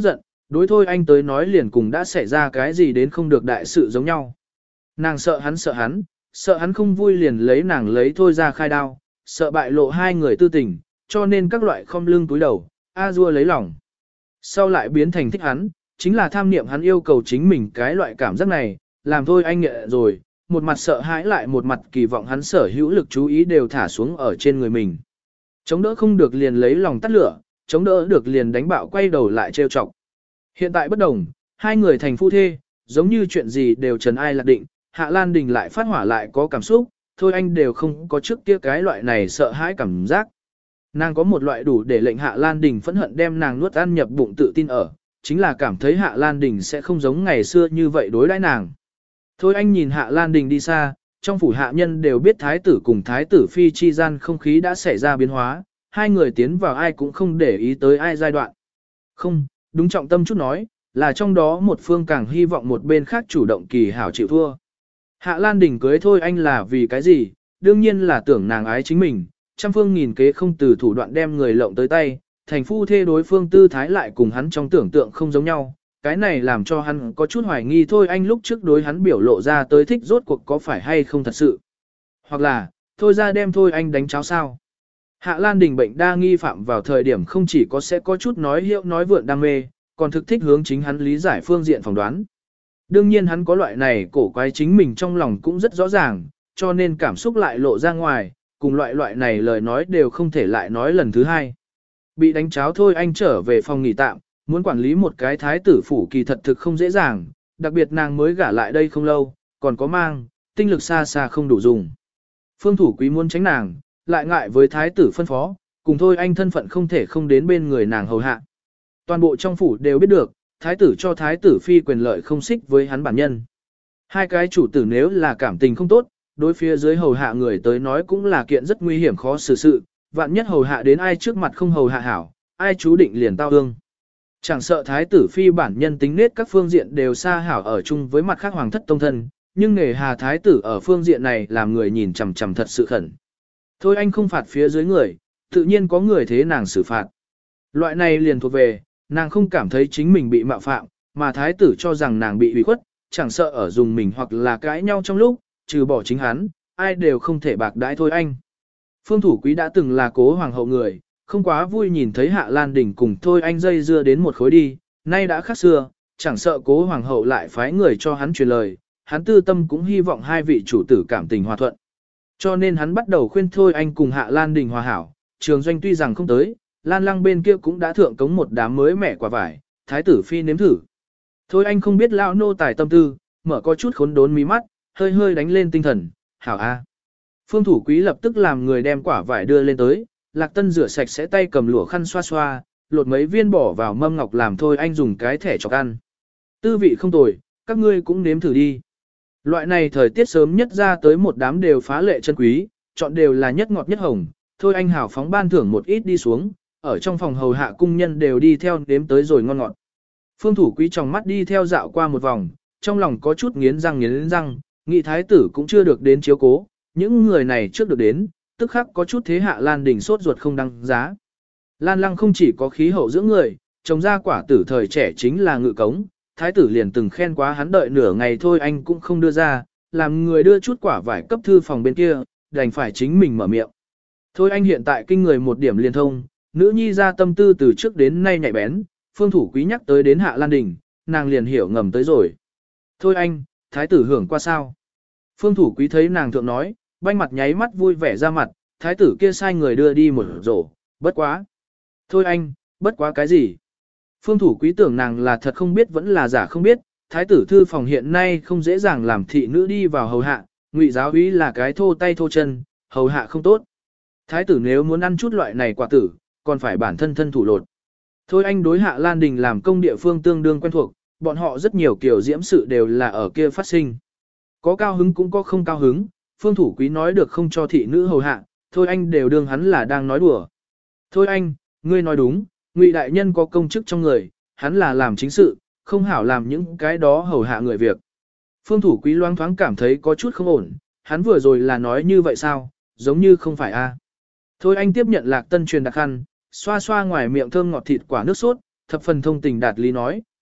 Speaker 1: đối thôi anh tới nói liền cùng đã xảy ra cái gì đến không được đại sự giống nhau. Nàng sợ hắn sợ hắn, sợ hắn không vui liền lấy nàng lấy thôi ra khai đao, sợ bại lộ hai người tư tình, cho nên các loại khom lưng túi đầu, a dua lấy lòng. Sau lại biến thành thích hắn, chính là tham niệm hắn yêu cầu chính mình cái loại cảm giác này, làm thôi anh nhẹ rồi, một mặt sợ hãi lại một mặt kỳ vọng hắn sở hữu lực chú ý đều thả xuống ở trên người mình. Chống đỡ không được liền lấy lòng tắt lửa, chống đỡ được liền đánh bạo quay đầu lại trêu chọc. Hiện tại bất đồng, hai người thành phu thê, giống như chuyện gì đều trần ai lạc định, Hạ Lan Đình lại phát hỏa lại có cảm xúc, thôi anh đều không có trước kia cái loại này sợ hãi cảm giác. Nàng có một loại đủ để lệnh Hạ Lan Đình phẫn hận đem nàng nuốt ăn nhập bụng tự tin ở, chính là cảm thấy Hạ Lan Đình sẽ không giống ngày xưa như vậy đối đãi nàng. Thôi anh nhìn Hạ Lan Đình đi xa, trong phủ hạ nhân đều biết thái tử cùng thái tử phi chi gian không khí đã xảy ra biến hóa, hai người tiến vào ai cũng không để ý tới ai giai đoạn. Không, đúng trọng tâm chút nói, là trong đó một phương càng hy vọng một bên khác chủ động kỳ hảo chịu thua. Hạ Lan Đình cưới thôi anh là vì cái gì, đương nhiên là tưởng nàng ái chính mình, trăm phương nghìn kế không từ thủ đoạn đem người lộng tới tay, thành phu thê đối phương tư thái lại cùng hắn trong tưởng tượng không giống nhau, cái này làm cho hắn có chút hoài nghi thôi anh lúc trước đối hắn biểu lộ ra tới thích rốt cuộc có phải hay không thật sự. Hoặc là, thôi ra đem thôi anh đánh cháo sao. Hạ Lan Đình bệnh đa nghi phạm vào thời điểm không chỉ có sẽ có chút nói hiệu nói vượn đam mê, còn thực thích hướng chính hắn lý giải phương diện phỏng đoán. Đương nhiên hắn có loại này cổ quái chính mình trong lòng cũng rất rõ ràng, cho nên cảm xúc lại lộ ra ngoài, cùng loại loại này lời nói đều không thể lại nói lần thứ hai. Bị đánh cháo thôi anh trở về phòng nghỉ tạm, muốn quản lý một cái thái tử phủ kỳ thật thực không dễ dàng, đặc biệt nàng mới gả lại đây không lâu, còn có mang, tinh lực xa xa không đủ dùng. Phương thủ quý muốn tránh nàng, lại ngại với thái tử phân phó, cùng thôi anh thân phận không thể không đến bên người nàng hầu hạ. Toàn bộ trong phủ đều biết được, thái tử cho thái tử phi quyền lợi không xích với hắn bản nhân. Hai cái chủ tử nếu là cảm tình không tốt, đối phía dưới hầu hạ người tới nói cũng là kiện rất nguy hiểm khó xử sự, vạn nhất hầu hạ đến ai trước mặt không hầu hạ hảo, ai chú định liền tao ương. Chẳng sợ thái tử phi bản nhân tính nết các phương diện đều xa hảo ở chung với mặt khác hoàng thất tông thân, nhưng nề hà thái tử ở phương diện này làm người nhìn chằm chằm thật sự khẩn. Thôi anh không phạt phía dưới người, tự nhiên có người thế nàng xử phạt. Loại này liền thuộc về, nàng không cảm thấy chính mình bị mạo phạm, mà thái tử cho rằng nàng bị ủy khuất, chẳng sợ ở dùng mình hoặc là cãi nhau trong lúc, trừ bỏ chính hắn, ai đều không thể bạc đãi thôi anh. Phương thủ quý đã từng là cố hoàng hậu người, không quá vui nhìn thấy Hạ Lan Đình cùng thôi anh dây dưa đến một khối đi, nay đã khác xưa, chẳng sợ cố hoàng hậu lại phái người cho hắn truyền lời, hắn tư tâm cũng hy vọng hai vị chủ tử cảm tình hòa thuận. Cho nên hắn bắt đầu khuyên thôi anh cùng Hạ Lan Đình hòa hảo, trường doanh tuy rằng không tới, Lan Lăng bên kia cũng đã thượng cống một đám mới mẻ quả vải, thái tử phi nếm thử. Thôi anh không biết lão nô tài tâm tư, mở có chút khốn đốn mí mắt, hơi hơi đánh lên tinh thần, hảo a. Phương thủ quý lập tức làm người đem quả vải đưa lên tới, Lạc Tân rửa sạch sẽ tay cầm lụa khăn xoa xoa, lột mấy viên bỏ vào mâm ngọc làm thôi anh dùng cái thẻ chọc ăn. Tư vị không tồi, các ngươi cũng nếm thử đi. Loại này thời tiết sớm nhất ra tới một đám đều phá lệ chân quý, chọn đều là nhất ngọt nhất hồng, thôi anh hảo phóng ban thưởng một ít đi xuống, ở trong phòng hầu hạ cung nhân đều đi theo nếm tới rồi ngon ngọt. Phương thủ quý trong mắt đi theo dạo qua một vòng, trong lòng có chút nghiến răng nghiến răng, nghị thái tử cũng chưa được đến chiếu cố, những người này trước được đến, tức khắc có chút thế Hạ Lan Đình sốt ruột không đăng giá. Lan Lăng không chỉ có khí hậu dưỡng người, trồng ra quả tử thời trẻ chính là ngự cống, thái tử liền từng khen quá hắn đợi nửa ngày thôi anh cũng không đưa ra, làm người đưa chút quả vải cấp thư phòng bên kia, đành phải chính mình mở miệng. Thôi anh hiện tại kinh người một điểm liên thông, nữ nhi ra tâm tư từ trước đến nay nhạy bén, phương thủ quý nhắc tới đến Hạ Lan Đình, nàng liền hiểu ngầm tới rồi. Thôi anh, thái tử hưởng qua sao? Phương thủ quý thấy nàng thượng nói, banh mặt nháy mắt vui vẻ ra mặt, thái tử kia sai người đưa đi một rổ, bất quá. Thôi anh, bất quá cái gì? Phương thủ quý tưởng nàng là thật không biết vẫn là giả không biết, thái tử thư phòng hiện nay không dễ dàng làm thị nữ đi vào hầu hạ, ngụy giáo úy là cái thô tay thô chân, hầu hạ không tốt. Thái tử nếu muốn ăn chút loại này quả tử, còn phải bản thân thân thủ lột. Thôi anh đối Hạ Lan Đình làm công địa phương tương đương quen thuộc, bọn họ rất nhiều kiểu diễm sự đều là ở kia phát sinh. Có cao hứng cũng có không cao hứng, phương thủ quý nói được không cho thị nữ hầu hạ, thôi anh đều đương hắn là đang nói đùa. Thôi anh, ngươi nói đúng, ngụy đại nhân có công chức trong người, hắn là làm chính sự, không hảo làm những cái đó hầu hạ người việc. Phương thủ quý loáng thoáng cảm thấy có chút không ổn, hắn vừa rồi là nói như vậy sao, giống như không phải a. Thôi anh tiếp nhận Lạc Tân truyền đặc khăn, xoa xoa ngoài miệng thơm ngọt thịt quả nước sốt, thập phần thông tình đạt lý nói,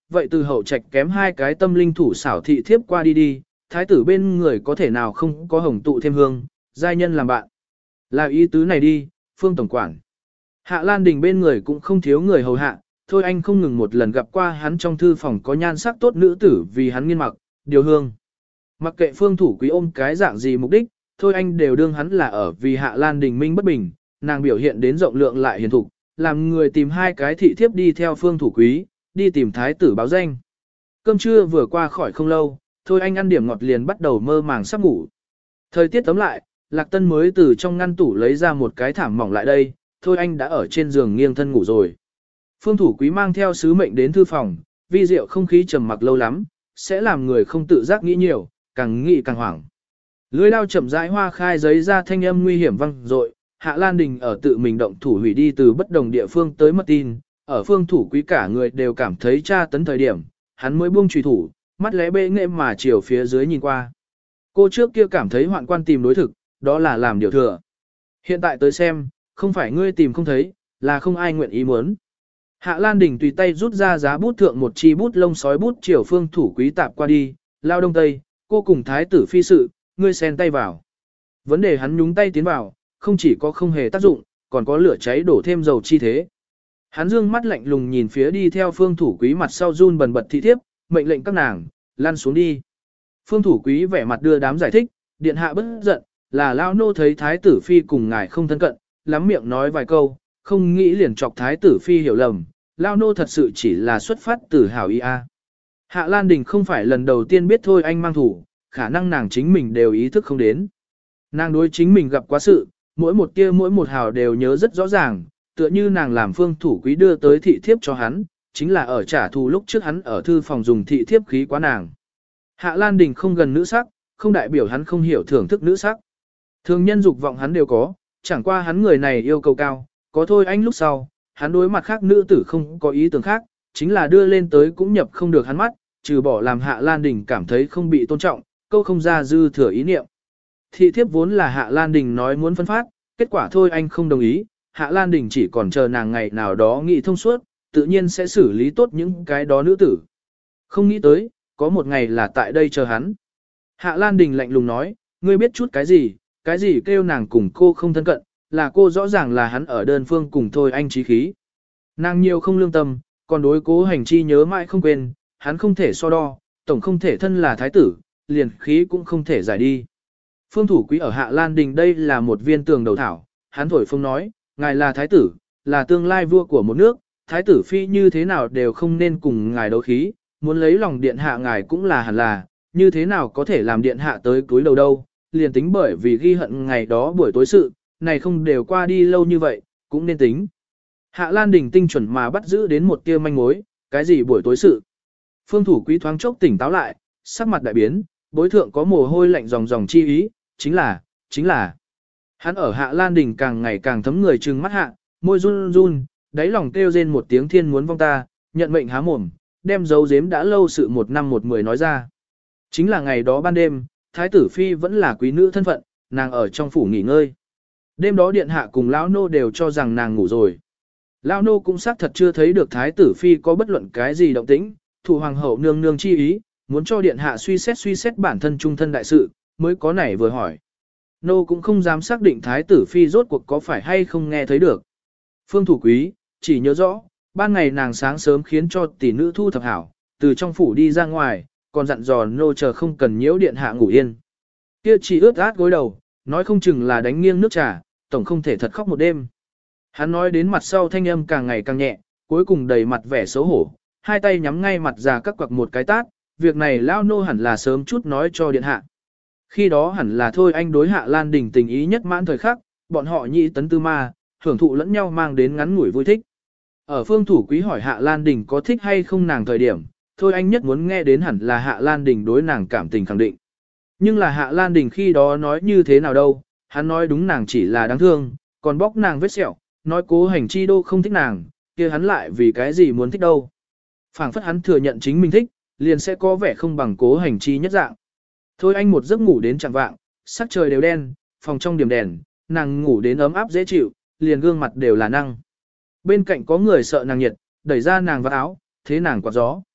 Speaker 1: vậy từ hậu trạch kém hai cái tâm linh thủ xảo thị thiếp qua đi đi, thái tử bên người có thể nào không có hồng tụ thêm hương, giai nhân làm bạn. Là ý tứ này đi, Phương Tổng quản. Hạ Lan Đình bên người cũng không thiếu người hầu hạ, thôi anh không ngừng một lần gặp qua hắn trong thư phòng có nhan sắc tốt nữ tử vì hắn nghiên mặc, điều hương. Mặc kệ Phương Thủ Quý ôm cái dạng gì mục đích, thôi anh đều đương hắn là ở vì Hạ Lan Đình minh bất bình, nàng biểu hiện đến rộng lượng lại hiền thục, làm người tìm hai cái thị thiếp đi theo Phương Thủ Quý, đi tìm thái tử báo danh. Cơm trưa vừa qua khỏi không lâu, thôi anh ăn điểm ngọt liền bắt đầu mơ màng sắp ngủ. Thời tiết tấm lại, Lạc Tân mới từ trong ngăn tủ lấy ra một cái thảm mỏng lại đây, thôi anh đã ở trên giường nghiêng thân ngủ rồi. Phương Thủ Quý mang theo sứ mệnh đến thư phòng, vi diệu không khí trầm mặc lâu lắm, sẽ làm người không tự giác nghĩ nhiều, càng nghĩ càng hoảng. Lưỡi dao chậm rãi hoa khai giấy ra thanh âm nguy hiểm vang dội, Hạ Lan Đình ở tự mình động thủ hủy đi từ bất đồng địa phương tới mất tin, ở Phương Thủ Quý cả người đều cảm thấy tra tấn thời điểm, hắn mới buông chùy thủ, mắt lẽ bệ nghệ mà chiều phía dưới nhìn qua. Cô trước kia cảm thấy hoạn quan tìm đối thực, đó là làm điều thừa. Hiện tại tới xem, không phải ngươi tìm không thấy, là không ai nguyện ý muốn. Hạ Lan Đình tùy tay rút ra giá bút thượng một chi bút lông sói bút chiều Phương Thủ Quý tạp qua đi, lao đông tây, cô cùng thái tử phi sự, ngươi xen tay vào. Vấn đề hắn nhúng tay tiến vào, không chỉ có không hề tác dụng, còn có lửa cháy đổ thêm dầu chi thế. Hắn dương mắt lạnh lùng nhìn phía đi theo Phương Thủ Quý mặt sau run bần bật thị thiếp, mệnh lệnh các nàng, lăn xuống đi. Phương Thủ Quý vẻ mặt đưa đám giải thích, điện hạ bất giận, là lao nô thấy thái tử phi cùng ngài không thân cận, lắm miệng nói vài câu, không nghĩ liền chọc thái tử phi hiểu lầm, lao nô thật sự chỉ là xuất phát từ hảo ý a. Hạ Lan Đình không phải lần đầu tiên biết thôi anh mang thủ, khả năng nàng chính mình đều ý thức không đến. Nàng đối chính mình gặp quá sự, mỗi một tia mỗi một hào đều nhớ rất rõ ràng, tựa như nàng làm Phương Thủ Quý đưa tới thị thiếp cho hắn, chính là ở trả thù lúc trước hắn ở thư phòng dùng thị thiếp khí quá nàng. Hạ Lan Đình không gần nữ sắc, không đại biểu hắn không hiểu thưởng thức nữ sắc. Thường nhân dục vọng hắn đều có, chẳng qua hắn người này yêu cầu cao, có thôi anh lúc sau, hắn đối mặt khác nữ tử không có ý tưởng khác, chính là đưa lên tới cũng nhập không được hắn mắt, trừ bỏ làm Hạ Lan Đình cảm thấy không bị tôn trọng, câu không ra dư thừa ý niệm. Thị thiếp vốn là Hạ Lan Đình nói muốn phân phát, kết quả thôi anh không đồng ý, Hạ Lan Đình chỉ còn chờ nàng ngày nào đó nghĩ thông suốt, tự nhiên sẽ xử lý tốt những cái đó nữ tử. Không nghĩ tới, có một ngày là tại đây chờ hắn. Hạ Lan Đình lạnh lùng nói, ngươi biết chút cái gì, cái gì kêu nàng cùng cô không thân cận, là cô rõ ràng là hắn ở đơn phương cùng thôi anh trí khí. Nàng nhiều không lương tâm, còn đối cố hành chi nhớ mãi không quên, hắn không thể so đo, tổng không thể thân là thái tử, liền khí cũng không thể giải đi. Phương Thủ Quý ở Hạ Lan Đình đây là một viên tường đầu thảo, hắn thổi phông nói, ngài là thái tử, là tương lai vua của một nước, thái tử phi như thế nào đều không nên cùng ngài đấu khí, muốn lấy lòng điện hạ ngài cũng là hẳn là, như thế nào có thể làm điện hạ tới túi đầu đâu, liền tính bởi vì ghi hận ngày đó buổi tối sự, này không đều qua đi lâu như vậy, cũng nên tính. Hạ Lan Đình tinh chuẩn mà bắt giữ đến một tia manh mối, cái gì buổi tối sự. Phương Thủ Quý thoáng chốc tỉnh táo lại, sắc mặt đại biến, bối thượng có mồ hôi lạnh ròng ròng chi ý, chính là, chính là. Hắn ở Hạ Lan Đình càng ngày càng thấm người trừng mắt hạ, môi run run, đáy lòng kêu rên một tiếng thiên muốn vong ta, nhận mệnh há mồm, đem dấu giếm đã lâu sự một năm một mười nói ra. Chính là ngày đó ban đêm, Thái tử Phi vẫn là quý nữ thân phận, nàng ở trong phủ nghỉ ngơi. Đêm đó điện hạ cùng lão nô đều cho rằng nàng ngủ rồi. Lão nô cũng xác thật chưa thấy được Thái tử Phi có bất luận cái gì động tĩnh, thủ hoàng hậu nương nương chi ý, muốn cho điện hạ suy xét suy xét bản thân trung thân đại sự, mới có nảy vừa hỏi. Nô cũng không dám xác định Thái tử Phi rốt cuộc có phải hay không nghe thấy được. Phương Thủ Quý, chỉ nhớ rõ, ban ngày nàng sáng sớm khiến cho tỷ nữ thu thập hảo, từ trong phủ đi ra ngoài, còn dặn dò nô chờ không cần nhiễu điện hạ ngủ yên. Kia chỉ ướt át gối đầu, nói không chừng là đánh nghiêng nước trà, tổng không thể thật khóc một đêm. Hắn nói đến mặt sau thanh âm càng ngày càng nhẹ, cuối cùng đầy mặt vẻ xấu hổ, hai tay nhắm ngay mặt già các quặc một cái tát, việc này lao nô hẳn là sớm chút nói cho điện hạ. Khi đó hẳn là thôi anh đối Hạ Lan Đình tình ý nhất mãn thời khắc, bọn họ nhị tấn tư ma, hưởng thụ lẫn nhau mang đến ngắn ngủi vui thích. Ở Phương Thủ Quý hỏi Hạ Lan Đình có thích hay không nàng thời điểm, thôi anh nhất muốn nghe đến hẳn là Hạ Lan Đình đối nàng cảm tình khẳng định. Nhưng là Hạ Lan Đình khi đó nói như thế nào đâu, hắn nói đúng nàng chỉ là đáng thương, còn bóc nàng vết sẹo, nói cố hành chi đô không thích nàng, kia hắn lại vì cái gì muốn thích đâu. Phảng phất hắn thừa nhận chính mình thích, liền sẽ có vẻ không bằng cố hành chi nhất dạng. Thôi anh một giấc ngủ đến chẳng vạng, sắc trời đều đen, phòng trong điểm đèn, nàng ngủ đến ấm áp dễ chịu, liền gương mặt đều là năng. Bên cạnh có người sợ nàng nhiệt, đẩy ra nàng vào áo, thế nàng quạt gió.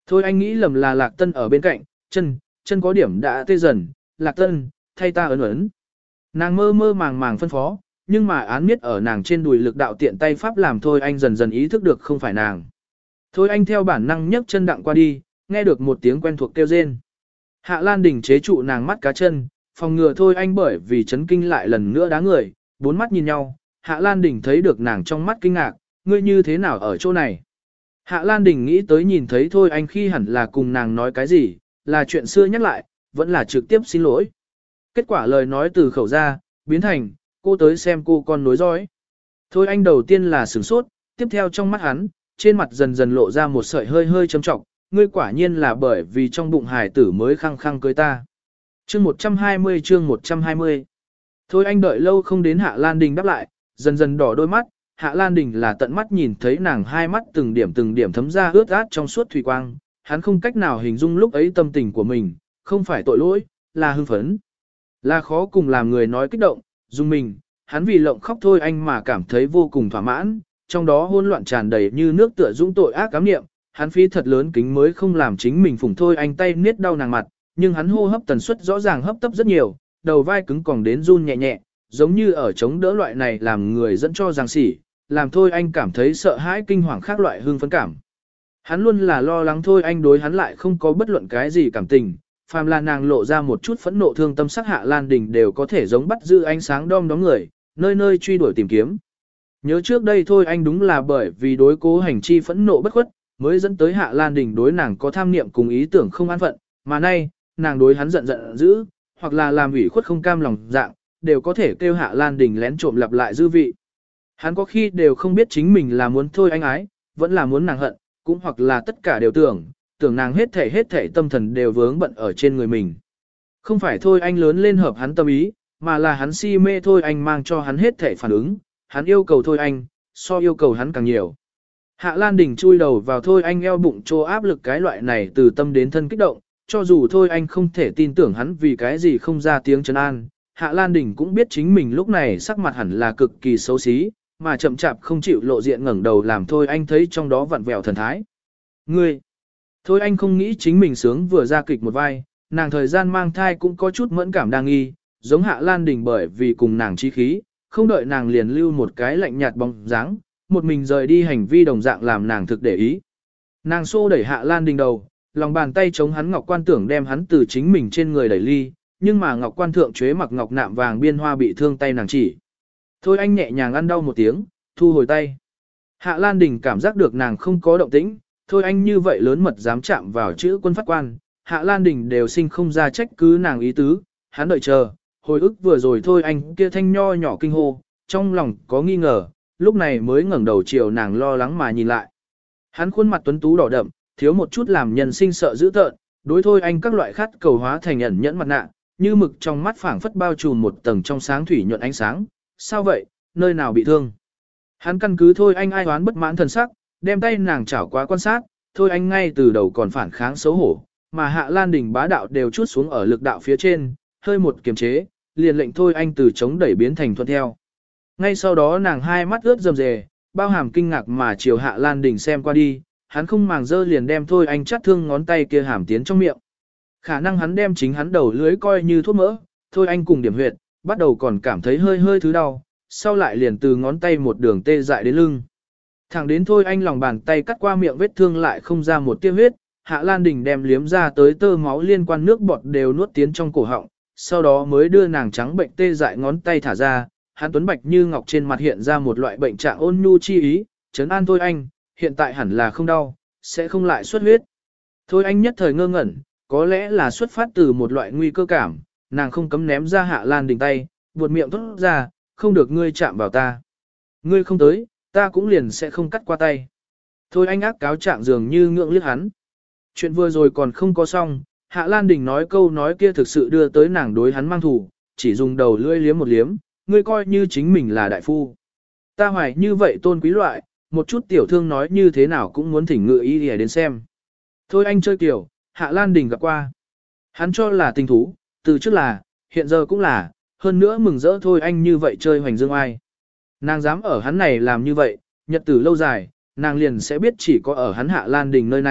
Speaker 1: Thôi anh nghĩ lầm là Lạc Tân ở bên cạnh, chân, chân có điểm đã tê dần, Lạc Tân, thay ta ấn ấn. Nàng mơ mơ màng màng phân phó, nhưng mà án miết ở nàng trên đùi lực đạo tiện tay pháp làm Thôi anh dần dần ý thức được không phải nàng. Thôi anh theo bản năng nhấc chân đặng qua đi, nghe được một tiếng quen thuộc kêu rên. Hạ Lan Đình chế trụ nàng mắt cá chân, phòng ngừa Thôi anh bởi vì chấn kinh lại lần nữa đá người, bốn mắt nhìn nhau, Hạ Lan Đình thấy được nàng trong mắt kinh ngạc, ngươi như thế nào ở chỗ này. Hạ Lan Đình nghĩ tới nhìn thấy Thôi anh khi hẳn là cùng nàng nói cái gì, là chuyện xưa nhắc lại, vẫn là trực tiếp xin lỗi. Kết quả lời nói từ khẩu ra, biến thành, cô tới xem cô con nối dõi. Thôi anh đầu tiên là sửng sốt, tiếp theo trong mắt hắn, trên mặt dần dần lộ ra một sợi hơi hơi châm trọng, ngươi quả nhiên là bởi vì trong bụng hài tử mới khăng khăng cưới ta. Chương một trăm hai mươi chương một trăm hai mươi. Thôi anh đợi lâu không đến Hạ Lan Đình đáp lại, dần dần đỏ đôi mắt, Hạ Lan Đình là tận mắt nhìn thấy nàng hai mắt từng điểm từng điểm thấm ra ướt át trong suốt thủy quang, hắn không cách nào hình dung lúc ấy tâm tình của mình, không phải tội lỗi, là hưng phấn. Là khó cùng làm người nói kích động, dung mình, hắn vì lộng khóc Thôi anh mà cảm thấy vô cùng thỏa mãn, trong đó hỗn loạn tràn đầy như nước tựa dũng tội ác cám niệm, hắn phí thật lớn kính mới không làm chính mình phủng Thôi anh tay niết đau nàng mặt, nhưng hắn hô hấp tần suất rõ ràng hấp tấp rất nhiều, đầu vai cứng còng đến run nhẹ nhẹ, giống như ở chống đỡ loại này làm người dẫn cho giằng sỉ, làm Thôi anh cảm thấy sợ hãi kinh hoàng khác loại hương phấn cảm. Hắn luôn là lo lắng Thôi anh đối hắn lại không có bất luận cái gì cảm tình, phàm là nàng lộ ra một chút phẫn nộ thương tâm sắc Hạ Lan Đình đều có thể giống bắt giữ ánh sáng đom đóm người, nơi nơi truy đuổi tìm kiếm. Nhớ trước đây Thôi anh đúng là bởi vì đối cố hành chi phẫn nộ bất khuất, mới dẫn tới Hạ Lan Đình đối nàng có tham niệm cùng ý tưởng không an phận, mà nay, nàng đối hắn giận giận dữ, hoặc là làm ủy khuất không cam lòng dạng, đều có thể kêu Hạ Lan Đình lén trộm lặp lại dư vị. Hắn có khi đều không biết chính mình là muốn Thôi anh ái, vẫn là muốn nàng hận, cũng hoặc là tất cả đều tưởng, tưởng nàng hết thể hết thể tâm thần đều vướng bận ở trên người mình. Không phải Thôi anh lớn lên hợp hắn tâm ý, mà là hắn si mê Thôi anh mang cho hắn hết thể phản ứng, hắn yêu cầu Thôi anh, so yêu cầu hắn càng nhiều. Hạ Lan Đình chui đầu vào Thôi anh eo bụng trô áp lực cái loại này từ tâm đến thân kích động, cho dù Thôi anh không thể tin tưởng hắn vì cái gì không ra tiếng trấn an, Hạ Lan Đình cũng biết chính mình lúc này sắc mặt hẳn là cực kỳ xấu xí, mà chậm chạp không chịu lộ diện ngẩng đầu làm Thôi anh thấy trong đó vặn vẹo thần thái. Ngươi! Thôi anh không nghĩ chính mình sướng vừa ra kịch một vai, nàng thời gian mang thai cũng có chút mẫn cảm đang nghi, giống Hạ Lan Đình bởi vì cùng nàng chí khí, không đợi nàng liền lưu một cái lạnh nhạt bóng dáng, một mình rời đi hành vi đồng dạng làm nàng thực để ý. Nàng xô đẩy Hạ Lan Đình đầu, lòng bàn tay chống hắn ngọc quan tưởng đem hắn từ chính mình trên người đẩy ly, nhưng mà ngọc quan thượng chế mặc ngọc nạm vàng biên hoa bị thương tay nàng chỉ. Thôi anh nhẹ nhàng ăn đau một tiếng, thu hồi tay. Hạ Lan Đình cảm giác được nàng không có động tĩnh, thôi anh như vậy lớn mật dám chạm vào chữ quân phát quan, Hạ Lan Đình đều sinh không ra trách cứ nàng ý tứ, hắn đợi chờ, hồi ức vừa rồi thôi anh kia thanh nho nhỏ kinh hô, trong lòng có nghi ngờ, lúc này mới ngẩng đầu chiều nàng lo lắng mà nhìn lại. Hắn khuôn mặt tuấn tú đỏ đậm, thiếu một chút làm nhân sinh sợ dữ tợn, đối thôi anh các loại khát cầu hóa thành ẩn nhẫn mặt nạ, như mực trong mắt phảng phất bao trùm một tầng trong sáng thủy nhuận ánh sáng, sao vậy, nơi nào bị thương. Hắn căn cứ thôi anh ai oán bất mãn thần sắc, đem tay nàng chảo quá quan sát, thôi anh ngay từ đầu còn phản kháng xấu hổ, mà Hạ Lan Đình bá đạo đều chút xuống ở lực đạo phía trên, hơi một kiềm chế, liền lệnh thôi anh từ chống đẩy biến thành thuận theo. Ngay sau đó nàng hai mắt ướt rầm rề, bao hàm kinh ngạc mà chiều Hạ Lan Đình xem qua đi, hắn không màng dơ liền đem thôi anh chắt thương ngón tay kia hàm tiến trong miệng. Khả năng hắn đem chính hắn đầu lưới coi như thuốc mỡ, thôi anh cùng điểm huyệt, bắt đầu còn cảm thấy hơi hơi thứ đau, sau lại liền từ ngón tay một đường tê dại đến lưng. Thẳng đến thôi anh lòng bàn tay cắt qua miệng vết thương lại không ra một tia huyết, Hạ Lan Đình đem liếm ra tới tơ máu liên quan nước bọt đều nuốt tiến trong cổ họng, sau đó mới đưa nàng trắng bệnh tê dại ngón tay thả ra, hắn tuấn bạch như ngọc trên mặt hiện ra một loại bệnh trạng ôn nhu chi ý, trấn an thôi anh, hiện tại hẳn là không đau, sẽ không lại xuất huyết. Thôi anh nhất thời ngơ ngẩn, có lẽ là xuất phát từ một loại nguy cơ cảm, nàng không cấm ném ra Hạ Lan Đình tay, buột miệng thốt ra, không được ngươi chạm vào ta. Ngươi không tới, ta cũng liền sẽ không cắt qua tay. Thôi anh ác cáo trạng dường như ngượng liếc hắn. Chuyện vừa rồi còn không có xong, Hạ Lan Đình nói câu nói kia thực sự đưa tới nàng đối hắn mang thủ, chỉ dùng đầu lưỡi liếm một liếm, ngươi coi như chính mình là đại phu. Ta hoài như vậy tôn quý loại, một chút tiểu thương nói như thế nào cũng muốn thỉnh ngự y để đến xem. Thôi anh chơi kiểu, Hạ Lan Đình gặp qua. Hắn cho là tình thú, từ trước là, hiện giờ cũng là, hơn nữa mừng rỡ thôi anh như vậy chơi hoành dương ai. Nàng dám ở hắn này làm như vậy, nhật tử lâu dài, nàng liền sẽ biết chỉ có ở hắn Hạ Lan Đình nơi này,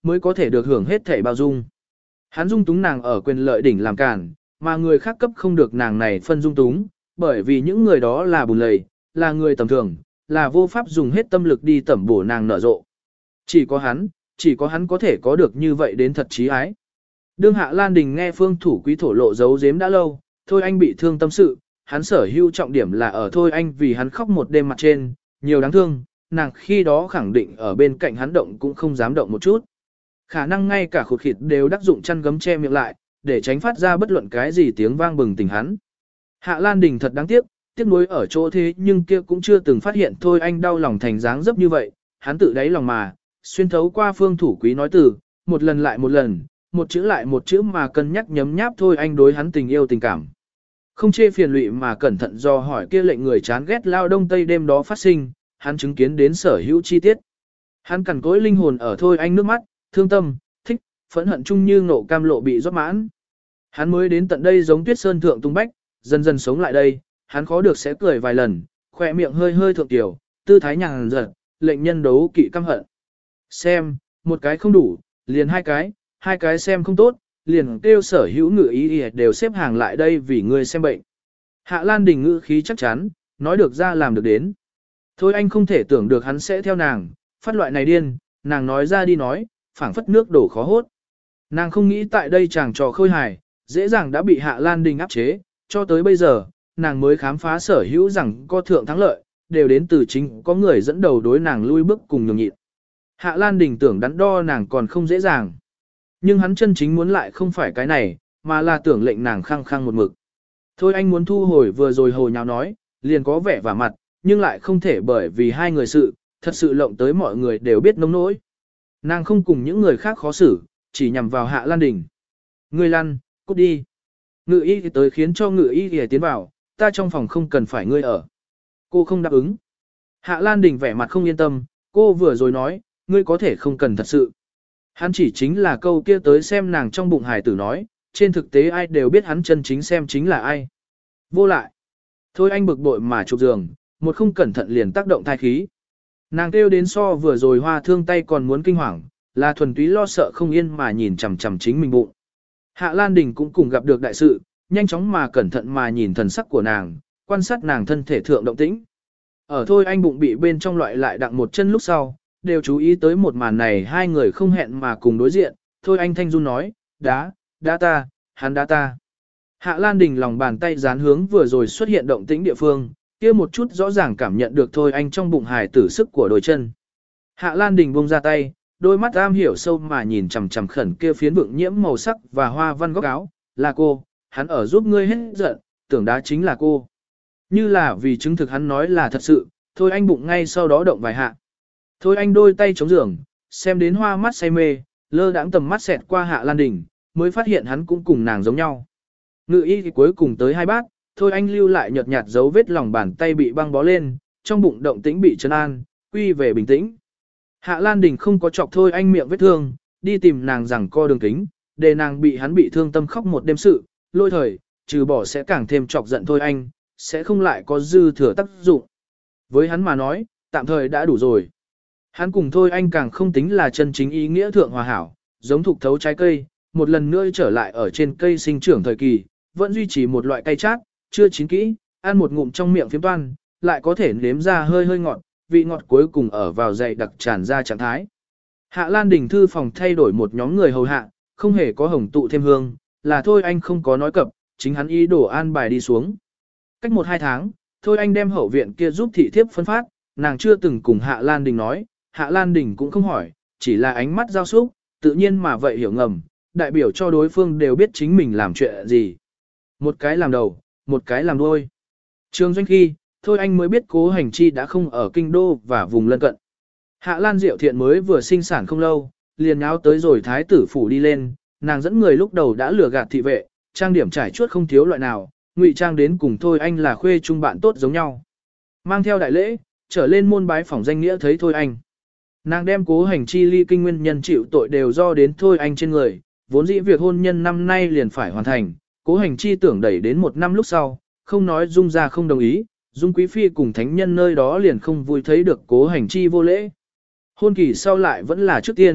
Speaker 1: mới có thể được hưởng hết thể bao dung. Hắn dung túng nàng ở quyền lợi đỉnh làm cản, mà người khác cấp không được nàng này phân dung túng, bởi vì những người đó là bùn lầy, là người tầm thường, là vô pháp dùng hết tâm lực đi tẩm bổ nàng nở rộ. Chỉ có hắn, chỉ có hắn có thể có được như vậy đến thật trí ái. Đương Hạ Lan Đình nghe Phương Thủ Quý thổ lộ giấu giếm đã lâu, Thôi Anh bị thương tâm sự, hắn sở hữu trọng điểm là ở Thôi Anh vì hắn khóc một đêm mặt trên, nhiều đáng thương, nàng khi đó khẳng định ở bên cạnh hắn động cũng không dám động một chút. Khả năng ngay cả khụt khịt đều đắc dụng chăn gấm che miệng lại, để tránh phát ra bất luận cái gì tiếng vang bừng tỉnh hắn. Hạ Lan Đình thật đáng tiếc, tiếc nuối ở chỗ thế nhưng kia cũng chưa từng phát hiện Thôi Anh đau lòng thành dáng dấp như vậy, hắn tự đáy lòng mà, xuyên thấu qua Phương Thủ Quý nói từ, một lần lại một lần, một chữ lại một chữ mà cân nhắc nhấm nháp Thôi Anh đối hắn tình yêu tình cảm. Không chê phiền lụy mà cẩn thận do hỏi kia lệnh người chán ghét lao đông tây đêm đó phát sinh, hắn chứng kiến đến sở hữu chi tiết. Hắn cằn cối linh hồn ở Thôi Anh nước mắt, thương tâm, thích, phẫn hận chung như ngộ cam lộ bị rót mãn. Hắn mới đến tận đây giống tuyết sơn thượng tung bách, dần dần sống lại đây, hắn khó được sẽ cười vài lần, khỏe miệng hơi hơi thượng tiểu, tư thái nhàn giật, lệnh nhân đấu kỵ căm hận. Xem, một cái không đủ, liền hai cái, hai cái xem không tốt, liền kêu sở hữu ngự ý đều xếp hàng lại đây vì người xem bệnh. Hạ Lan Đình ngữ khí chắc chắn, nói được ra làm được đến. Thôi anh không thể tưởng được hắn sẽ theo nàng, phát loại này điên, nàng nói ra đi nói, phảng phất nước đổ khó hốt. Nàng không nghĩ tại đây chàng trò khôi hài, dễ dàng đã bị Hạ Lan Đình áp chế, cho tới bây giờ, nàng mới khám phá sở hữu rằng có thượng thắng lợi, đều đến từ chính có người dẫn đầu đối nàng lui bước cùng nhường nhịn. Hạ Lan Đình tưởng đắn đo nàng còn không dễ dàng. Nhưng hắn chân chính muốn lại không phải cái này, mà là tưởng lệnh nàng khăng khăng một mực. Thôi anh muốn thu hồi vừa rồi hồ nháo nói, liền có vẻ vả mặt, nhưng lại không thể bởi vì hai người sự, thật sự lộng tới mọi người đều biết nông nỗi. Nàng không cùng những người khác khó xử, chỉ nhằm vào Hạ Lan Đình. Ngươi lăn, cút đi. Ngự y thì tới khiến cho ngự y thì tiến vào, ta trong phòng không cần phải ngươi ở. Cô không đáp ứng. Hạ Lan Đình vẻ mặt không yên tâm, cô vừa rồi nói, ngươi có thể không cần thật sự. Hắn chỉ chính là câu kia tới xem nàng trong bụng hài tử nói, trên thực tế ai đều biết hắn chân chính xem chính là ai. Vô lại. Thôi anh bực bội mà chụp giường, một không cẩn thận liền tác động thai khí. Nàng kêu đến so vừa rồi hoa thương tay còn muốn kinh hoàng, là thuần túy lo sợ không yên mà nhìn chằm chằm chính mình bụng. Hạ Lan Đình cũng cùng gặp được đại sự, nhanh chóng mà cẩn thận mà nhìn thần sắc của nàng, quan sát nàng thân thể thượng động tĩnh. Ở thôi anh bụng bị bên trong loại lại đặng một chân lúc sau, đều chú ý tới một màn này hai người không hẹn mà cùng đối diện, thôi anh thanh run nói, đá, đá ta, hắn đá ta. Hạ Lan Đình lòng bàn tay dán hướng vừa rồi xuất hiện động tĩnh địa phương, kia một chút rõ ràng cảm nhận được thôi anh trong bụng hài tử sức của đôi chân. Hạ Lan Đình buông ra tay, đôi mắt am hiểu sâu mà nhìn chằm chằm khẩn kia phiến vượng nhiễm màu sắc và hoa văn góc áo, là cô, hắn ở giúp ngươi hết giận, tưởng đá chính là cô. Như là vì chứng thực hắn nói là thật sự, thôi anh bụng ngay sau đó động vài hạ. Thôi anh đôi tay chống giường, xem đến hoa mắt say mê, lơ đãng tầm mắt xẹt qua Hạ Lan Đình, mới phát hiện hắn cũng cùng nàng giống nhau. Ngự y thì cuối cùng tới hai bát, thôi anh lưu lại nhợt nhạt dấu vết lòng bàn tay bị băng bó lên, trong bụng động tĩnh bị trấn an, quy về bình tĩnh. Hạ Lan Đình không có chọc thôi anh miệng vết thương, đi tìm nàng rằng co đường kính, để nàng bị hắn bị thương tâm khóc một đêm sự, lôi thời, trừ bỏ sẽ càng thêm chọc giận thôi anh, sẽ không lại có dư thừa tác dụng. Với hắn mà nói, tạm thời đã đủ rồi. Hắn cùng thôi anh càng không tính là chân chính ý nghĩa thượng hòa hảo, giống thục thấu trái cây, một lần nữa trở lại ở trên cây sinh trưởng thời kỳ, vẫn duy trì một loại cay chát, chưa chín kỹ, ăn một ngụm trong miệng phiếm toan, lại có thể nếm ra hơi hơi ngọt, vị ngọt cuối cùng ở vào dày đặc tràn ra trạng thái. Hạ Lan Đình thư phòng thay đổi một nhóm người hầu hạ, không hề có hồng tụ thêm hương, là thôi anh không có nói cập, chính hắn ý đổ an bài đi xuống. Cách một hai tháng, thôi anh đem hậu viện kia giúp thị thiếp phân phát, nàng chưa từng cùng Hạ Lan Đình nói, Hạ Lan Đình cũng không hỏi, chỉ là ánh mắt giao xúc, tự nhiên mà vậy hiểu ngầm, đại biểu cho đối phương đều biết chính mình làm chuyện gì. Một cái làm đầu, một cái làm đuôi. Trường doanh khi, thôi anh mới biết Cố Hành Chi đã không ở kinh đô và vùng lân cận. Hạ Lan Diệu Thiện mới vừa sinh sản không lâu, liền nháo tới rồi thái tử phủ đi lên, nàng dẫn người lúc đầu đã lừa gạt thị vệ, trang điểm trải chuốt không thiếu loại nào, ngụy trang đến cùng thôi anh là khuê chung bạn tốt giống nhau. Mang theo đại lễ, trở lên môn bái phỏng danh nghĩa thấy thôi anh. Nàng đem Cố Hành Chi ly kinh nguyên nhân chịu tội đều do đến thôi anh trên người, vốn dĩ việc hôn nhân năm nay liền phải hoàn thành, Cố Hành Chi tưởng đẩy đến một năm lúc sau, không nói Dung ra không đồng ý, Dung Quý Phi cùng thánh nhân nơi đó liền không vui thấy được Cố Hành Chi vô lễ. Hôn kỳ sau lại vẫn là trước tiên,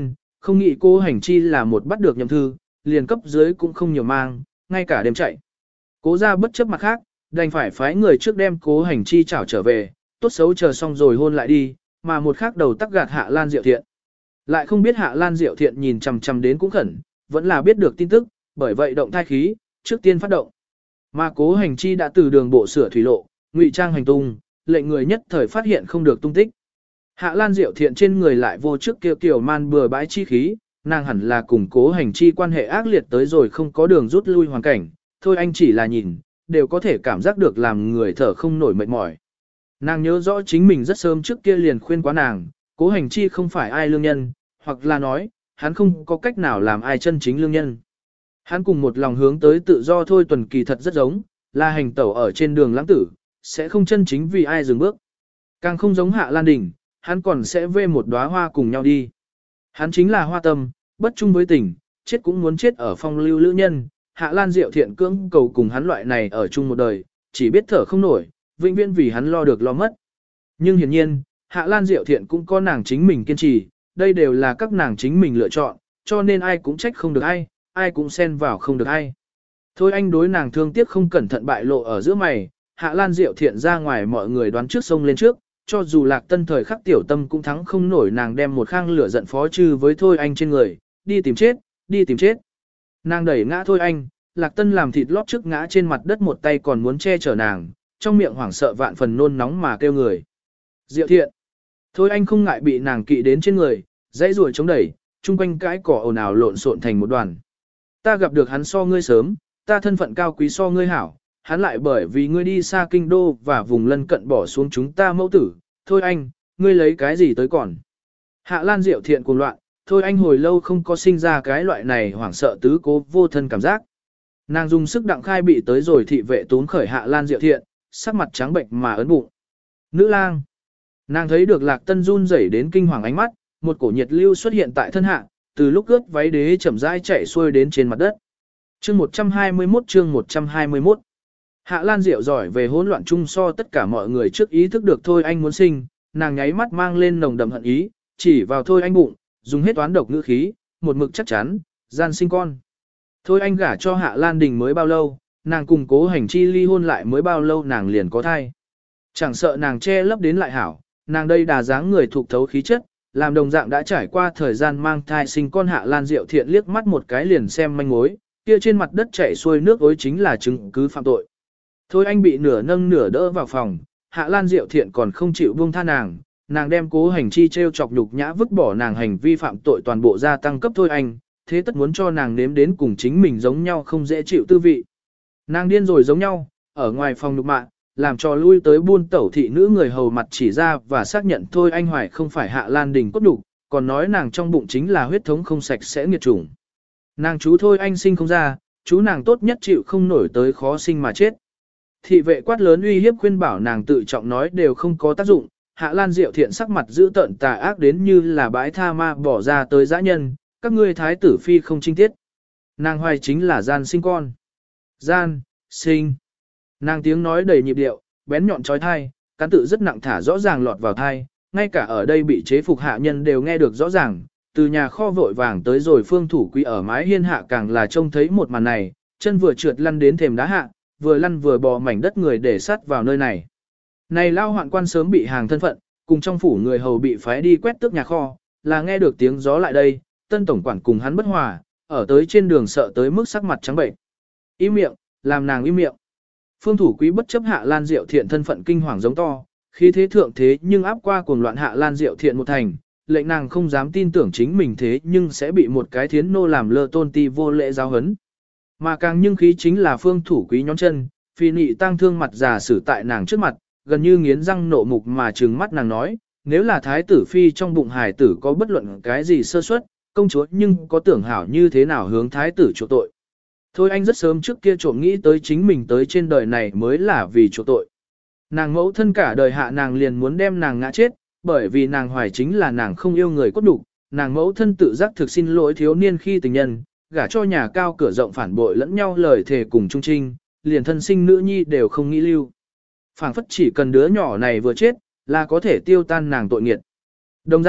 Speaker 1: không nghĩ cố hành chi là một bắt được nhậm thư, liền cấp dưới cũng không nhiều mang, ngay cả đêm chạy. Cố ra bất chấp mặt khác, đành phải phái người trước đem cố hành chi chảo trở về, tốt xấu chờ xong rồi hôn lại đi, mà một khác đầu tắc gạt Hạ Lan Diệu Thiện. Lại không biết Hạ Lan Diệu Thiện nhìn chằm chằm đến cũng khẩn, vẫn là biết được tin tức, bởi vậy động thai khí, trước tiên phát động. Mà cố hành chi đã từ đường bộ sửa thủy lộ, ngụy trang hành tung, lệnh người nhất thời phát hiện không được tung tích. Hạ Lan Diệu Thiện trên người lại vô trước kia kiểu man bừa bãi chi khí, nàng hẳn là cùng cố hành chi quan hệ ác liệt tới rồi không có đường rút lui hoàn cảnh, thôi anh chỉ là nhìn, đều có thể cảm giác được làm người thở không nổi mệt mỏi. Nàng nhớ rõ chính mình rất sớm trước kia liền khuyên quá nàng, cố hành chi không phải ai lương nhân, hoặc là nói, hắn không có cách nào làm ai chân chính lương nhân. Hắn cùng một lòng hướng tới tự do thôi tuần kỳ thật rất giống, là hành tẩu ở trên đường lãng tử, sẽ không chân chính vì ai dừng bước. Càng không giống Hạ Lan Đình, hắn còn sẽ vê một đóa hoa cùng nhau đi. Hắn chính là hoa tâm, bất chung với tình, chết cũng muốn chết ở phong lưu lữ nhân. Hạ Lan Diệu Thiện cưỡng cầu cùng hắn loại này ở chung một đời, chỉ biết thở không nổi, vĩnh viễn vì hắn lo được lo mất. Nhưng hiển nhiên, Hạ Lan Diệu Thiện cũng có nàng chính mình kiên trì, đây đều là các nàng chính mình lựa chọn, cho nên ai cũng trách không được ai, ai cũng xen vào không được ai. Thôi anh đối nàng thương tiếc không cẩn thận bại lộ ở giữa mày, Hạ Lan Diệu Thiện ra ngoài mọi người đoán trước sông lên trước, cho dù Lạc Tân thời khắc tiểu tâm cũng thắng không nổi, nàng đem một khang lửa giận phó trừ với Thôi anh trên người, đi tìm chết, đi tìm chết. Nàng đẩy ngã Thôi anh, Lạc Tân làm thịt lót trước ngã trên mặt đất, một tay còn muốn che chở nàng, trong miệng hoảng sợ vạn phần nôn nóng mà kêu người. Diệu Thiện. Thôi anh không ngại bị nàng kỵ đến trên người, dãy ruồi chống đẩy, chung quanh cái cỏ ồn ào lộn xộn thành một đoàn. Ta gặp được hắn so ngươi sớm, ta thân phận cao quý so ngươi hảo, hắn lại bởi vì ngươi đi xa kinh đô và vùng lân cận bỏ xuống chúng ta mẫu tử, thôi anh, ngươi lấy cái gì tới còn. Hạ Lan Diệu Thiện cuồng loạn, thôi anh hồi lâu không có sinh ra cái loại này hoảng sợ tứ cố vô thân cảm giác. Nàng dùng sức đặng khai bị tới rồi thị vệ tún khởi Hạ Lan Diệu Thiện, sắc mặt trắng bệnh mà ấn bụng. Nữ lang. Nàng thấy được Lạc Tân run rẩy đến kinh hoàng ánh mắt, một cổ nhiệt lưu xuất hiện tại thân hạ, từ lúc ướt váy đế chậm rãi chạy xuôi đến trên mặt đất. Chương một trăm hai mươi mốt chương một trăm hai mươi mốt. Hạ Lan Diệu giỏi về hỗn loạn chung so tất cả mọi người trước ý thức được thôi anh muốn sinh, nàng nháy mắt mang lên nồng đậm hận ý, chỉ vào thôi anh bụng, dùng hết toán độc ngữ khí, một mực chắc chắn, gian sinh con. Thôi anh gả cho Hạ Lan Đình mới bao lâu, nàng cùng cố hành chi ly hôn lại mới bao lâu nàng liền có thai. Chẳng sợ nàng che lấp đến lại hảo, nàng đây đà dáng người thuộc thấu khí chất, làm đồng dạng đã trải qua thời gian mang thai sinh con. Hạ Lan Diệu Thiện liếc mắt một cái liền xem manh mối, kia trên mặt đất chảy xuôi nước ối chính là chứng cứ phạm tội. Thôi anh bị nửa nâng nửa đỡ vào phòng, Hạ Lan Diệu Thiện còn không chịu buông tha nàng, nàng đem cố hành chi treo chọc nhục nhã vứt bỏ nàng hành vi phạm tội toàn bộ gia tăng cấp thôi anh, thế tất muốn cho nàng nếm đến cùng chính mình giống nhau không dễ chịu tư vị. Nàng điên rồi giống nhau, ở ngoài phòng nhục mạ, làm cho lui tới buôn tẩu thị nữ người hầu mặt chỉ ra và xác nhận thôi anh hoài không phải Hạ Lan Đình cốt đủ, còn nói nàng trong bụng chính là huyết thống không sạch sẽ nghiệt chủng. Nàng chú thôi anh sinh không ra, chú nàng tốt nhất chịu không nổi tới khó sinh mà chết. Thị vệ quát lớn uy hiếp khuyên bảo nàng tự trọng nói đều không có tác dụng, Hạ Lan Diệu Thiện sắc mặt giữ tợn tà ác đến như là bãi tha ma bỏ ra tới dã nhân, các ngươi thái tử phi không trinh tiết. Nàng hoài chính là gian sinh con. Gian, sinh. Nàng tiếng nói đầy nhịp điệu, bén nhọn trói thai, cán tự rất nặng thả rõ ràng lọt vào thai, ngay cả ở đây bị chế phục hạ nhân đều nghe được rõ ràng, từ nhà kho vội vàng tới rồi Phương Thủ Quý ở mái hiên hạ càng là trông thấy một màn này, chân vừa trượt lăn đến thềm đá hạ, vừa lăn vừa bò mảnh đất người để sát vào nơi này. Này lao hoạn quan sớm bị hàng thân phận, cùng trong phủ người hầu bị phái đi quét tước nhà kho, là nghe được tiếng gió lại đây, tân tổng quản cùng hắn bất hòa, ở tới trên đường sợ tới mức sắc mặt trắng bệnh. Im miệng, làm nàng im miệng. Phương Thủ Quý bất chấp Hạ Lan Diệu Thiện thân phận kinh hoàng giống to, khí thế thượng thế nhưng áp qua cuồng loạn Hạ Lan Diệu Thiện một thành, lệnh nàng không dám tin tưởng chính mình thế nhưng sẽ bị một cái thiến nô làm lơ tôn ti vô lễ giáo hấn. Mà càng nhưng khí chính là Phương Thủ Quý nhón chân, phi nị tăng thương mặt già xử tại nàng trước mặt, gần như nghiến răng nộ mục mà trừng mắt nàng nói, nếu là thái tử phi trong bụng hài tử có bất luận cái gì sơ suất, công chúa nhưng có tưởng hảo như thế nào hướng thái tử chỗ tội. Thôi anh rất sớm trước kia trộm nghĩ tới chính mình tới trên đời này mới là vì chỗ tội. Nàng mẫu thân cả đời hạ nàng liền muốn đem nàng ngã chết, bởi vì nàng hoài chính là nàng không yêu người cốt đục, nàng mẫu thân tự giác thực xin lỗi thiếu niên khi tình nhân, gả cho nhà cao cửa rộng phản bội lẫn nhau lời thề cùng trung trinh, liền thân sinh nữ nhi đều không nghĩ lưu. Phảng phất chỉ cần đứa nhỏ này vừa chết, là có thể tiêu tan nàng tội nghiệt. Đồng dạng,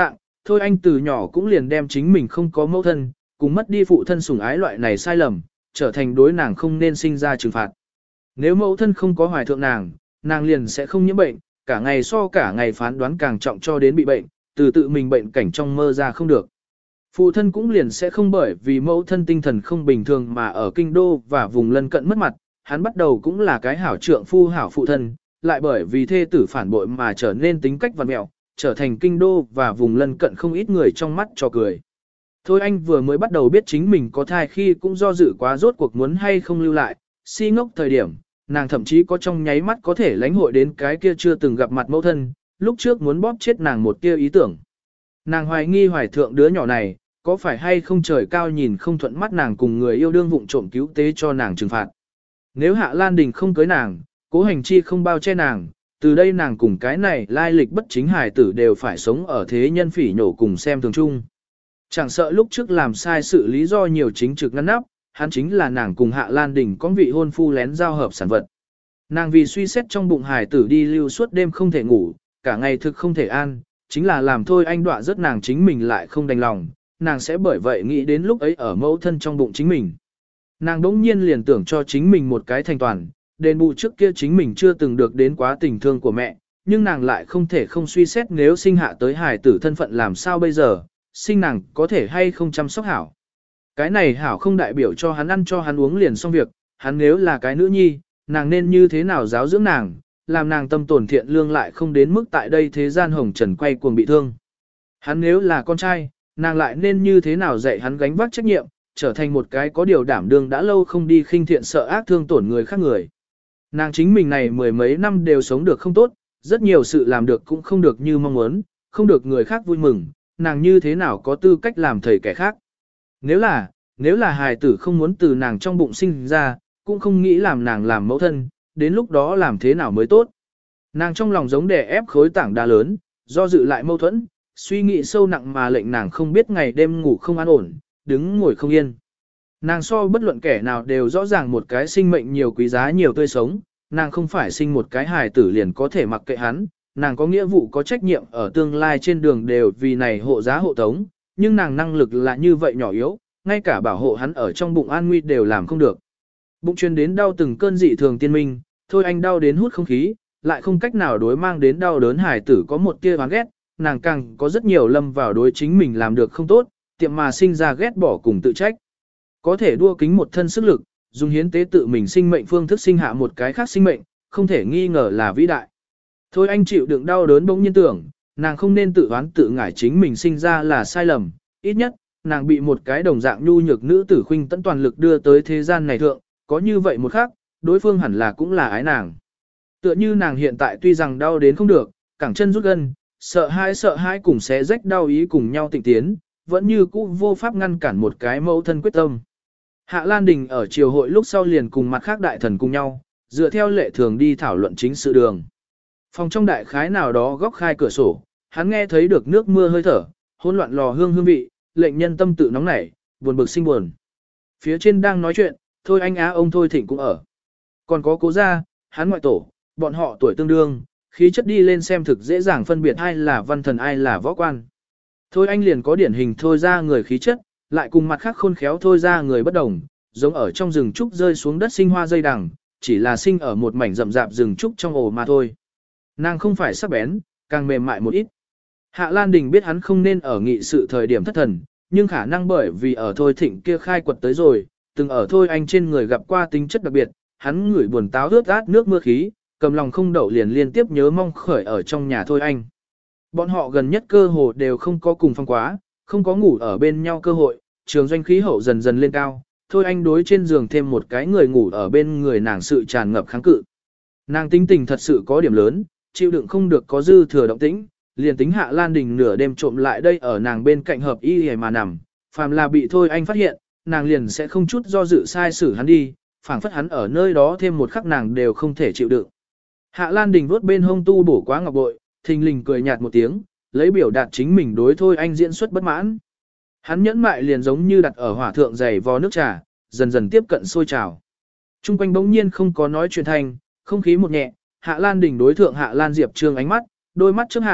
Speaker 1: Thôi anh từ nhỏ cũng liền đem chính mình không có mẫu thân, cùng mất đi phụ thân sủng ái loại này sai lầm, trở thành đối nàng không nên sinh ra trừng phạt. Nếu mẫu thân không có hoài thượng nàng, nàng liền sẽ không nhiễm bệnh, cả ngày so cả ngày phán đoán càng trọng cho đến bị bệnh, từ tự mình bệnh cảnh trong mơ ra không được. Phụ thân cũng liền sẽ không bởi vì mẫu thân tinh thần không bình thường mà ở kinh đô và vùng lân cận mất mặt, hắn bắt đầu cũng là cái hảo trượng phu hảo phụ thân, lại bởi vì thê tử phản bội mà trở nên tính cách văn mẹo, trở thành kinh đô và vùng lân cận không ít người trong mắt cho cười. Thôi anh vừa mới bắt đầu biết chính mình có thai khi cũng do dự quá rốt cuộc muốn hay không lưu lại, si ngốc thời điểm, nàng thậm chí có trong nháy mắt có thể lãnh hội đến cái kia chưa từng gặp mặt mẫu thân, lúc trước muốn bóp chết nàng một tia ý tưởng. Nàng hoài nghi hoài thượng đứa nhỏ này, có phải hay không trời cao nhìn không thuận mắt nàng cùng người yêu đương vụng trộm cứu tế cho nàng trừng phạt. Nếu Hạ Lan Đình không cưới nàng, Cố Hành Chi không bao che nàng, từ đây nàng cùng cái này lai lịch bất chính hài tử đều phải sống ở thế nhân phỉ nhổ cùng xem thường chung. Chẳng sợ lúc trước làm sai sự lý do nhiều chính trực ngăn nắp, hắn chính là nàng cùng Hạ Lan Đình có vị hôn phu lén giao hợp sản vật. Nàng vì suy xét trong bụng hài tử đi lưu suốt đêm không thể ngủ, cả ngày thực không thể an, chính là làm thôi anh đọa rất nàng chính mình lại không đành lòng, nàng sẽ bởi vậy nghĩ đến lúc ấy ở mẫu thân trong bụng chính mình. Nàng đỗng nhiên liền tưởng cho chính mình một cái thành toàn, đền bù trước kia chính mình chưa từng được đến quá tình thương của mẹ, nhưng nàng lại không thể không suy xét nếu sinh hạ tới hài tử thân phận làm sao bây giờ, sinh nàng có thể hay không chăm sóc hảo. Cái này hảo không đại biểu cho hắn ăn cho hắn uống liền xong việc, hắn nếu là cái nữ nhi, nàng nên như thế nào giáo dưỡng nàng, làm nàng tâm tổn thiện lương lại không đến mức tại đây thế gian hồng trần quay cuồng bị thương. Hắn nếu là con trai, nàng lại nên như thế nào dạy hắn gánh vác trách nhiệm, trở thành một cái có điều đảm đương đã lâu không đi khinh thiện sợ ác thương tổn người khác người. Nàng chính mình này mười mấy năm đều sống được không tốt, rất nhiều sự làm được cũng không được như mong muốn, không được người khác vui mừng, nàng như thế nào có tư cách làm thầy kẻ khác. Nếu là, nếu là hài tử không muốn từ nàng trong bụng sinh ra, cũng không nghĩ làm nàng làm mẫu thân, đến lúc đó làm thế nào mới tốt. Nàng trong lòng giống đè ép khối tảng đá lớn, do dự lại mâu thuẫn, suy nghĩ sâu nặng mà lệnh nàng không biết ngày đêm ngủ không an ổn, đứng ngồi không yên. Nàng so bất luận kẻ nào đều rõ ràng một cái sinh mệnh nhiều quý giá nhiều tươi sống, nàng không phải sinh một cái hài tử liền có thể mặc kệ hắn, nàng có nghĩa vụ có trách nhiệm ở tương lai trên đường đều vì này hộ giá hộ tống, nhưng nàng năng lực là như vậy nhỏ yếu, ngay cả bảo hộ hắn ở trong bụng an nguy đều làm không được. Bụng truyền đến đau từng cơn dị thường tiên minh, thôi anh đau đến hút không khí, lại không cách nào đối mang đến đau đớn hài tử có một tia oán ghét, nàng càng có rất nhiều lâm vào đối chính mình làm được không tốt, tiệm mà sinh ra ghét bỏ cùng tự trách. Có thể đua kính một thân sức lực, dùng hiến tế tự mình sinh mệnh phương thức sinh hạ một cái khác sinh mệnh, không thể nghi ngờ là vĩ đại. Thôi anh chịu đựng đau đớn bỗng nhiên tưởng, nàng không nên tự oán tự ngải chính mình sinh ra là sai lầm, ít nhất, nàng bị một cái đồng dạng nhu nhược nữ tử khuynh tận toàn lực đưa tới thế gian này thượng, có như vậy một khác, đối phương hẳn là cũng là ái nàng. Tựa như nàng hiện tại tuy rằng đau đến không được, cẳng chân rút gân, sợ hãi sợ hãi cùng xé rách đau ý cùng nhau tịnh tiến, vẫn như cũ vô pháp ngăn cản một cái mẫu thân quyết tâm. Hạ Lan Đình ở triều hội lúc sau liền cùng mặt khác đại thần cùng nhau, dựa theo lệ thường đi thảo luận chính sự đường. Phòng trong đại khái nào đó góc khai cửa sổ, hắn nghe thấy được nước mưa hơi thở, hỗn loạn lò hương hương vị, lệnh nhân tâm tự nóng nảy, buồn bực sinh buồn. Phía trên đang nói chuyện, thôi anh á ông Thôi Thịnh cũng ở. Còn có Cố gia, hắn ngoại tổ, bọn họ tuổi tương đương, khí chất đi lên xem thực dễ dàng phân biệt ai là văn thần ai là võ quan. Thôi anh liền có điển hình thôi ra người khí chất, lại cùng mặt khác khôn khéo thôi ra người bất đồng, giống ở trong rừng trúc rơi xuống đất sinh hoa dây đằng, chỉ là sinh ở một mảnh rậm rạp rừng trúc trong ổ mà thôi. Nàng không phải sắc bén, càng mềm mại một ít. Hạ Lan Đình biết hắn không nên ở nghị sự thời điểm thất thần, nhưng khả năng bởi vì ở Thôi Thịnh kia khai quật tới rồi, từng ở Thôi anh trên người gặp qua tính chất đặc biệt, hắn ngửi buồn táo ướt át nước mưa khí, cầm lòng không đậu liền liên tiếp nhớ mong khởi ở trong nhà Thôi anh. Bọn họ gần nhất cơ hồ đều không có cùng phong quá, không có ngủ ở bên nhau cơ hội, trường doanh khí hậu dần dần lên cao, Thôi anh đối trên giường thêm một cái người ngủ ở bên người nàng sự tràn ngập kháng cự. Nàng tính tình thật sự có điểm lớn, chịu đựng không được có dư thừa động tĩnh, liền tính Hạ Lan Đình nửa đêm trộm lại đây ở nàng bên cạnh hợp y hề mà nằm, phàm là bị Thôi anh phát hiện, nàng liền sẽ không chút do dự sai xử hắn đi, phảng phất hắn ở nơi đó thêm một khắc nàng đều không thể chịu đựng. Hạ Lan Đình vuốt bên hông tu bổ quá ngọc bội, thình lình cười nhạt một tiếng, lấy biểu đạt chính mình đối Thôi anh diễn xuất bất mãn. Hắn nhẫn mại liền giống như đặt ở hỏa thượng dày vò nước trà, dần dần tiếp cận sôi trào. Trung quanh bỗng nhiên không có nói chuyện thành, không khí một nhẹ, Hạ Lan Đình đối thượng Hạ Lan Diệp Trương ánh mắt, đôi mắt trước hạ,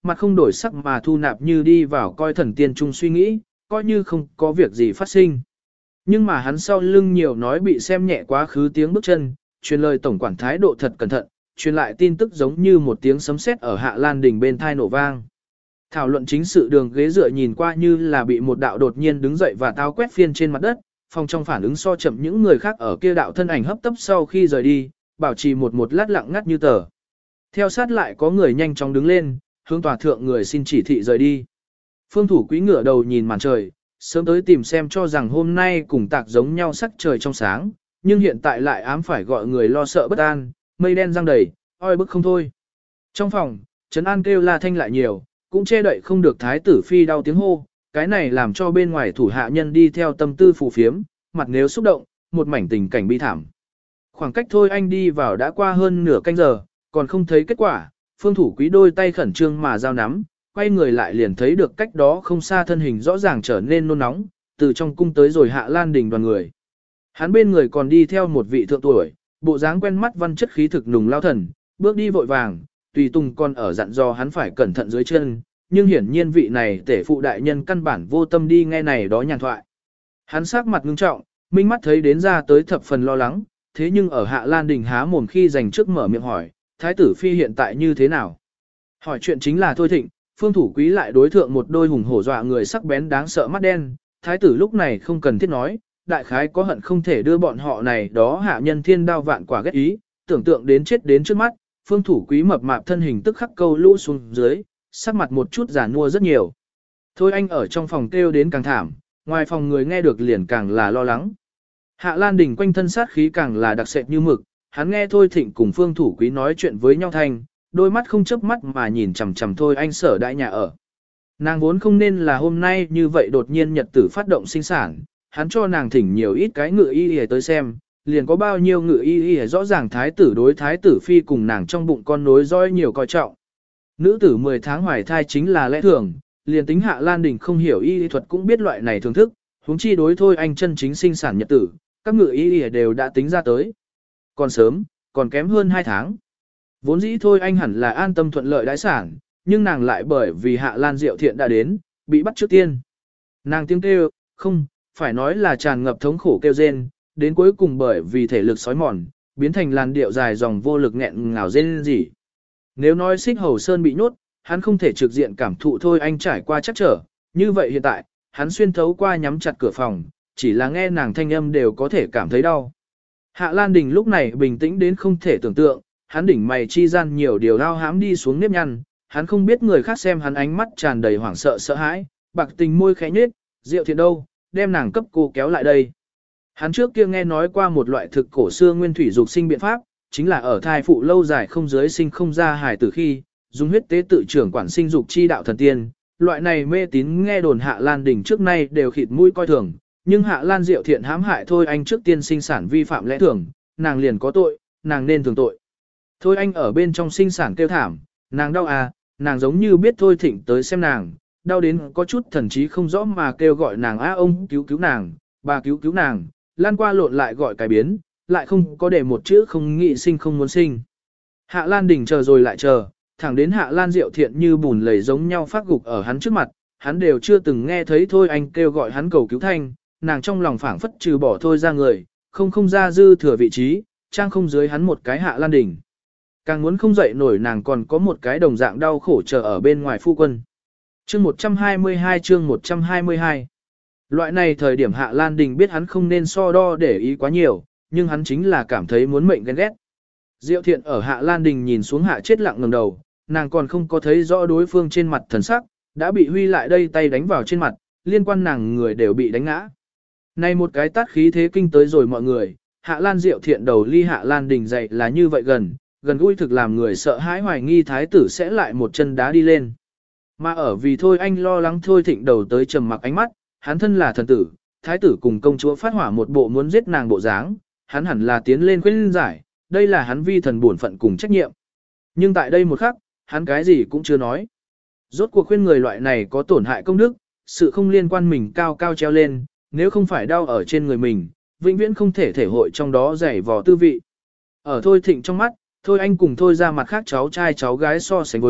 Speaker 1: mặt không đổi sắc mà thu nạp như đi vào coi thần tiên trung suy nghĩ, coi như không có việc gì phát sinh. Nhưng mà hắn sau lưng nhiều nói bị xem nhẹ quá khứ tiếng bước chân, truyền lời tổng quản thái độ thật cẩn thận, truyền lại tin tức giống như một tiếng sấm sét ở Hạ Lan Đình bên thai nổ vang. Thảo luận chính sự đường ghế dựa nhìn qua như là bị một đạo đột nhiên đứng dậy và tao quét phiên trên mặt đất, phòng trong phản ứng so chậm những người khác ở kia đạo thân ảnh hấp tấp sau khi rời đi, bảo trì một một lát lặng ngắt như tờ. Theo sát lại có người nhanh chóng đứng lên, hướng tòa thượng người xin chỉ thị rời đi. Phương Thủ Quý ngửa đầu nhìn màn trời, sớm tới tìm xem cho rằng hôm nay cùng tạc giống nhau sắc trời trong sáng, nhưng hiện tại lại ám phải gọi người lo sợ bất an, mây đen răng đầy, oi bức không thôi. Trong phòng, Trấn An kêu la thanh lại nhiều, cũng che đậy không được thái tử phi đau tiếng hô, cái này làm cho bên ngoài thủ hạ nhân đi theo tâm tư phù phiếm, mặt nếu xúc động, một mảnh tình cảnh bi thảm. Khoảng cách thôi anh đi vào đã qua hơn nửa canh giờ, còn không thấy kết quả, Phương Thủ Quý đôi tay khẩn trương mà giao nắm, quay người lại liền thấy được cách đó không xa thân hình rõ ràng trở nên nôn nóng, từ trong cung tới rồi Hạ Lan Đình đoàn người. Hắn bên người còn đi theo một vị thượng tuổi, bộ dáng quen mắt văn chất khí thực nùng lao thần, bước đi vội vàng, tùy tùng còn ở dặn dò hắn phải cẩn thận dưới chân, nhưng hiển nhiên vị này tể phụ đại nhân căn bản vô tâm đi nghe này đó nhàn thoại. Hắn sắc mặt ngưng trọng, minh mắt thấy đến ra tới thập phần lo lắng, thế nhưng ở Hạ Lan Đình há mồm khi dành trước mở miệng hỏi, thái tử phi hiện tại như thế nào? Hỏi chuyện chính là Thôi Thịnh, Phương Thủ Quý lại đối thượng một đôi hùng hổ dọa người sắc bén đáng sợ mắt đen, thái tử lúc này không cần thiết nói, đại khái có hận không thể đưa bọn họ này đó hạ nhân thiên đao vạn quả ghét ý, tưởng tượng đến chết đến trước mắt, Phương Thủ Quý mập mạp thân hình tức khắc câu lũ xuống dưới, sắc mặt một chút già nua rất nhiều. Thôi anh ở trong phòng kêu đến càng thảm, ngoài phòng người nghe được liền càng là lo lắng. Hạ Lan Đình quanh thân sát khí càng là đặc sệt như mực, hắn nghe Thôi Thịnh cùng Phương Thủ Quý nói chuyện với nhau thanh, đôi mắt không chớp mắt mà nhìn chằm chằm Thôi anh sở đại nhà ở. Nàng vốn không nên là hôm nay như vậy đột nhiên nhật tử phát động sinh sản, hắn cho nàng thỉnh nhiều ít cái ngự y y tới xem, liền có bao nhiêu ngự y y rõ ràng thái tử đối thái tử phi cùng nàng trong bụng con nối dõi nhiều coi trọng. Nữ tử mười tháng hoài thai chính là lẽ thường, liền tính Hạ Lan Đình không hiểu y y thuật cũng biết loại này thưởng thức, huống chi đối Thôi anh chân chính sinh sản nhật tử, các ngự y y đều đã tính ra tới. Còn sớm, còn kém hơn hai tháng. Vốn dĩ Thôi anh hẳn là an tâm thuận lợi đãi sản, nhưng nàng lại bởi vì Hạ Lan Diệu Thiện đã đến, bị bắt trước tiên. Nàng tiếng kêu, không, phải nói là tràn ngập thống khổ kêu rên, đến cuối cùng bởi vì thể lực sói mòn, biến thành làn điệu dài dòng vô lực nghẹn ngào rên gì. Nếu nói Xích Hầu Sơn bị nhốt, hắn không thể trực diện cảm thụ Thôi anh trải qua chắc trở, như vậy hiện tại, hắn xuyên thấu qua nhắm chặt cửa phòng, chỉ là nghe nàng thanh âm đều có thể cảm thấy đau. Hạ Lan Đình lúc này bình tĩnh đến không thể tưởng tượng, hắn đỉnh mày chi gian nhiều điều đau hãm đi xuống nếp nhăn, hắn không biết người khác xem hắn ánh mắt tràn đầy hoảng sợ sợ hãi, bạc tình môi khẽ nhếch, Diệu Thiện đâu, đem nàng cấp cô kéo lại đây. Hắn trước kia nghe nói qua một loại thực cổ xưa nguyên thủy dục sinh biện pháp, chính là ở thai phụ lâu dài không giới sinh không ra hài tử khi, dùng huyết tế tự trưởng quản sinh dục chi đạo thần tiên. Loại này mê tín nghe đồn Hạ Lan Đình trước nay đều khịt mũi coi thường, nhưng Hạ Lan Diệu Thiện hãm hại Thôi anh trước tiên sinh sản vi phạm lẽ thường, nàng liền có tội, nàng nên thường tội. Thôi anh ở bên trong sinh sản kêu thảm, nàng đau à, nàng giống như biết Thôi Thịnh tới xem nàng, đau đến có chút thần trí không rõ mà kêu gọi nàng a ông cứu cứu nàng, bà cứu cứu nàng, lan qua lộn lại gọi cái biến, lại không có để một chữ không nghĩ sinh không muốn sinh. Hạ Lan Đình chờ rồi lại chờ, thẳng đến Hạ Lan Diệu Thiện như bùn lầy giống nhau phát gục ở hắn trước mặt, hắn đều chưa từng nghe thấy Thôi anh kêu gọi hắn cầu cứu thanh, nàng trong lòng phảng phất trừ bỏ Thôi ra người, không không ra dư thừa vị trí, trang không dưới hắn một cái Hạ Lan Đình. Càng muốn không dậy nổi nàng còn có một cái đồng dạng đau khổ chờ ở bên ngoài phu quân. Chương một trăm hai mươi hai chương một trăm hai mươi hai. Loại này thời điểm Hạ Lan Đình biết hắn không nên so đo để ý quá nhiều, nhưng hắn chính là cảm thấy muốn mệnh ghen ghét. Diệu Thiện ở Hạ Lan Đình nhìn xuống hạ chết lặng ngẩng đầu, nàng còn không có thấy rõ đối phương trên mặt thần sắc, đã bị Huy lại đây tay đánh vào trên mặt, liên quan nàng người đều bị đánh ngã. Này một cái tát khí thế kinh tới rồi mọi người, Hạ Lan Diệu Thiện đầu ly Hạ Lan Đình dậy là như vậy gần, gần gũi thực làm người sợ hãi hoài nghi thái tử sẽ lại một chân đá đi lên. Mà ở vì Thôi anh lo lắng Thôi Thịnh đầu tới trầm mặc ánh mắt, hắn thân là thần tử, thái tử cùng công chúa phát hỏa một bộ muốn giết nàng bộ dáng, hắn hẳn là tiến lên khuyên giải, đây là hắn vi thần bổn phận cùng trách nhiệm. Nhưng tại đây một khắc, hắn cái gì cũng chưa nói. Rốt cuộc khuyên người loại này có tổn hại công đức, sự không liên quan mình cao cao treo lên, nếu không phải đau ở trên người mình, vĩnh viễn không thể thể hội trong đó giày vò tư vị. Ở Thôi Thịnh trong mắt, Thôi anh cùng Thôi ra mặt khác cháu trai cháu gái so sánh với,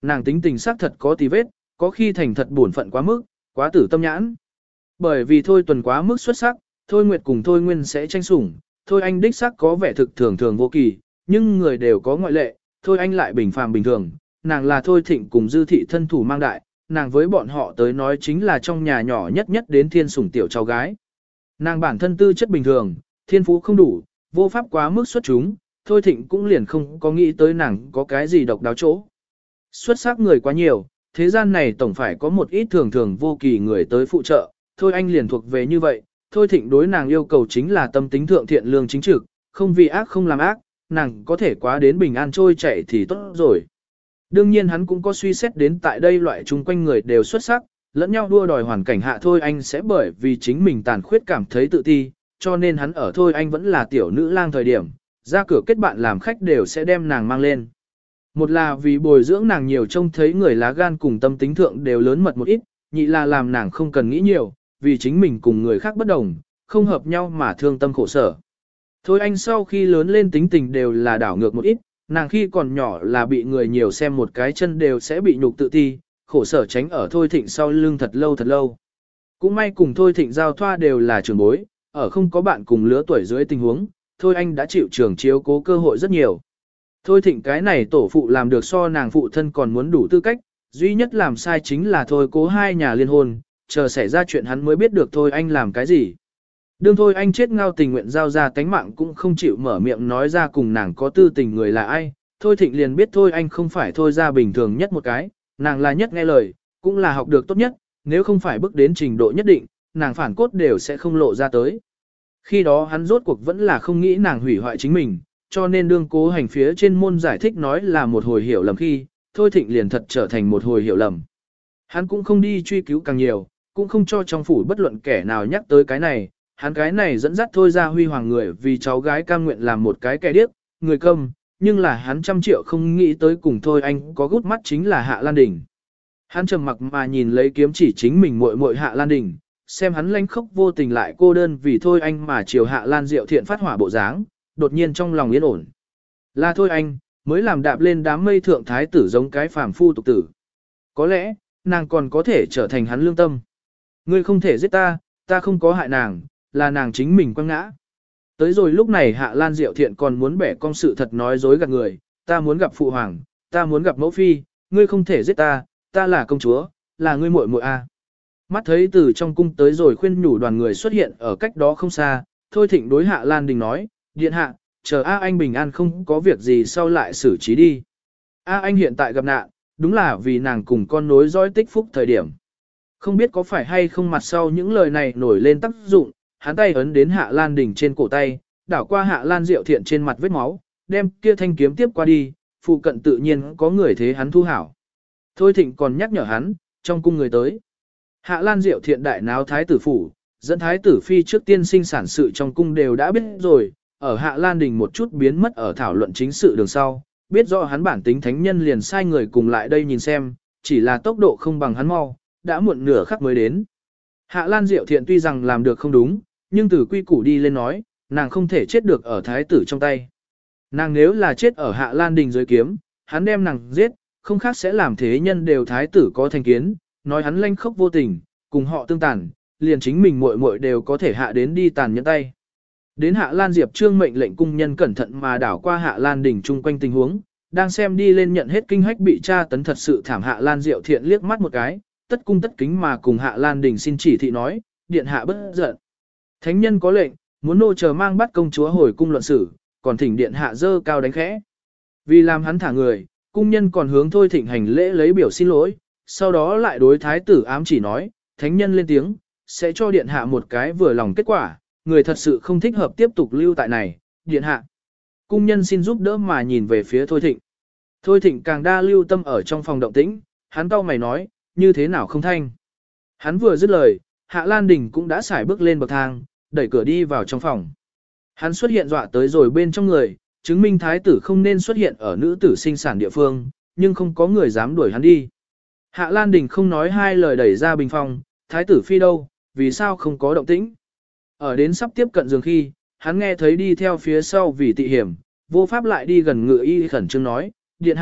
Speaker 1: Nàng tính tình xác thật có tí vết, có khi thành thật buồn phận quá mức, quá tử tâm nhãn. Bởi vì Thôi Tuần quá mức xuất sắc, Thôi Nguyệt cùng Thôi Nguyên sẽ tranh sủng, Thôi Anh đích xác có vẻ thực thường thường vô kỳ, nhưng người đều có ngoại lệ, Thôi Anh lại bình phàm bình thường, nàng là Thôi Thịnh cùng Dư Thị thân thủ mang đại, nàng với bọn họ tới nói chính là trong nhà nhỏ nhất nhất đến thiên sủng tiểu cháu gái. Nàng bản thân tư chất bình thường, thiên phú không đủ, vô pháp quá mức xuất chúng, Thôi Thịnh cũng liền không có nghĩ tới nàng có cái gì độc đáo chỗ. Xuất sắc người quá nhiều, thế gian này tổng phải có một ít thường thường vô kỳ người tới phụ trợ, Thôi Anh liền thuộc về như vậy, Thôi Thịnh đối nàng yêu cầu chính là tâm tính thượng thiện lương chính trực, không vì ác không làm ác, nàng có thể quá đến bình an trôi chảy thì tốt rồi. Đương nhiên hắn cũng có suy xét đến tại đây loại chung quanh người đều xuất sắc, lẫn nhau đua đòi hoàn cảnh hạ Thôi Anh sẽ bởi vì chính mình tàn khuyết cảm thấy tự ti, cho nên hắn ở Thôi Anh vẫn là tiểu nữ lang thời điểm, ra cửa kết bạn làm khách đều sẽ đem nàng mang lên. Một là vì bồi dưỡng nàng nhiều trông thấy người lá gan cùng tâm tính thượng đều lớn mật một ít, nhị là làm nàng không cần nghĩ nhiều, vì chính mình cùng người khác bất đồng, không hợp nhau mà thương tâm khổ sở. Thôi Anh sau khi lớn lên tính tình đều là đảo ngược một ít, nàng khi còn nhỏ là bị người nhiều xem một cái chân đều sẽ bị nhục tự ti, khổ sở tránh ở Thôi Thịnh sau lưng thật lâu thật lâu. Cũng may cùng Thôi Thịnh giao thoa đều là trưởng bối, ở không có bạn cùng lứa tuổi dưới tình huống, Thôi Anh đã chịu trưởng chiếu cố cơ hội rất nhiều. Thôi Thịnh cái này tổ phụ làm được so nàng phụ thân còn muốn đủ tư cách, duy nhất làm sai chính là Thôi Cố hai nhà liên hôn, chờ xảy ra chuyện hắn mới biết được Thôi Anh làm cái gì. Đương Thôi Anh chết ngao tình nguyện giao ra tánh mạng cũng không chịu mở miệng nói ra cùng nàng có tư tình người là ai, Thôi Thịnh liền biết Thôi Anh không phải Thôi ra bình thường nhất một cái, nàng là nhất nghe lời, cũng là học được tốt nhất, nếu không phải bước đến trình độ nhất định, nàng phản cốt đều sẽ không lộ ra tới. Khi đó hắn rốt cuộc vẫn là không nghĩ nàng hủy hoại chính mình, cho nên đương Cố Hành phía trên môn giải thích nói là một hồi hiểu lầm khi, Thôi Thịnh liền thật trở thành một hồi hiểu lầm. Hắn cũng không đi truy cứu càng nhiều, cũng không cho trong phủ bất luận kẻ nào nhắc tới cái này, hắn cái này dẫn dắt Thôi ra huy hoàng người vì cháu gái cam nguyện làm một cái kẻ điếc, người câm, nhưng là hắn trăm triệu không nghĩ tới cùng Thôi Anh có gút mắt chính là Hạ Lan Đình. Hắn trầm mặc mà nhìn lấy kiếm chỉ chính mình muội muội Hạ Lan Đình, xem hắn lanh khốc vô tình lại cô đơn vì Thôi Anh mà chiều Hạ Lan Diệu Thiện phát hỏa bộ dáng, đột nhiên trong lòng yên ổn. Là Thôi Anh, mới làm đạp lên đám mây thượng thái tử giống cái phàm phu tục tử. Có lẽ, nàng còn có thể trở thành hắn lương tâm. Ngươi không thể giết ta, ta không có hại nàng, là nàng chính mình quăng ngã. Tới rồi lúc này Hạ Lan Diệu Thiện còn muốn bẻ cong sự thật nói dối gạt người, ta muốn gặp phụ hoàng, ta muốn gặp mẫu phi, ngươi không thể giết ta, ta là công chúa, là ngươi muội muội a. Mắt thấy từ trong cung tới rồi khuyên nhủ đoàn người xuất hiện ở cách đó không xa, Thôi Thịnh đối Hạ Lan Đình nói, điện hạ, chờ A Anh bình an không có việc gì sau lại xử trí đi. A Anh hiện tại gặp nạn, đúng là vì nàng cùng con nối dõi tích phúc thời điểm. Không biết có phải hay không mặt sau những lời này nổi lên tác dụng, hắn tay ấn đến Hạ Lan Đình trên cổ tay, đảo qua Hạ Lan Diệu Thiện trên mặt vết máu, đem kia thanh kiếm tiếp qua đi, phụ cận tự nhiên có người thế hắn thu hảo. Thôi Thịnh còn nhắc nhở hắn, trong cung người tới. Hạ Lan Diệu Thiện đại náo thái tử phủ, dẫn thái tử phi trước tiên sinh sản sự trong cung đều đã biết rồi, ở Hạ Lan Đình một chút biến mất ở thảo luận chính sự đường sau, biết rõ hắn bản tính thánh nhân liền sai người cùng lại đây nhìn xem, chỉ là tốc độ không bằng hắn mau, đã muộn nửa khắc mới đến. Hạ Lan Diệu Thiện tuy rằng làm được không đúng, nhưng từ quy củ đi lên nói, nàng không thể chết được ở thái tử trong tay. Nàng nếu là chết ở Hạ Lan Đình dưới kiếm, hắn đem nàng giết, không khác sẽ làm thế nhân đều thái tử có thành kiến, nói hắn lanh khốc vô tình, cùng họ tương tàn, liền chính mình muội muội đều có thể hạ đến đi tàn nhẫn tay. Đến Hạ Lan Diệp Trương mệnh lệnh cung nhân cẩn thận mà đảo qua Hạ Lan Đình chung quanh tình huống, đang xem đi lên nhận hết kinh hách bị tra tấn thật sự thảm Hạ Lan Diệu Thiện liếc mắt một cái, tất cung tất kính mà cùng Hạ Lan Đình xin chỉ thị nói, điện hạ bất giận. Thánh nhân có lệnh, muốn nô chờ mang bắt công chúa hồi cung luận xử, còn thỉnh điện hạ dơ cao đánh khẽ. Vì làm hắn thả người, cung nhân còn hướng Thôi Thịnh hành lễ lấy biểu xin lỗi, sau đó lại đối thái tử ám chỉ nói, thánh nhân lên tiếng, sẽ cho điện hạ một cái vừa lòng kết quả, người thật sự không thích hợp tiếp tục lưu tại này, điện hạ. Cung nhân xin giúp đỡ mà nhìn về phía Thôi Thịnh. Thôi Thịnh càng đa lưu tâm ở trong phòng động tĩnh, hắn cau mày nói, như thế nào không thanh. Hắn vừa dứt lời, Hạ Lan Đình cũng đã xài bước lên bậc thang, đẩy cửa đi vào trong phòng. Hắn xuất hiện dọa tới rồi bên trong người, chứng minh thái tử không nên xuất hiện ở nữ tử sinh sản địa phương, nhưng không có người dám đuổi hắn đi. Hạ Lan Đình không nói hai lời đẩy ra bình phòng, thái tử phi đâu, vì sao không có động tĩnh. Ở đến sắp tiếp cận giường khi, hắn nghe thấy đi theo phía sau vì tị hiểm, vô pháp lại đi gần ngựa y khẩn trương nói, điện hạ,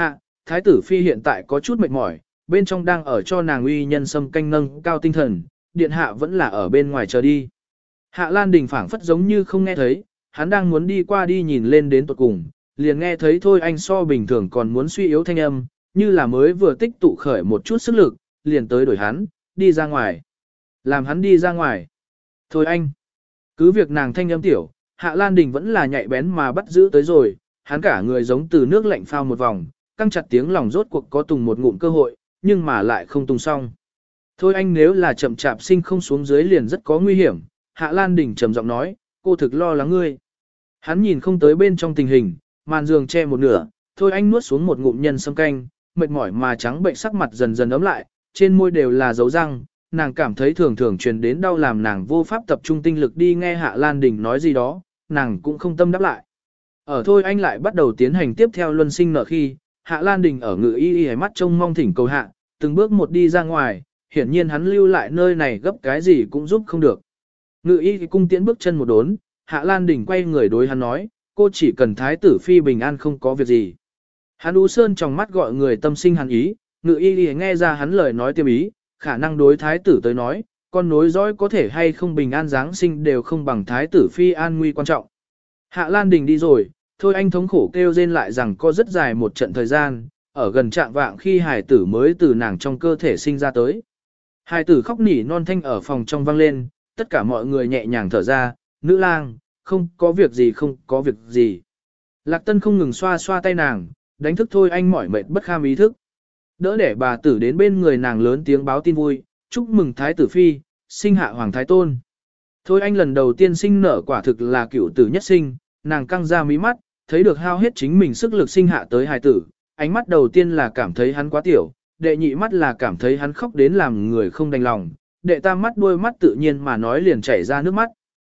Speaker 1: thái tử phi hiện tại có chút mệt mỏi, bên trong đang ở cho nàng uy nhân sâm canh nâng cao tinh thần, điện hạ vẫn là ở bên ngoài chờ đi. Hạ Lan Đình phảng phất giống như không nghe thấy, hắn đang muốn đi qua đi nhìn lên đến tuột cùng, liền nghe thấy thôi anh so bình thường còn muốn suy yếu thanh âm, như là mới vừa tích tụ khởi một chút sức lực, liền tới đổi hắn, đi ra ngoài. Làm hắn đi ra ngoài. Thôi anh. Cứ việc nàng thanh âm tiểu, Hạ Lan Đình vẫn là nhạy bén mà bắt giữ tới rồi, hắn cả người giống từ nước lạnh phao một vòng, căng chặt tiếng lòng rốt cuộc có tùng một ngụm cơ hội, nhưng mà lại không tùng xong. Thôi anh nếu là chậm chạp sinh không xuống dưới liền rất có nguy hiểm, Hạ Lan Đình trầm giọng nói, cô thực lo lắng ngươi. Hắn nhìn không tới bên trong tình hình, màn giường che một nửa, thôi anh nuốt xuống một ngụm nhân sâm canh, mệt mỏi mà trắng bệnh sắc mặt dần dần ấm lại, trên môi đều là dấu răng, nàng cảm thấy thường thường truyền đến đau làm nàng vô pháp tập trung tinh lực đi nghe Hạ Lan Đình nói gì đó, nàng cũng không tâm đáp lại. Ở thôi anh lại bắt đầu tiến hành tiếp theo luân sinh nợ khi, Hạ Lan Đình ở ngự y y mắt trông mong thỉnh cầu hạ, từng bước một đi ra ngoài, hiển nhiên hắn lưu lại nơi này gấp cái gì cũng giúp không được. Ngự y cung tiễn bước chân một đốn, Hạ Lan Đình quay người đối hắn nói, cô chỉ cần thái tử phi bình an không có việc gì. Hắn U Sơn trong mắt gọi người tâm sinh hắn ý, ngự y y nghe ra hắn lời nói tiêm ý, khả năng đối thái tử tới nói, con nối dõi có thể hay không bình an giáng sinh đều không bằng thái tử phi an nguy quan trọng. Hạ Lan Đình đi rồi, thôi anh thống khổ kêu rên lại rằng có rất dài một trận thời gian, ở gần trạng vạng khi hài tử mới từ nàng trong cơ thể sinh ra tới. Hài tử khóc nỉ non thanh ở phòng trong vang lên, tất cả mọi người nhẹ nhàng thở ra, nữ lang, không có việc gì không có việc gì. Lạc Tân không ngừng xoa xoa tay nàng, đánh thức thôi anh mỏi mệt bất kham ý thức. Đỡ để bà tử đến bên người nàng lớn tiếng báo tin vui, chúc mừng thái tử phi, sinh hạ hoàng thái tôn. Thôi anh lần đầu tiên sinh nở quả thực là cựu tử nhất sinh, nàng căng ra mí mắt, thấy được hao hết chính mình sức lực sinh hạ tới hài tử, ánh mắt đầu tiên là cảm thấy hắn quá tiểu, đệ nhị mắt là cảm thấy hắn khóc đến làm người không đành lòng, đệ tam mắt đôi mắt tự nhiên mà nói liền chảy ra nước mắt.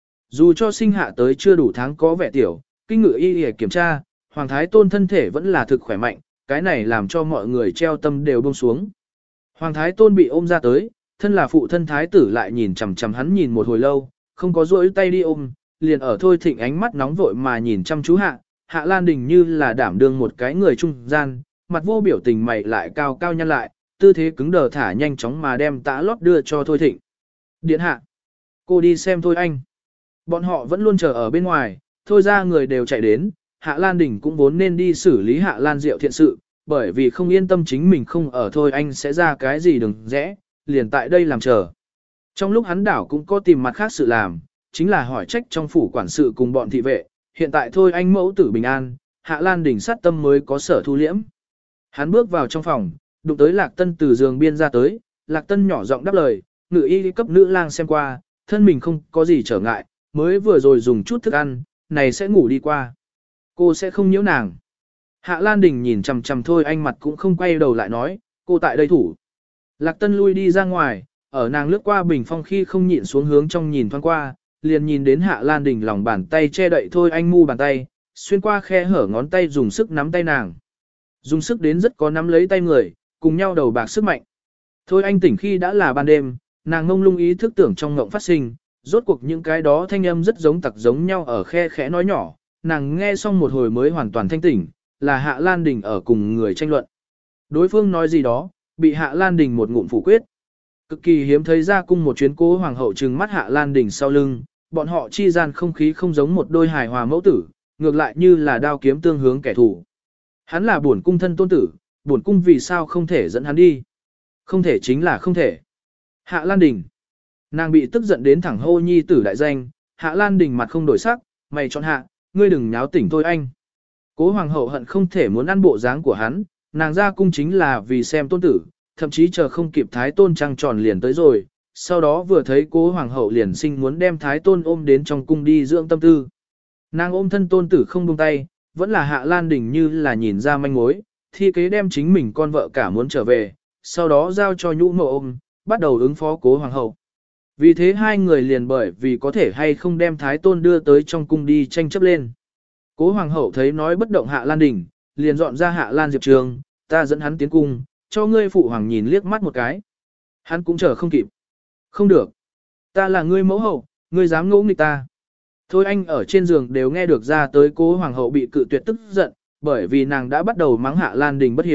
Speaker 1: Dù cho sinh hạ tới chưa đủ tháng có vẻ tiểu, kinh ngự y y kiểm tra, hoàng thái tôn thân thể vẫn là thực khỏe mạnh, cái này làm cho mọi người treo tâm đều buông xuống. Hoàng thái tôn bị ôm ra tới, thân là phụ thân thái tử lại nhìn chằm chằm hắn nhìn một hồi lâu, không có duỗi tay đi ôm, liền ở thôi thịnh ánh mắt nóng vội mà nhìn chăm chú hạ, Hạ Lan Đình như là đảm đương một cái người trung gian, mặt vô biểu tình mày lại cao cao nhăn lại, tư thế cứng đờ thả nhanh chóng mà đem tã lót đưa cho thôi thịnh. Điện hạ, cô đi xem thôi anh. Bọn họ vẫn luôn chờ ở bên ngoài, thôi ra người đều chạy đến, Hạ Lan Đình cũng vốn nên đi xử lý Hạ Lan Diệu thiện sự, bởi vì không yên tâm chính mình không ở thôi anh sẽ ra cái gì đừng rẽ, liền tại đây làm chờ. Trong lúc hắn đảo cũng có tìm mặt khác sự làm, chính là hỏi trách trong phủ quản sự cùng bọn thị vệ, hiện tại thôi anh mẫu tử bình an, Hạ Lan Đình sát tâm mới có sở thu liễm. Hắn bước vào trong phòng, đụng tới Lạc Tân từ giường biên ra tới, Lạc Tân nhỏ giọng đáp lời, ngự y cấp nữ lang xem qua, thân mình không có gì trở ngại, mới vừa rồi dùng chút thức ăn, này sẽ ngủ đi qua. Cô sẽ không nhiễu nàng. Hạ Lan Đình nhìn chằm chằm thôi anh mặt cũng không quay đầu lại nói, cô tại đây thủ. Lạc Tân lui đi ra ngoài, ở nàng lướt qua bình phong khi không nhịn xuống hướng trong nhìn thoáng qua, liền nhìn đến Hạ Lan Đình lòng bàn tay che đậy thôi anh mu bàn tay, xuyên qua khe hở ngón tay dùng sức nắm tay nàng. Dùng sức đến rất có nắm lấy tay người, cùng nhau đầu bạc sức mạnh. Thôi anh tỉnh khi đã là ban đêm, nàng ngông lung ý thức tưởng trong ngộng phát sinh, rốt cuộc những cái đó thanh âm rất giống tặc giống nhau ở khe khẽ nói nhỏ, nàng nghe xong một hồi mới hoàn toàn thanh tỉnh, là Hạ Lan Đình ở cùng người tranh luận. Đối phương nói gì đó, bị Hạ Lan Đình một ngụm phủ quyết. Cực kỳ hiếm thấy ra cung một chuyến cố hoàng hậu trừng mắt Hạ Lan Đình sau lưng, bọn họ chi gian không khí không giống một đôi hài hòa mẫu tử, ngược lại như là đao kiếm tương hướng kẻ thù. Hắn là bổn cung thân tôn tử, bổn cung vì sao không thể dẫn hắn đi? Không thể chính là không thể. Hạ Lan Đình. Nàng bị tức giận đến thẳng hô nhi tử đại danh, Hạ Lan Đình mặt không đổi sắc, mày chọn hạ, ngươi đừng nháo tỉnh tôi anh. Cố hoàng hậu hận không thể muốn ăn bộ dáng của hắn, nàng ra cung chính là vì xem tôn tử, thậm chí chờ không kịp thái tôn trăng tròn liền tới rồi, sau đó vừa thấy cố hoàng hậu liền sinh muốn đem thái tôn ôm đến trong cung đi dưỡng tâm tư. Nàng ôm thân tôn tử không buông tay, vẫn là Hạ Lan Đình như là nhìn ra manh mối, thi kế đem chính mình con vợ cả muốn trở về, sau đó giao cho nhũ mộ ôm, bắt đầu ứng phó cố hoàng hậu. Vì thế hai người liền bởi vì có thể hay không đem thái tôn đưa tới trong cung đi tranh chấp lên. Cố hoàng hậu thấy nói bất động Hạ Lan Đình, liền dọn ra Hạ Lan Diệp Trường, ta dẫn hắn tiến cung, cho ngươi phụ hoàng nhìn liếc mắt một cái. Hắn cũng chờ không kịp. Không được. Ta là ngươi mẫu hậu, ngươi dám ngỗ nghịch ta. Thôi anh ở trên giường đều nghe được ra tới cố hoàng hậu bị cự tuyệt tức giận, bởi vì nàng đã bắt đầu mắng Hạ Lan Đình bất hiếu,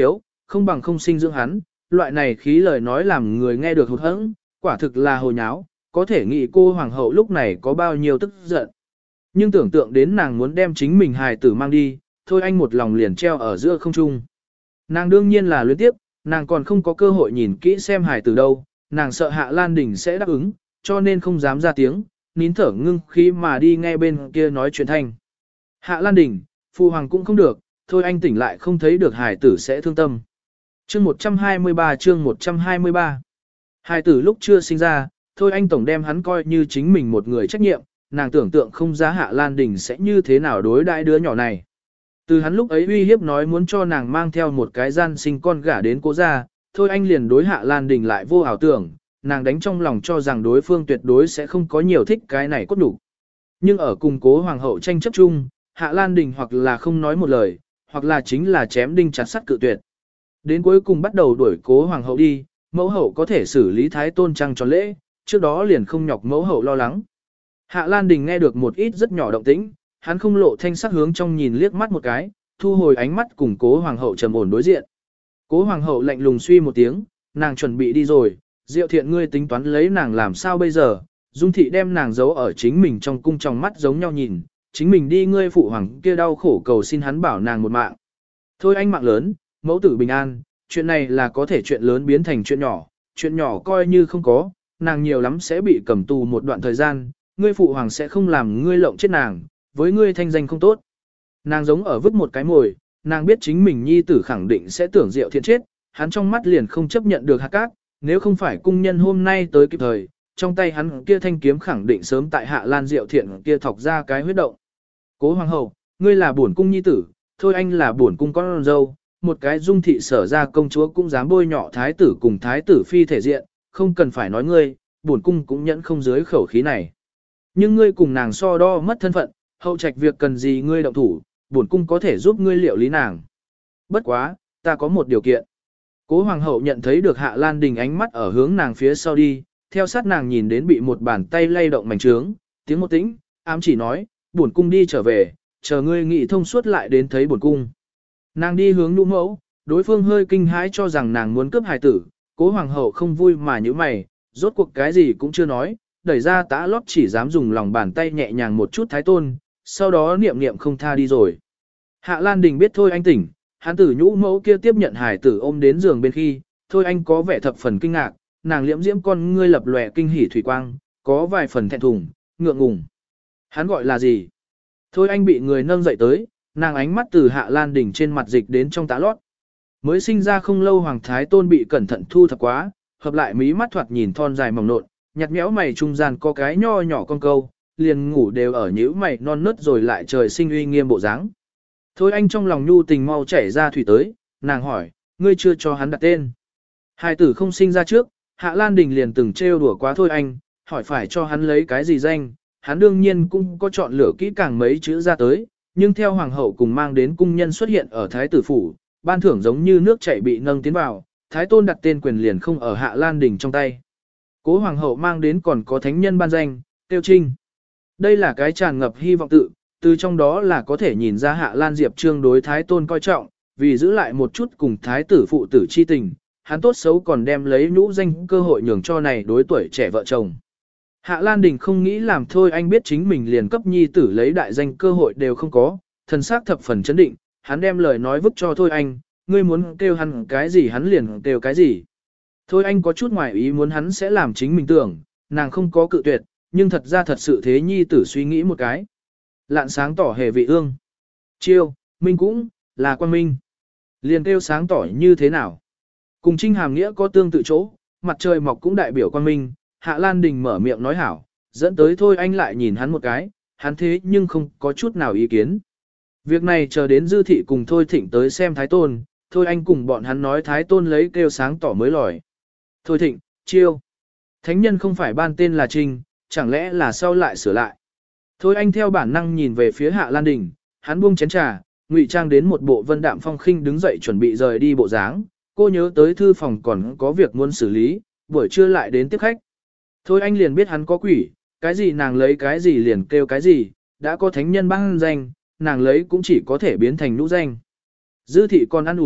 Speaker 1: không bằng không sinh dưỡng hắn, loại này khí lời nói làm người nghe được hụt hẫng, quả thực là hồ nháo, có thể nghĩ cô hoàng hậu lúc này có bao nhiêu tức giận. Nhưng tưởng tượng đến nàng muốn đem chính mình hài tử mang đi, thôi anh một lòng liền treo ở giữa không trung. Nàng đương nhiên là luyến tiếp, nàng còn không có cơ hội nhìn kỹ xem hài tử đâu, nàng sợ Hạ Lan Đình sẽ đáp ứng, cho nên không dám ra tiếng, nín thở ngưng khí mà đi nghe bên kia nói chuyện thanh. Hạ Lan Đình, phụ hoàng cũng không được, thôi anh tỉnh lại không thấy được hài tử sẽ thương tâm. Chương một trăm hai mươi ba chương một trăm hai mươi ba Hài tử lúc chưa sinh ra, thôi anh tổng đem hắn coi như chính mình một người trách nhiệm, nàng tưởng tượng không ra Hạ Lan Đình sẽ như thế nào đối đãi đứa nhỏ này. Từ hắn lúc ấy uy hiếp nói muốn cho nàng mang theo một cái gian sinh con gả đến cố gia, thôi anh liền đối Hạ Lan Đình lại vô ảo tưởng, nàng đánh trong lòng cho rằng đối phương tuyệt đối sẽ không có nhiều thích cái này cốt đủ. Nhưng ở cùng cố hoàng hậu tranh chấp chung, Hạ Lan Đình hoặc là không nói một lời, hoặc là chính là chém đinh chặt sắt cự tuyệt. Đến cuối cùng bắt đầu đuổi cố hoàng hậu đi, mẫu hậu có thể xử lý thái tôn trăng cho lễ, trước đó liền không nhọc mẫu hậu lo lắng. Hạ Lan Đình nghe được một ít rất nhỏ động tĩnh, hắn không lộ thanh sắc hướng trong nhìn liếc mắt một cái, thu hồi ánh mắt cùng cố hoàng hậu trầm ổn đối diện. Cố hoàng hậu lạnh lùng suy một tiếng, nàng chuẩn bị đi rồi, Diệu Thiện ngươi tính toán lấy nàng làm sao bây giờ, Dung thị đem nàng giấu ở chính mình trong cung trong mắt giống nhau nhìn, chính mình đi ngươi phụ hoàng kia đau khổ cầu xin hắn bảo nàng một mạng. Thôi anh mạng lớn, mẫu tử bình an, chuyện này là có thể chuyện lớn biến thành chuyện nhỏ, chuyện nhỏ coi như không có, nàng nhiều lắm sẽ bị cầm tù một đoạn thời gian, ngươi phụ hoàng sẽ không làm ngươi lộng chết nàng, với ngươi thanh danh không tốt. Nàng giống ở vứt một cái mồi, nàng biết chính mình nhi tử khẳng định sẽ tưởng Diệu Thiện chết, hắn trong mắt liền không chấp nhận được hạt cát, nếu không phải cung nhân hôm nay tới kịp thời, trong tay hắn kia thanh kiếm khẳng định sớm tại Hạ Lan Diệu Thiện kia thọc ra cái huyết động. Cố hoàng hậu, ngươi là bổn cung nhi tử, thôi anh là bổn cung con dâu, một cái Dung thị sở ra công chúa cũng dám bôi nhọ thái tử cùng thái tử phi thể diện, không cần phải nói ngươi, bổn cung cũng nhẫn không dưới khẩu khí này. Nhưng ngươi cùng nàng so đo mất thân phận, hậu trạch việc cần gì ngươi động thủ, bổn cung có thể giúp ngươi liệu lý nàng. Bất quá, ta có một điều kiện. Cố hoàng hậu nhận thấy được Hạ Lan Đình ánh mắt ở hướng nàng phía sau đi, theo sát nàng nhìn đến bị một bàn tay lay động mảnh trướng, tiếng một tĩnh, ám chỉ nói, bổn cung đi trở về, chờ ngươi nghị thông suốt lại đến thấy bổn cung. Nàng đi hướng nhũ mẫu, đối phương hơi kinh hãi cho rằng nàng muốn cướp hài tử, cố hoàng hậu không vui mà như mày, rốt cuộc cái gì cũng chưa nói, đẩy ra tã lót chỉ dám dùng lòng bàn tay nhẹ nhàng một chút thái tôn, sau đó niệm niệm không tha đi rồi. Hạ Lan Đình biết thôi anh tỉnh, hắn tử nhũ mẫu kia tiếp nhận hài tử ôm đến giường bên khi, thôi anh có vẻ thập phần kinh ngạc, nàng liễm diễm con ngươi lập lòe kinh hỉ thủy quang, có vài phần thẹn thùng, ngượng ngùng. Hắn gọi là gì? Thôi anh bị người nâng dậy tới, nàng ánh mắt từ Hạ Lan Đình trên mặt dịch đến trong tá lót. Mới sinh ra không lâu Hoàng Thái Tôn bị cẩn thận thu thập quá, hợp lại mí mắt thoạt nhìn thon dài mỏng nộn, nhặt nhẽo mày trung gian có cái nho nhỏ con câu, liền ngủ đều ở nhíu mày non nớt rồi lại trời sinh uy nghiêm bộ dáng. Thôi anh trong lòng nhu tình mau chảy ra thủy tới, nàng hỏi, ngươi chưa cho hắn đặt tên. Hai tử không sinh ra trước, Hạ Lan Đình liền từng trêu đùa quá thôi anh, hỏi phải cho hắn lấy cái gì danh, hắn đương nhiên cũng có chọn lựa kỹ càng mấy chữ ra tới, nhưng theo hoàng hậu cùng mang đến cung nhân xuất hiện ở thái tử phủ, ban thưởng giống như nước chảy bị nâng tiến vào, thái tôn đặt tên quyền liền không ở Hạ Lan Đình trong tay. Cố hoàng hậu mang đến còn có thánh nhân ban danh, Tiêu Trinh. Đây là cái tràn ngập hy vọng tự, từ trong đó là có thể nhìn ra Hạ Lan Diệp Trương đối thái tôn coi trọng, vì giữ lại một chút cùng thái tử phụ tử chi tình, hắn tốt xấu còn đem lấy nhũ danh cơ hội nhường cho này đối tuổi trẻ vợ chồng. Hạ Lan Đình không nghĩ làm thôi anh biết chính mình liền cấp nhi tử lấy đại danh cơ hội đều không có, thần sắc thập phần chấn định, hắn đem lời nói vứt cho thôi anh, ngươi muốn kêu hắn cái gì hắn liền kêu cái gì. Thôi anh có chút ngoài ý muốn hắn sẽ làm chính mình tưởng, nàng không có cự tuyệt, nhưng thật ra thật sự thế nhi tử suy nghĩ một cái. Lạn sáng tỏ hề vị ương. Chiêu, minh cũng, là quan minh. Liền kêu sáng tỏ như thế nào. Cùng trinh hàm nghĩa có tương tự chỗ, mặt trời mọc cũng đại biểu quan minh, Hạ Lan Đình mở miệng nói hảo, dẫn tới thôi anh lại nhìn hắn một cái, hắn thế nhưng không có chút nào ý kiến. Việc này chờ đến dư thị cùng thôi thịnh tới xem thái tôn, thôi anh cùng bọn hắn nói thái tôn lấy kêu sáng tỏ mới lòi. Thôi thịnh, chiêu. Thánh nhân không phải ban tên là trinh, chẳng lẽ là sau lại sửa lại. Thôi anh theo bản năng nhìn về phía Hạ Lan Đình, hắn buông chén trà, ngụy trang đến một bộ vân đạm phong khinh đứng dậy chuẩn bị rời đi bộ dáng. Cô nhớ tới thư phòng còn có việc muốn xử lý, buổi trưa lại đến tiếp khách. Thôi anh liền biết hắn có quỷ, cái gì nàng lấy cái gì liền kêu cái gì, đã có thánh nhân ban danh, nàng lấy cũng chỉ có thể biến thành nhũ danh. Dư thị còn ăn ủi,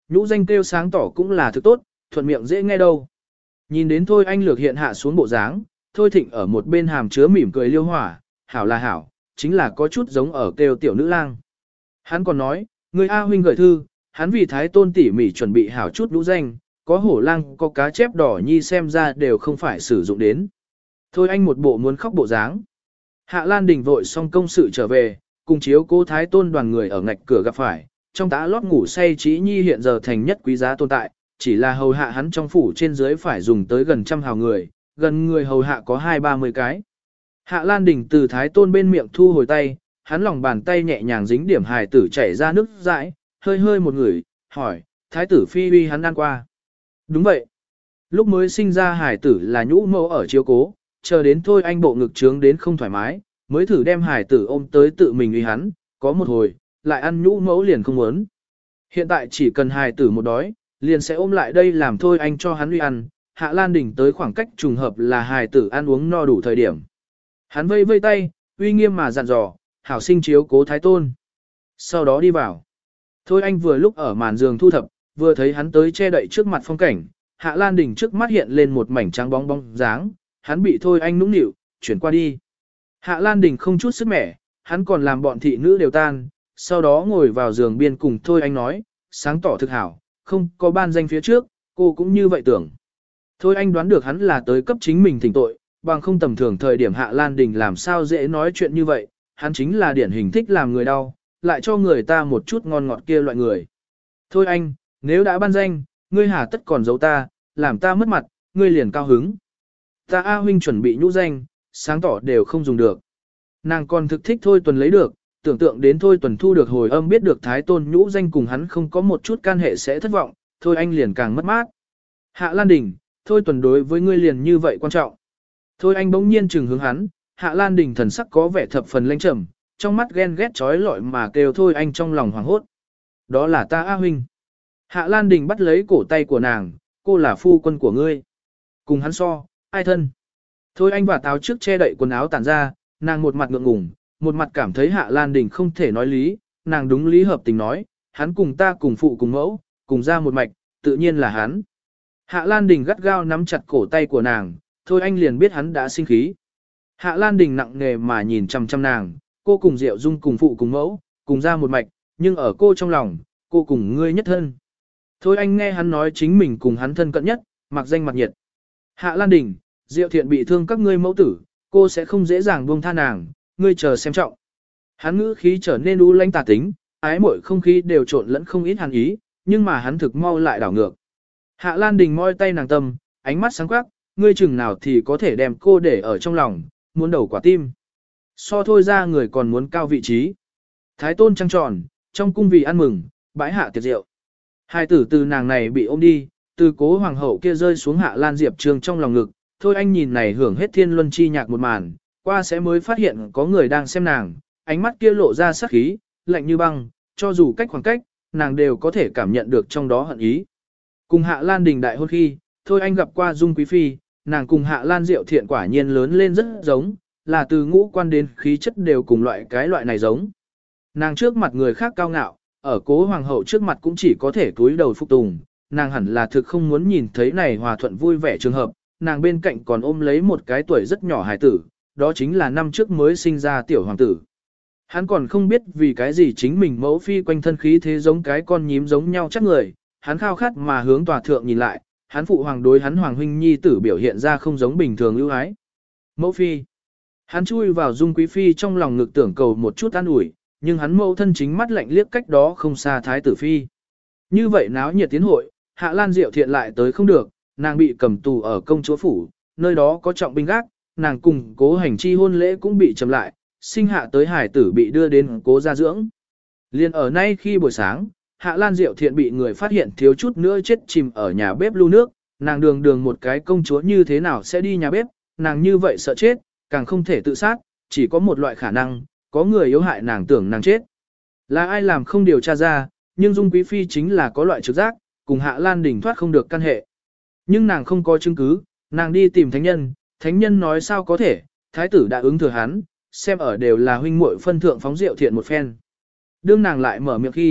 Speaker 1: nhũ danh kêu sáng tỏ cũng là thực tốt, thuận miệng dễ nghe đâu. Nhìn đến Thôi Anh lược hiện hạ xuống bộ dáng, Thôi Thịnh ở một bên hàm chứa mỉm cười liêu hỏa, hảo là hảo, chính là có chút giống ở kêu tiểu nữ lang. Hắn còn nói, người A huynh gửi thư, hắn vì thái tôn tỉ mỉ chuẩn bị hảo chút nhũ danh, có hổ lang, có cá chép đỏ nhi xem ra đều không phải sử dụng đến. Thôi Anh một bộ muốn khóc bộ dáng. Hạ Lan Đình vội xong công sự trở về, cùng chiếu cố thái tôn đoàn người ở ngạch cửa gặp phải, trong tã lót ngủ say Trí Nhi hiện giờ thành nhất quý giá tồn tại, chỉ là hầu hạ hắn trong phủ trên dưới phải dùng tới gần trăm hào người, gần người hầu hạ có hai ba mươi cái. Hạ Lan Đình từ thái tôn bên miệng thu hồi tay, hắn lòng bàn tay nhẹ nhàng dính điểm hài tử chảy ra nước dãi, hơi hơi một người, hỏi, thái tử phi uy hắn ăn qua. Đúng vậy. Lúc mới sinh ra hài tử là nhũ mẫu ở chiếu cố, chờ đến Thôi Anh bộ ngực trướng đến không thoải mái, mới thử đem hài tử ôm tới tự mình uy hắn, có một hồi, lại ăn nhũ mẫu liền không muốn. Hiện tại chỉ cần hài tử một đói, liền sẽ ôm lại đây làm Thôi Anh cho hắn uy ăn, Hạ Lan Đình tới khoảng cách trùng hợp là hài tử ăn uống no đủ thời điểm. Hắn vây vây tay, uy nghiêm mà dặn dò, hảo sinh chiếu cố thái tôn. Sau đó đi vào. Thôi Anh vừa lúc ở màn giường thu thập, vừa thấy hắn tới che đậy trước mặt phong cảnh, Hạ Lan Đình trước mắt hiện lên một mảnh trắng bóng bóng dáng, hắn bị Thôi Anh nũng nịu, chuyển qua đi. Hạ Lan Đình không chút sức mẻ, hắn còn làm bọn thị nữ đều tan, sau đó ngồi vào giường biên cùng Thôi Anh nói, sáng tỏ thực hảo, không có ban danh phía trước, cô cũng như vậy tưởng. Thôi Anh đoán được hắn là tới cấp chính mình thỉnh tội, bằng không tầm thường thời điểm Hạ Lan Đình làm sao dễ nói chuyện như vậy, hắn chính là điển hình thích làm người đau, lại cho người ta một chút ngon ngọt kia loại người. Thôi anh, nếu đã ban danh, ngươi hà tất còn giấu ta, làm ta mất mặt, ngươi liền cao hứng. Ta A huynh chuẩn bị nhũ danh, sáng tỏ đều không dùng được. Nàng còn thực thích Thôi Tuần lấy được, tưởng tượng đến Thôi Tuần thu được hồi âm biết được thái tôn nhũ danh cùng hắn không có một chút can hệ sẽ thất vọng, Thôi anh liền càng mất mát. Hạ Lan Đình, Thôi Tuần đối với ngươi liền như vậy quan trọng. Thôi anh bỗng nhiên trừng hướng hắn, Hạ Lan Đình thần sắc có vẻ thập phần lãnh trầm, trong mắt ghen ghét trói lọi mà kêu Thôi anh trong lòng hoảng hốt. Đó là ta A huynh. Hạ Lan Đình bắt lấy cổ tay của nàng, cô là phu quân của ngươi. Cùng hắn so, ai thân. Thôi anh và táo trước che đậy quần áo tản ra, nàng một mặt ngượng ngùng, một mặt cảm thấy Hạ Lan Đình không thể nói lý, nàng đúng lý hợp tình nói, hắn cùng ta cùng phụ cùng mẫu, cùng ra một mạch, tự nhiên là hắn. Hạ Lan Đình gắt gao nắm chặt cổ tay của nàng, Thôi anh liền biết hắn đã sinh khí. Hạ Lan Đình nặng nề mà nhìn chăm chăm nàng, cô cùng Diệu Dung cùng phụ cùng mẫu, cùng ra một mạch, nhưng ở cô trong lòng, cô cùng ngươi nhất thân. Thôi anh nghe hắn nói chính mình cùng hắn thân cận nhất, mặc danh mặt nhiệt. Hạ Lan Đình, Diệu Thiện bị thương các ngươi mẫu tử, cô sẽ không dễ dàng buông tha nàng, ngươi chờ xem trọng. Hắn ngữ khí trở nên u lãnh tà tính, ái mỗi không khí đều trộn lẫn không ít hàn ý, nhưng mà hắn thực mau lại đảo ngược. Hạ Lan Đình moi tay nàng tâm, ánh mắt sáng quắc, ngươi chừng nào thì có thể đem cô để ở trong lòng, muốn đầu quả tim. So Thôi ra người còn muốn cao vị trí. Thái tôn trăng tròn, trong cung vì ăn mừng, bãi hạ tiệc rượu. Hai tử từ nàng này bị ôm đi, từ cố hoàng hậu kia rơi xuống Hạ Lan Diệp Trương trong lòng ngực. Thôi anh nhìn này hưởng hết thiên luân chi nhạc một màn, qua sẽ mới phát hiện có người đang xem nàng, ánh mắt kia lộ ra sắc khí, lạnh như băng, cho dù cách khoảng cách, nàng đều có thể cảm nhận được trong đó hận ý. Cùng Hạ Lan Đình đại hôn khi, Thôi anh gặp qua Dung Quý Phi, nàng cùng Hạ Lan Diệu Thiện quả nhiên lớn lên rất giống, là từ ngũ quan đến khí chất đều cùng loại cái loại này giống. Nàng trước mặt người khác cao ngạo, ở cố hoàng hậu trước mặt cũng chỉ có thể cúi đầu phục tùng, nàng hẳn là thực không muốn nhìn thấy này hòa thuận vui vẻ trường hợp, nàng bên cạnh còn ôm lấy một cái tuổi rất nhỏ hài tử, đó chính là năm trước mới sinh ra tiểu hoàng tử. Hắn còn không biết vì cái gì chính mình mẫu phi quanh thân khí thế giống cái con nhím giống nhau chắc người, hắn khao khát mà hướng tòa thượng nhìn lại, hắn phụ hoàng đối hắn hoàng huynh nhi tử biểu hiện ra không giống bình thường ưu ái. Mẫu phi. Hắn chui vào Dung Quý Phi trong lòng ngực tưởng cầu một chút an ủi, nhưng hắn mẫu thân chính mắt lạnh liếc cách đó không xa Thái tử Phi. Như vậy náo nhiệt tiến hội, Hạ Lan Diệu Thiện lại tới không được, nàng bị cầm tù ở công chúa phủ, nơi đó có trọng binh gác, nàng cùng cố hành chi hôn lễ cũng bị chậm lại, sinh hạ tới hải tử bị đưa đến cố gia dưỡng. Liên ở nay khi buổi sáng, Hạ Lan Diệu Thiện bị người phát hiện thiếu chút nữa chết chìm ở nhà bếp lưu nước, nàng đường đường một cái công chúa như thế nào sẽ đi nhà bếp, nàng như vậy sợ chết, càng không thể tự sát, chỉ có một loại khả năng, có người yếu hại nàng tưởng nàng chết. Là ai làm không điều tra ra, nhưng Dung Quý Phi chính là có loại trực giác, cùng Hạ Lan Đình thoát không được căn hệ. Nhưng nàng không có chứng cứ, nàng đi tìm thánh nhân, thánh nhân nói sao có thể, thái tử đã ứng thừa hắn, xem ở đều là huynh muội phân thượng phóng Diệu Thiện một phen. Đương nàng lại mở miệng khi,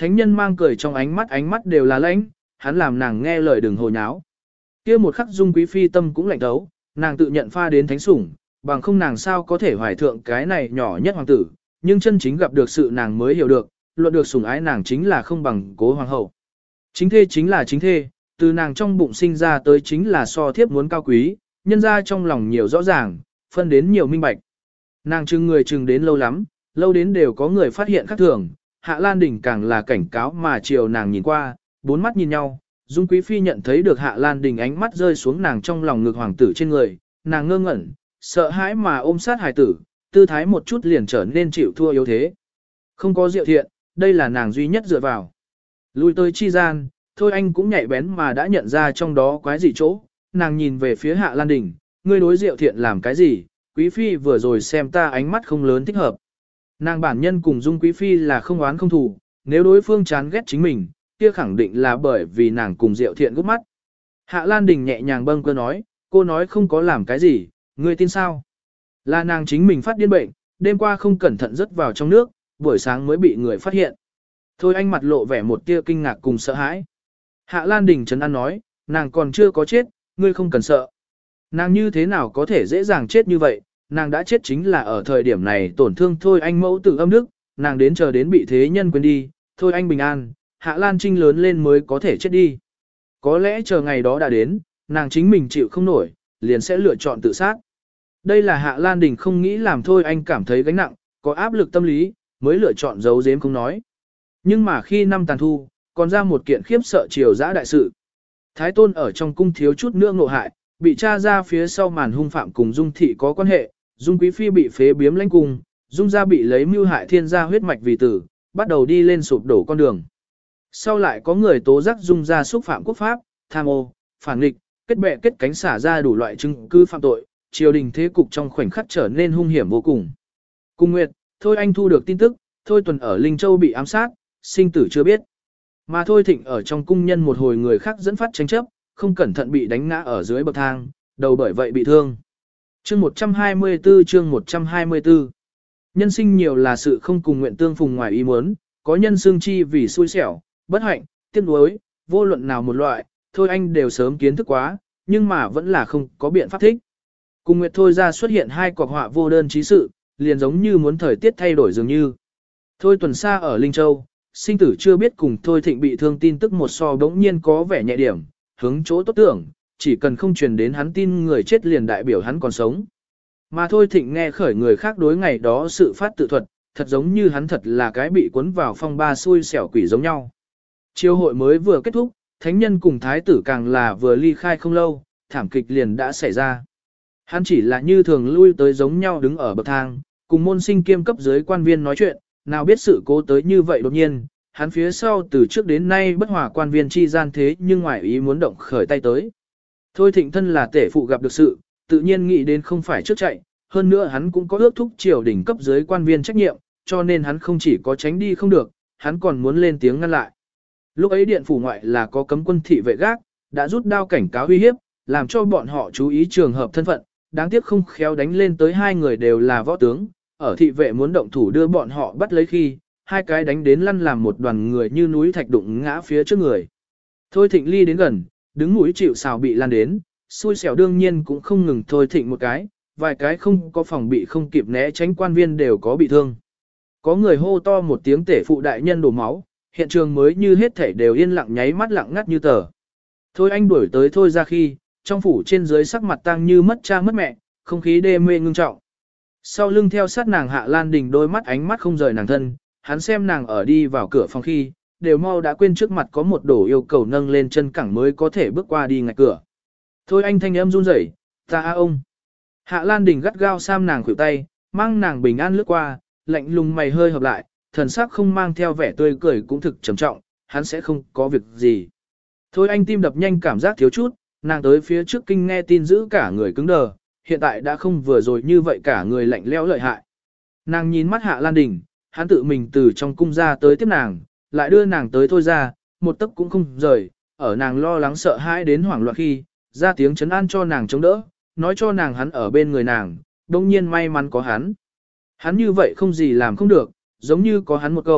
Speaker 1: thánh nhân mang cười trong ánh mắt ánh mắt đều là lãnh, hắn làm nàng nghe lời đừng hồ nháo. Kia một khắc Dung Quý Phi tâm cũng lạnh thấu, nàng tự nhận pha đến thánh sủng, bằng không nàng sao có thể hoài thượng cái này nhỏ nhất hoàng tử, nhưng chân chính gặp được sự nàng mới hiểu được, luận được sủng ái nàng chính là không bằng cố hoàng hậu. Chính thê chính là chính thê, từ nàng trong bụng sinh ra tới chính là so thiếp muốn cao quý, nhân ra trong lòng nhiều rõ ràng, phân đến nhiều minh bạch. Nàng chừng người chừng đến lâu lắm, lâu đến đều có người phát hiện khác thường, Hạ Lan Đình càng là cảnh cáo mà chiều nàng nhìn qua, bốn mắt nhìn nhau, Dung Quý Phi nhận thấy được Hạ Lan Đình ánh mắt rơi xuống nàng trong lòng ngực hoàng tử trên người, nàng ngơ ngẩn, sợ hãi mà ôm sát hài tử, tư thái một chút liền trở nên chịu thua yếu thế. Không có Diệu Thiện, đây là nàng duy nhất dựa vào. Lui tới chi gian, thôi anh cũng nhạy bén mà đã nhận ra trong đó quái gì chỗ, nàng nhìn về phía Hạ Lan Đình, ngươi đối Diệu Thiện làm cái gì, Quý Phi vừa rồi xem ta ánh mắt không lớn thích hợp. Nàng bản nhân cùng Dung Quý Phi là không oán không thù, nếu đối phương chán ghét chính mình, kia khẳng định là bởi vì nàng cùng Diệu Thiện gút mắt. Hạ Lan Đình nhẹ nhàng bâng cơ nói, cô nói không có làm cái gì, ngươi tin sao? Là nàng chính mình phát điên bệnh, đêm qua không cẩn thận rớt vào trong nước, buổi sáng mới bị người phát hiện. Thôi anh mặt lộ vẻ một tia kinh ngạc cùng sợ hãi. Hạ Lan Đình trấn an nói, nàng còn chưa có chết, ngươi không cần sợ. Nàng như thế nào có thể dễ dàng chết như vậy, nàng đã chết chính là ở thời điểm này tổn thương thôi anh mẫu tử âm đức, nàng đến chờ đến bị thế nhân quên đi, thôi anh bình an, Hạ Lan Trinh lớn lên mới có thể chết đi. Có lẽ chờ ngày đó đã đến, nàng chính mình chịu không nổi, liền sẽ lựa chọn tự sát. Đây là Hạ Lan Đình không nghĩ làm thôi anh cảm thấy gánh nặng, có áp lực tâm lý, mới lựa chọn giấu giếm không nói. Nhưng mà khi năm tàn thu, còn ra một kiện khiếp sợ triều dã đại sự. Thái tôn ở trong cung thiếu chút nữa ngộ hại, bị tra ra phía sau màn hung phạm cùng Dung thị có quan hệ, Dung Quý Phi bị phế biếm lãnh cung, Dung gia bị lấy mưu hại thiên gia huyết mạch vì tử, bắt đầu đi lên sụp đổ con đường. Sau lại có người tố giác Dung gia xúc phạm quốc pháp, tham ô, phản nghịch, kết bè kết cánh xả ra đủ loại chứng cứ phạm tội, triều đình thế cục trong khoảnh khắc trở nên hung hiểm vô cùng. Cùng Nguyệt, Thôi Anh thu được tin tức, Thôi Tuần ở Linh Châu bị ám sát, sinh tử chưa biết. Mà Thôi Thịnh ở trong cung nhân một hồi người khác dẫn phát tranh chấp, không cẩn thận bị đánh ngã ở dưới bậc thang, đầu bởi vậy bị thương. Chương một trăm hai mươi tư chương một trăm hai mươi tư Nhân sinh nhiều là sự không cùng nguyện tương phùng ngoài ý muốn, có nhân xương chi vì xui xẻo, bất hạnh, tiếc nuối, vô luận nào một loại, Thôi Anh đều sớm kiến thức quá, nhưng mà vẫn là không có biện pháp thích. Cùng Nguyệt Thôi ra xuất hiện hai cọc họa vô đơn chí sự, liền giống như muốn thời tiết thay đổi dường như. Thôi Tuần xa ở Linh Châu, sinh tử chưa biết cùng Thôi Thịnh bị thương tin tức một so bỗng nhiên có vẻ nhẹ điểm, hướng chỗ tốt tưởng, chỉ cần không truyền đến hắn tin người chết liền đại biểu hắn còn sống. Mà Thôi Thịnh nghe khởi người khác đối ngày đó sự phát tự thuật, thật giống như hắn thật là cái bị cuốn vào phong ba xui xẻo quỷ giống nhau. Chiêu hội mới vừa kết thúc, thánh nhân cùng thái tử càng là vừa ly khai không lâu, thảm kịch liền đã xảy ra. Hắn chỉ là như thường lui tới giống nhau đứng ở bậc thang, cùng môn sinh kiêm cấp dưới quan viên nói chuyện, nào biết sự cố tới như vậy đột nhiên, hắn phía sau từ trước đến nay bất hòa quan viên chi gian thế nhưng ngoài ý muốn động khởi tay tới. Thôi Thịnh thân là tể phụ gặp được sự, tự nhiên nghĩ đến không phải trước chạy, hơn nữa hắn cũng có ước thúc triều đình cấp dưới quan viên trách nhiệm, cho nên hắn không chỉ có tránh đi không được, hắn còn muốn lên tiếng ngăn lại. Lúc ấy điện phủ ngoại là có cấm quân thị vệ gác, đã rút đao cảnh cáo uy hiếp, làm cho bọn họ chú ý trường hợp thân phận, đáng tiếc không khéo đánh lên tới hai người đều là võ tướng, ở thị vệ muốn động thủ đưa bọn họ bắt lấy khi, hai cái đánh đến lăn làm một đoàn người như núi thạch đụng ngã phía trước người. Thôi Thịnh ly đến gần, đứng mũi chịu sào bị lan đến, xui xẻo đương nhiên cũng không ngừng Thôi Thịnh một cái, vài cái không có phòng bị không kịp né tránh quan viên đều có bị thương. Có người hô to một tiếng tể phụ đại nhân đổ máu, hiện trường mới như hết thảy đều yên lặng nháy mắt lặng ngắt như tờ. Thôi anh đuổi tới Thôi ra khi, trong phủ trên dưới sắc mặt tăng như mất cha mất mẹ, không khí đê mê ngưng trọng. Sau lưng theo sát nàng Hạ Lan Đình đôi mắt ánh mắt không rời nàng thân, hắn xem nàng ở đi vào cửa phòng khi, đều mau đã quên trước mặt có một đổ yêu cầu nâng lên chân cẳng mới có thể bước qua đi ngạch cửa. Thôi anh thanh âm run rẩy, ta a ông. Hạ Lan Đình gắt gao sam nàng khuỷu tay, mang nàng bình an lướt qua, lạnh lùng mày hơi hợp lại, thần sắc không mang theo vẻ tươi cười cũng thực trầm trọng, hắn sẽ không có việc gì. Thôi anh tim đập nhanh cảm giác thiếu chút, nàng tới phía trước kinh nghe tin giữ cả người cứng đờ, hiện tại đã không vừa rồi như vậy cả người lạnh lẽo lợi hại. Nàng nhìn mắt Hạ Lan Đình, hắn tự mình từ trong cung ra tới tiếp nàng, lại đưa nàng tới Thôi ra, một tấc cũng không rời, ở nàng lo lắng sợ hãi đến hoảng loạn khi, ra tiếng trấn an cho nàng chống đỡ, nói cho nàng hắn ở bên người nàng, đông nhiên may mắn có hắn. Hắn như vậy không gì làm không được, giống như có hắn một câu,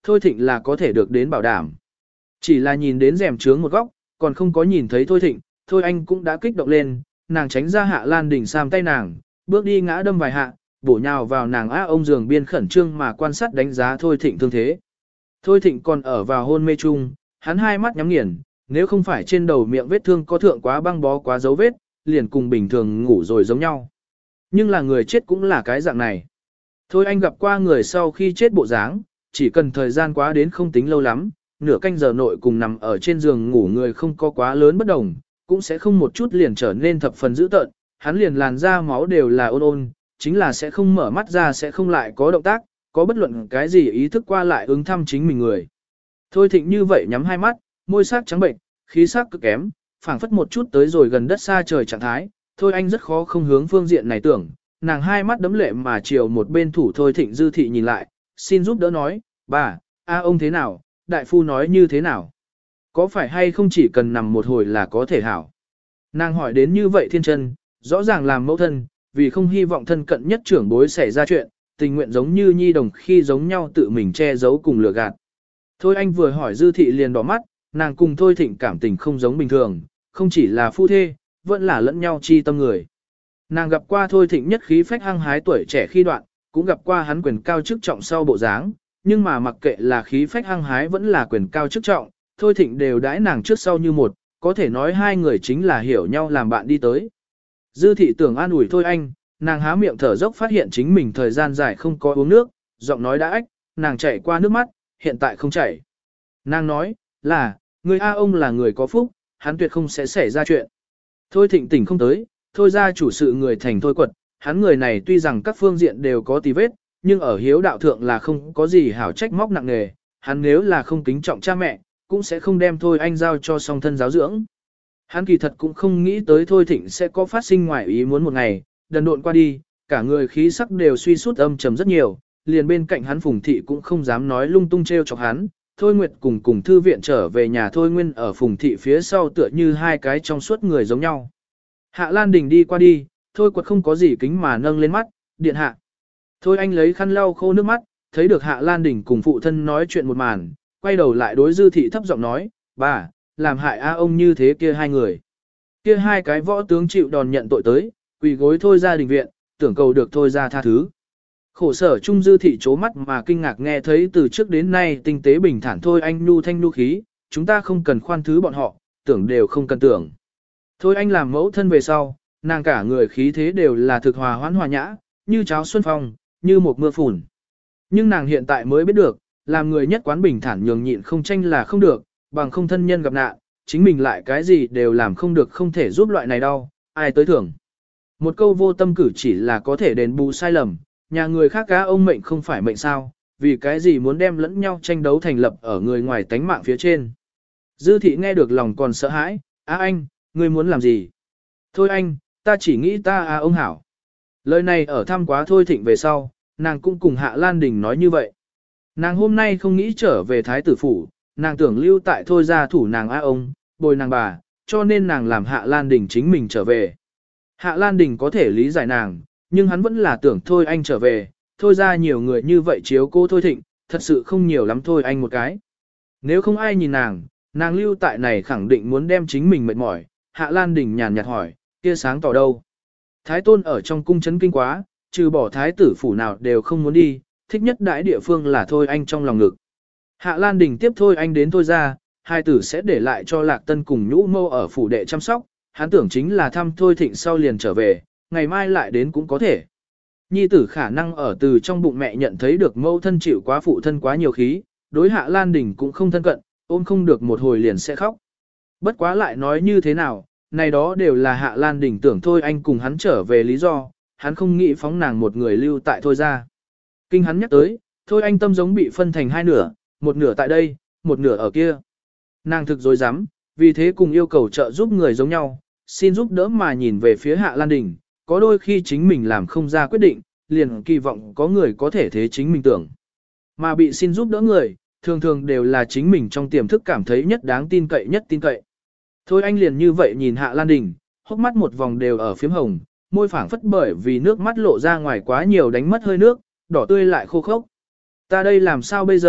Speaker 1: Thôi Thịnh là có thể được đến bảo đảm. Chỉ là nhìn đến rèm trướng một góc, còn không có nhìn thấy Thôi Thịnh, Thôi Anh cũng đã kích động lên, nàng tránh ra Hạ Lan Đình Sam tay nàng, bước đi ngã đâm vài hạ, bổ nhào vào nàng á ông giường biên khẩn trương mà quan sát đánh giá Thôi Thịnh thương thế. Thôi Thịnh còn ở vào hôn mê chung, hắn hai mắt nhắm nghiền, nếu không phải trên đầu miệng vết thương có thượng quá băng bó quá dấu vết, liền cùng bình thường ngủ rồi giống nhau. Nhưng là người chết cũng là cái dạng này. Thôi anh gặp qua người sau khi chết bộ dáng, chỉ cần thời gian quá đến không tính lâu lắm, nửa canh giờ nội cùng nằm ở trên giường ngủ người không có quá lớn bất đồng, cũng sẽ không một chút liền trở nên thập phần dữ tợn, hắn liền làn da máu đều là ôn ôn, chính là sẽ không mở mắt ra sẽ không lại có động tác, có bất luận cái gì ý thức qua lại ứng thăm chính mình người. Thôi Thịnh như vậy nhắm hai mắt, môi sắc trắng bệnh, khí sắc cực kém, phảng phất một chút tới rồi gần đất xa trời trạng thái, thôi anh rất khó không hướng phương diện này tưởng, nàng hai mắt đấm lệ mà chiều một bên thủ Thôi Thịnh Dư thị nhìn lại, xin giúp đỡ nói, bà, a ông thế nào, đại phu nói như thế nào, có phải hay không chỉ cần nằm một hồi là có thể hảo. Nàng hỏi đến như vậy thiên chân, rõ ràng làm mẫu thân, vì không hy vọng thân cận nhất trưởng bối xảy ra chuyện, tình nguyện giống như nhi đồng khi giống nhau tự mình che giấu cùng lừa gạt. Thôi anh vừa hỏi Dư thị liền đỏ mắt, nàng cùng Thôi Thịnh cảm tình không giống bình thường, không chỉ là phu thê, vẫn là lẫn nhau chi tâm người. Nàng gặp qua Thôi Thịnh nhất khí phách hăng hái tuổi trẻ khi đoạn, cũng gặp qua hắn quyền cao chức trọng sau bộ dáng, nhưng mà mặc kệ là khí phách hăng hái vẫn là quyền cao chức trọng, Thôi Thịnh đều đãi nàng trước sau như một, có thể nói hai người chính là hiểu nhau làm bạn đi tới. Dư thị tưởng an ủi Thôi anh, nàng há miệng thở dốc phát hiện chính mình thời gian dài không có uống nước, giọng nói đã ách, nàng chảy qua nước mắt, hiện tại không chảy. Nàng nói, là, người A ông là người có phúc, hắn tuyệt không sẽ xảy ra chuyện. Thôi Thịnh tỉnh không tới, thôi ra chủ sự người thành Thôi quật, hắn người này tuy rằng các phương diện đều có tí vết, nhưng ở hiếu đạo thượng là không có gì hảo trách móc nặng nề, hắn nếu là không kính trọng cha mẹ, cũng sẽ không đem Thôi anh giao cho song thân giáo dưỡng. Hắn kỳ thật cũng không nghĩ tới Thôi Thịnh sẽ có phát sinh ngoài ý muốn một ngày, đần độn qua đi, cả người khí sắc đều suy sút âm trầm rất nhiều, liền bên cạnh hắn Phùng Thị cũng không dám nói lung tung trêu chọc hắn. Thôi Nguyệt cùng cùng thư viện trở về nhà Thôi Nguyên ở Phùng Thị phía sau tựa như hai cái trong suốt người giống nhau. Hạ Lan Đình đi qua đi, Thôi Quật không có gì kính mà nâng lên mắt, điện hạ. Thôi anh lấy khăn lau khô nước mắt, thấy được Hạ Lan Đình cùng phụ thân nói chuyện một màn, quay đầu lại đối Dư Thị thấp giọng nói, bà, làm hại a ông như thế kia hai người. Kia hai cái võ tướng chịu đòn nhận tội tới, quỳ gối Thôi ra đình viện, tưởng cầu được Thôi ra tha thứ. Khổ sở Trung Dư Thị chố mắt mà kinh ngạc nghe thấy từ trước đến nay tinh tế bình thản Thôi anh nhu thanh nhu khí, chúng ta không cần khoan thứ bọn họ, tưởng đều không cần tưởng. Thôi anh làm mẫu thân về sau, nàng cả người khí thế đều là thực hòa hoãn hòa nhã, như cháo xuân phong, như một mưa phùn. Nhưng nàng hiện tại mới biết được, làm người nhất quán bình thản nhường nhịn không tranh là không được, bằng không thân nhân gặp nạn, chính mình lại cái gì đều làm không được không thể giúp loại này đâu, ai tới thưởng. Một câu vô tâm cử chỉ là có thể đền bù sai lầm, nhà người khác cá ông mệnh không phải mệnh sao, vì cái gì muốn đem lẫn nhau tranh đấu thành lập ở người ngoài tánh mạng phía trên. Dư thị nghe được lòng còn sợ hãi, á anh, ngươi muốn làm gì? Thôi anh, ta chỉ nghĩ ta à ông hảo. Lời này ở thăm quá Thôi Thịnh về sau, nàng cũng cùng Hạ Lan Đình nói như vậy. Nàng hôm nay không nghĩ trở về Thái tử phủ, nàng tưởng lưu tại Thôi gia thủ nàng á ông, bồi nàng bà, cho nên nàng làm Hạ Lan Đình chính mình trở về. Hạ Lan Đình có thể lý giải nàng, nhưng hắn vẫn là tưởng Thôi anh trở về, Thôi ra nhiều người như vậy chiếu cô Thôi Thịnh, thật sự không nhiều lắm Thôi anh một cái. Nếu không ai nhìn nàng, nàng lưu tại này khẳng định muốn đem chính mình mệt mỏi. Hạ Lan Đình nhàn nhạt hỏi, kia sáng tỏ đâu? Thái tôn ở trong cung chấn kinh quá, trừ bỏ thái tử phủ nào đều không muốn đi, thích nhất đãi địa phương là Thôi anh trong lòng ngực. Hạ Lan Đình tiếp Thôi anh đến Thôi ra, hai tử sẽ để lại cho Lạc Tân cùng Nhũ Mâu ở phủ đệ chăm sóc, hắn tưởng chính là thăm Thôi Thịnh sau liền trở về, ngày mai lại đến cũng có thể. Nhi tử khả năng ở từ trong bụng mẹ nhận thấy được mâu thân chịu quá phụ thân quá nhiều khí, đối Hạ Lan Đình cũng không thân cận, ôm không được một hồi liền sẽ khóc. Bất quá lại nói như thế nào, này đó đều là Hạ Lan Đình tưởng Thôi anh cùng hắn trở về lý do, hắn không nghĩ phóng nàng một người lưu tại Thôi ra. Kinh hắn nhắc tới, Thôi anh tâm giống bị phân thành hai nửa, một nửa tại đây, một nửa ở kia. Nàng thực dối rắm vì thế cùng yêu cầu trợ giúp người giống nhau, xin giúp đỡ mà nhìn về phía Hạ Lan Đình, có đôi khi chính mình làm không ra quyết định, liền kỳ vọng có người có thể thế chính mình tưởng. Mà bị xin giúp đỡ người, thường thường đều là chính mình trong tiềm thức cảm thấy nhất đáng tin cậy nhất tin cậy. Thôi anh liền như vậy nhìn Hạ Lan Đình, hốc mắt một vòng đều ở phím hồng, môi phảng phất bởi vì nước mắt lộ ra ngoài quá nhiều đánh mất hơi nước, đỏ tươi lại khô khốc. Ta đây làm sao bây giờ,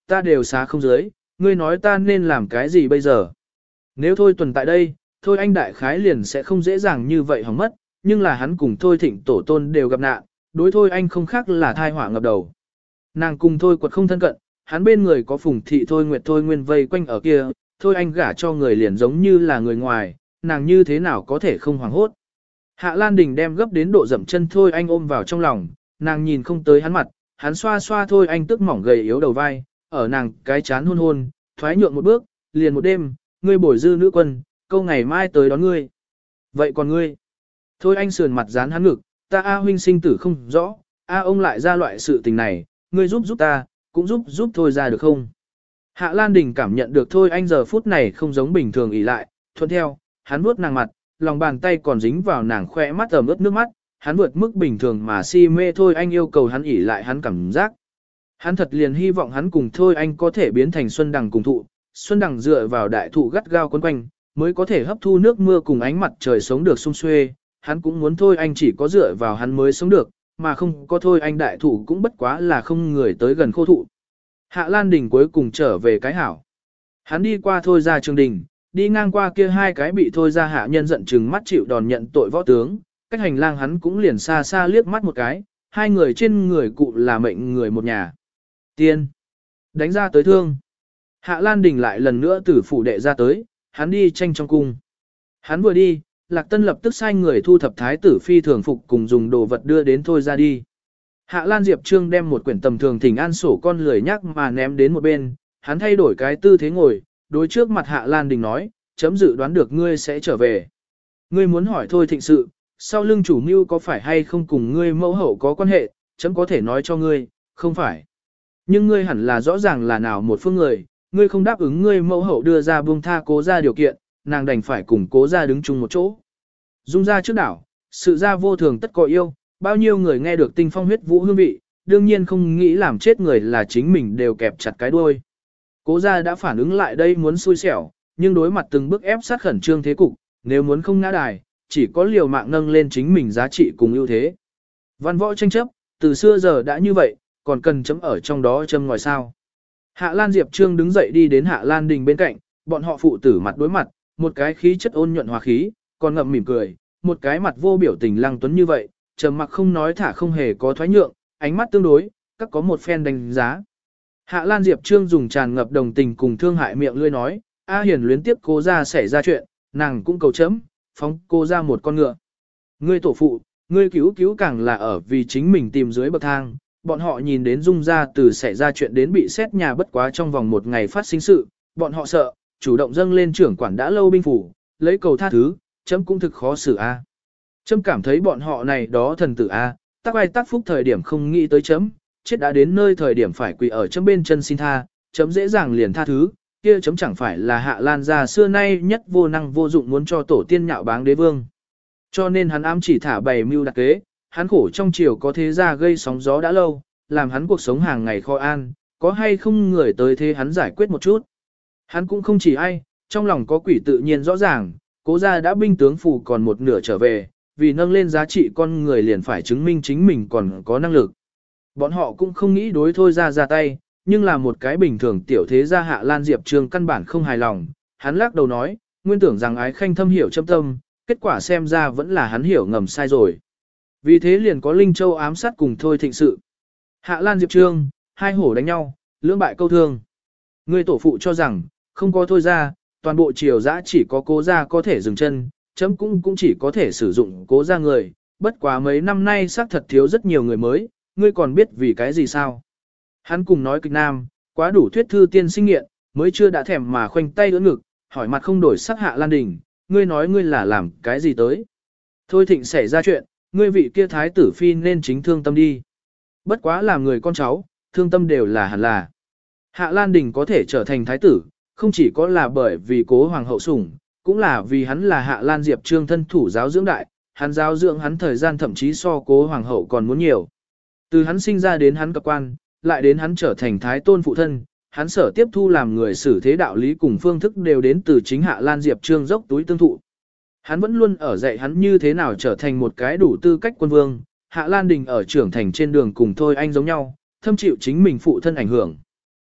Speaker 1: ta đều xá không dưới, ngươi nói ta nên làm cái gì bây giờ? Nếu Thôi Tuần tại đây, Thôi Anh đại khái liền sẽ không dễ dàng như vậy hỏng mất, nhưng là hắn cùng Thôi Thịnh tổ tôn đều gặp nạn, đối Thôi Anh không khác là thai họa ngập đầu. Nàng cùng Thôi Quật không thân cận, hắn bên người có Phùng Thị Thôi Nguyệt Thôi Nguyên vây quanh ở kia, Thôi Anh gả cho người liền giống như là người ngoài, nàng như thế nào có thể không hoảng hốt. Hạ Lan Đình đem gấp đến độ dậm chân Thôi Anh ôm vào trong lòng, nàng nhìn không tới hắn mặt, hắn xoa xoa Thôi Anh tức mỏng gầy yếu đầu vai, ở nàng cái chán hôn hôn, thoái nhượng một bước, liền một đêm, ngươi bồi dư nữ quân, câu ngày mai tới đón ngươi. Vậy còn ngươi? Thôi Anh sườn mặt dán hắn ngực, ta A huynh sinh tử không rõ, A ông lại ra loại sự tình này, ngươi giúp giúp ta, cũng giúp giúp Thôi ra được không? Hạ Lan Đình cảm nhận được Thôi Anh giờ phút này không giống bình thường ỉ lại, thuận theo, hắn vuốt nàng mặt, lòng bàn tay còn dính vào nàng khoe mắt ẩm ướt nước mắt, hắn vượt mức bình thường mà si mê Thôi Anh yêu cầu hắn ỉ lại hắn cảm giác. Hắn thật liền hy vọng hắn cùng Thôi Anh có thể biến thành Xuân Đằng cùng thụ, Xuân Đằng dựa vào đại thụ gắt gao quấn quanh, mới có thể hấp thu nước mưa cùng ánh mặt trời sống được sung xuê, hắn cũng muốn Thôi Anh chỉ có dựa vào hắn mới sống được, mà không có Thôi Anh đại thụ cũng bất quá là không người tới gần khô thụ. Hạ Lan Đình cuối cùng trở về cái hảo. Hắn đi qua Thôi ra trường đình, đi ngang qua kia hai cái bị Thôi ra hạ nhân giận chừng mắt chịu đòn nhận tội võ tướng, cách hành lang hắn cũng liền xa xa liếc mắt một cái, hai người trên người cụ là mệnh người một nhà. Tiên. Đánh ra tới thương. Hạ Lan Đình lại lần nữa từ phủ đệ ra tới, hắn đi tranh trong cung. Hắn vừa đi, Lạc Tân lập tức sai người thu thập thái tử phi thường phục cùng dùng đồ vật đưa đến Thôi ra đi. Hạ Lan Diệp Trương đem một quyển tầm thường thỉnh an sổ con lười nhắc mà ném đến một bên, hắn thay đổi cái tư thế ngồi, đối trước mặt Hạ Lan Đình nói, chấm dự đoán được ngươi sẽ trở về. Ngươi muốn hỏi Thôi Thịnh sự, sau lưng chủ mưu có phải hay không cùng ngươi mẫu hậu có quan hệ, chấm có thể nói cho ngươi, không phải. Nhưng ngươi hẳn là rõ ràng là nào một phương người, ngươi không đáp ứng ngươi mẫu hậu đưa ra buông tha cố ra điều kiện, nàng đành phải cùng cố ra đứng chung một chỗ. Dung ra trước đảo, sự ra vô thường tất có yêu, bao nhiêu người nghe được tinh phong huyết vũ hương vị, đương nhiên không nghĩ làm chết người là chính mình đều kẹp chặt cái đuôi. Cố gia đã phản ứng lại đây muốn xui xẻo, nhưng đối mặt từng bước ép sát khẩn trương thế cục, nếu muốn không ngã đài, chỉ có liều mạng nâng lên chính mình giá trị cùng ưu thế. Văn võ tranh chấp, từ xưa giờ đã như vậy, còn cần chấm ở trong đó châm ngòi sao. Hạ Lan Diệp Trương đứng dậy đi đến Hạ Lan Đình bên cạnh, bọn họ phụ tử mặt đối mặt, một cái khí chất ôn nhuận hòa khí, còn ngậm mỉm cười, một cái mặt vô biểu tình lăng tuấn như vậy, trầm mặc không nói thả không hề có thoái nhượng, ánh mắt tương đối, các có một phen đánh giá. Hạ Lan Diệp Trương dùng tràn ngập đồng tình cùng thương hại miệng lươi nói, A Hiền luyến tiếp cố ra xảy ra chuyện, nàng cũng cầu chấm, phóng cô ra một con ngựa. Ngươi tổ phụ, ngươi cứu cứu càng là ở vì chính mình tìm dưới bậc thang, bọn họ nhìn đến Dung ra từ xảy ra chuyện đến bị xét nhà bất quá trong vòng một ngày phát sinh sự, bọn họ sợ, chủ động dâng lên trưởng quản đã lâu binh phủ, lấy cầu tha thứ, chấm cũng thực khó xử A. Chấm cảm thấy bọn họ này đó thần tử A, tác ai tác phúc thời điểm không nghĩ tới chấm, chết đã đến nơi thời điểm phải quỳ ở chấm bên chân xin tha, chấm dễ dàng liền tha thứ, kia chấm chẳng phải là Hạ Lan gia xưa nay nhất vô năng vô dụng muốn cho tổ tiên nhạo báng đế vương. Cho nên hắn ám chỉ thả bày mưu đặc kế, hắn khổ trong triều có thế gia gây sóng gió đã lâu, làm hắn cuộc sống hàng ngày khó an, có hay không người tới thế hắn giải quyết một chút. Hắn cũng không chỉ ai, trong lòng có quỷ tự nhiên rõ ràng, cố gia đã binh tướng phủ còn một nửa trở về, vì nâng lên giá trị con người liền phải chứng minh chính mình còn có năng lực. Bọn họ cũng không nghĩ đối Thôi ra ra tay, nhưng là một cái bình thường tiểu thế gia Hạ Lan Diệp Trương căn bản không hài lòng, hắn lắc đầu nói, nguyên tưởng rằng ái khanh thâm hiểu châm tâm, kết quả xem ra vẫn là hắn hiểu ngầm sai rồi. Vì thế liền có Linh Châu ám sát cùng Thôi Thịnh sự. Hạ Lan Diệp Trương, hai hổ đánh nhau, lưỡng bại câu thương. Người tổ phụ cho rằng, không có Thôi ra, toàn bộ triều dã chỉ có cố gia có thể dừng chân, chấm cũng cũng chỉ có thể sử dụng cố gia người, bất quá mấy năm nay xác thật thiếu rất nhiều người mới, ngươi còn biết vì cái gì sao? Hắn cùng nói kịch nam, quá đủ thuyết thư tiên sinh nghiện, mới chưa đã thèm mà khoanh tay ưỡn ngực, hỏi mặt không đổi sắc Hạ Lan Đình, ngươi nói ngươi là làm cái gì tới? Thôi Thịnh xảy ra chuyện, ngươi vị kia thái tử phi nên chính thương tâm đi. Bất quá làm người con cháu, thương tâm đều là hẳn là. Hạ Lan Đình có thể trở thành thái tử, không chỉ có là bởi vì cố hoàng hậu sủng, cũng là vì hắn là Hạ Lan Diệp Trương thân thủ giáo dưỡng đại, hắn giáo dưỡng hắn thời gian thậm chí so cố hoàng hậu còn muốn nhiều. Từ hắn sinh ra đến hắn cập quan, lại đến hắn trở thành thái tôn phụ thân, hắn sở tiếp thu làm người xử thế đạo lý cùng phương thức đều đến từ chính Hạ Lan Diệp Trương dốc túi tương thụ. Hắn vẫn luôn ở dạy hắn như thế nào trở thành một cái đủ tư cách quân vương, Hạ Lan Đình ở trưởng thành trên đường cùng Thôi Anh giống nhau, thâm chịu chính mình phụ thân ảnh hưởng.